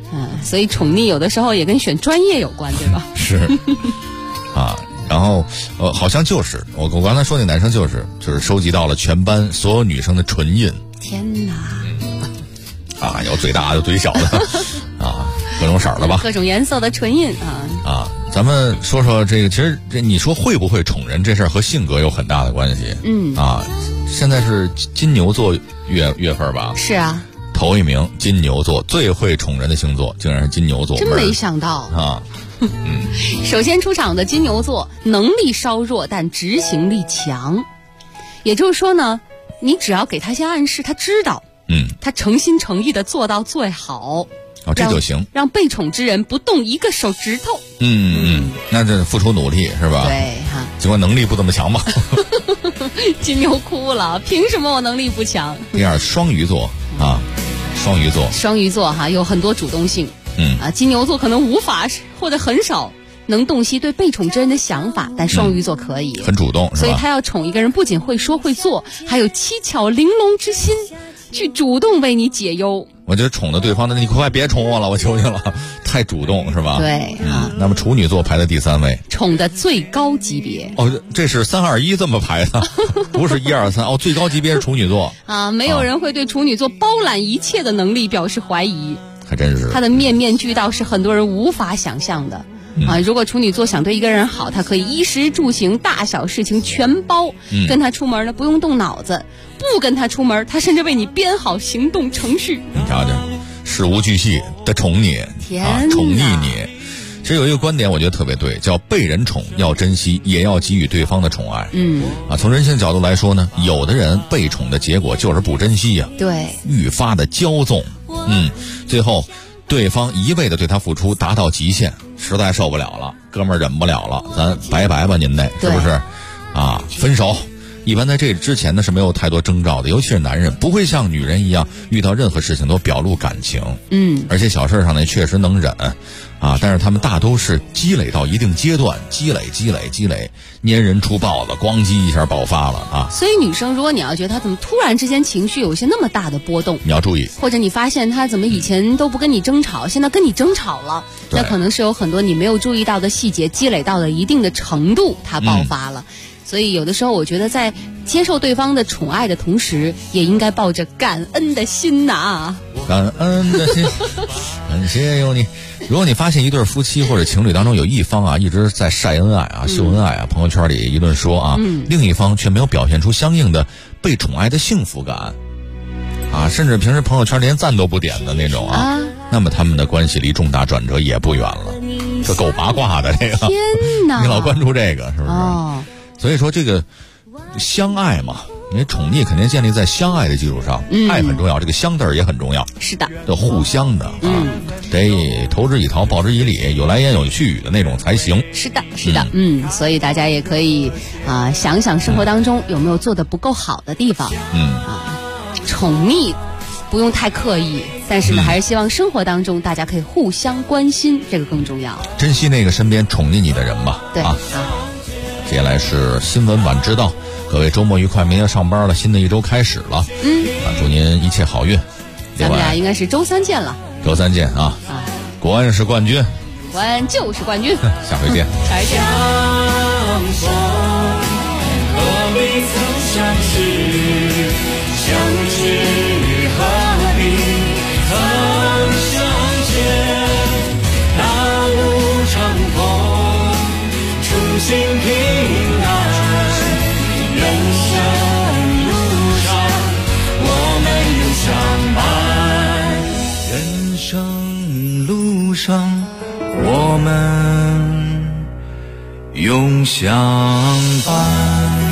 所以宠溺有的时候也跟选专业有关，对吧？ 是啊，然后好像就是我刚才说那男生就是收集到了全班所有女生的唇印。 天哪！ 啊，有嘴大的，有嘴小的，啊，各种色儿的吧， 各种颜色的唇印啊。 啊，咱们说说这个，其实你说会不会宠人这事儿和性格有很大的关系。啊，现在是金牛座月份吧？ 是啊。 头一名金牛座，最会宠人的星座竟然是金牛座， 真没想到啊。 首先出场的金牛座能力稍弱，但执行力强。也就是说呢，你只要给他些暗示，他知道。他诚心诚意的做到最好， 这就行， 让被宠之人不动一个手指头。 那这付出努力是吧？ 对哈， 尽管能力不怎么强吧。 金牛哭了，凭什么我能力不强？ 第二，双鱼座啊，双鱼座哈有很多主动性。金牛座可能无法或者很少能洞悉对被宠之人的想法，但双鱼座可以， 很主动， 所以他要宠一个人，不仅会说会做，还有七巧玲珑之心。去主动为你解忧， 我觉得宠的对方的你快别宠我了，我求你了，太主动是吧？ 对啊。 那么处女座排在第3位， 宠的最高级别。 这是3、2、1这么排的，不是1、2、3最高级别是处女座啊。没有人会对处女座包揽一切的能力表示怀疑， 还真是。 他的面面俱到是很多人无法想象的。如果处女座想对一个人好，他可以衣食住行大小事情全包，跟他出门呢不用动脑子，不跟他出门，他甚至为你编好行动程序。 你瞧瞧，事无巨细的宠你，宠溺你。其实有一个观点我觉得特别对，叫被人宠要珍惜，也要给予对方的宠爱。从人性角度来说呢，有的人被宠的结果就是不珍惜呀， 对， 愈发的骄纵，最后对方一味的对他付出达到极限，实在受不了了，哥们儿忍不了了，咱拜拜吧您是不是啊？分手。一般在这之前呢是没有太多征兆的，尤其是男人不会像女人一样遇到任何事情都表露感情，而且小事上呢确实能忍啊，但是他们大都是积累到一定阶段，积累，粘人出豹子，咣叽一下爆发了啊！ 所以女生，如果你要觉得她怎么突然之间情绪有些那么大的波动， 你要注意， 或者你发现她怎么以前都不跟你争吵，现在跟你争吵了，那可能是有很多你没有注意到的细节积累到了一定的程度，她爆发了。所以有的时候我觉得在接受对方的宠爱的同时，也应该抱着感恩的心呐。 感恩的心，感谢有你。如果你发现一对夫妻或者情侣当中有一方一直在晒恩爱秀恩爱朋友圈里议论说另一方却没有表现出相应的被宠爱的幸福感甚至平时朋友圈连赞都不点的那种那么他们的关系离重大转折也不远了。这够八卦的这个， 天哪！ 你老关注这个是不是？所以说这个相爱嘛，因为宠溺肯定建立在相爱的基础上，爱很重要，这个相字儿也很重要。 是的， 得互相的得投之以桃，报之以礼，有来言有去语的那种才行。 是的，所以大家也可以想想生活当中有没有做得不够好的地方。宠溺不用太刻意，但是呢，还是希望生活当中大家可以互相关心，这个更重要。 珍惜那个身边宠溺你的人吧。 对接下来是新闻晚知道，各位周末愉快，明天上班了，新的一周开始了。祝您一切好运。 咱们俩应该是周3见了。 周3见国安是冠军， 国安就是冠军。 下回见。 下回见。 何必曾相识，相知何必曾相见。大路长空，初心平安。人生路上，我们永相伴。人生路上，我们永相伴。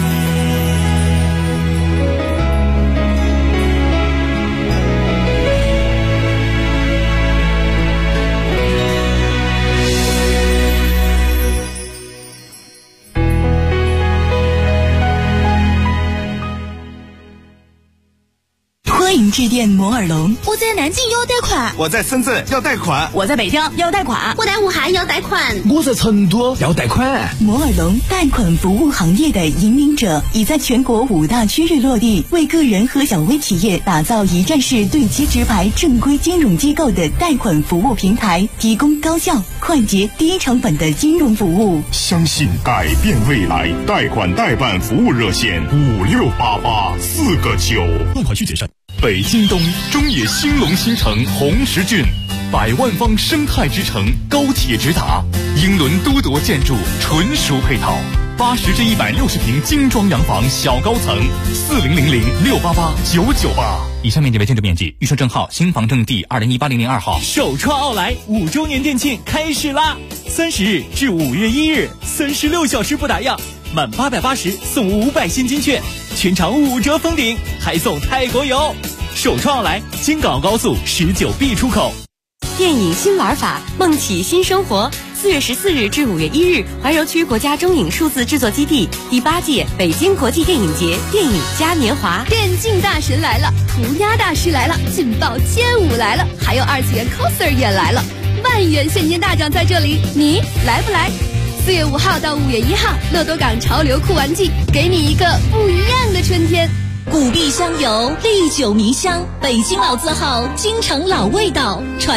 欢迎致电摩尔龙。 我在南京要贷款， 我在深圳要贷款， 我在北京要贷款， 我在武汉要贷款， 我在成都要贷款。 摩尔龙贷款服务行业的引领者，已在全国5大区域落地，为个人和小微企业打造一站式对接直排正规金融机构的贷款服务平台，提供高效、快捷、低成本的金融服务。 相信改变未来，贷款代办服务热线5688 4个9。 办好需谨慎。北京东中野兴隆新城红石郡，100万方生态之城，高铁直达，英伦都铎建筑纯熟配套，80至160平精装洋房小高层，4000688998。以上面积为建筑面积，预售证号新房证第20180002号。 首创奥莱5周年店庆开始啦！30日至5月1日，36小时不打烊，满880送500现金券，全场5折封顶，还送泰国游。首创奥莱京港澳高速19B 出口。 电影新玩法，梦起新生活。4月14日至5月1日，怀柔区国家中影数字制作基地第8届北京国际电影节电影嘉年华。 电竞大神来了，涂鸦大师来了，劲爆街舞来了，还有2次元 coser 也来了，万元现金大奖在这里，你来不来？4月5号到5月1号，乐多港潮流酷玩季，给你一个不一样的春天。 古壁香油，历久弥香，北京老字号，京城老味道。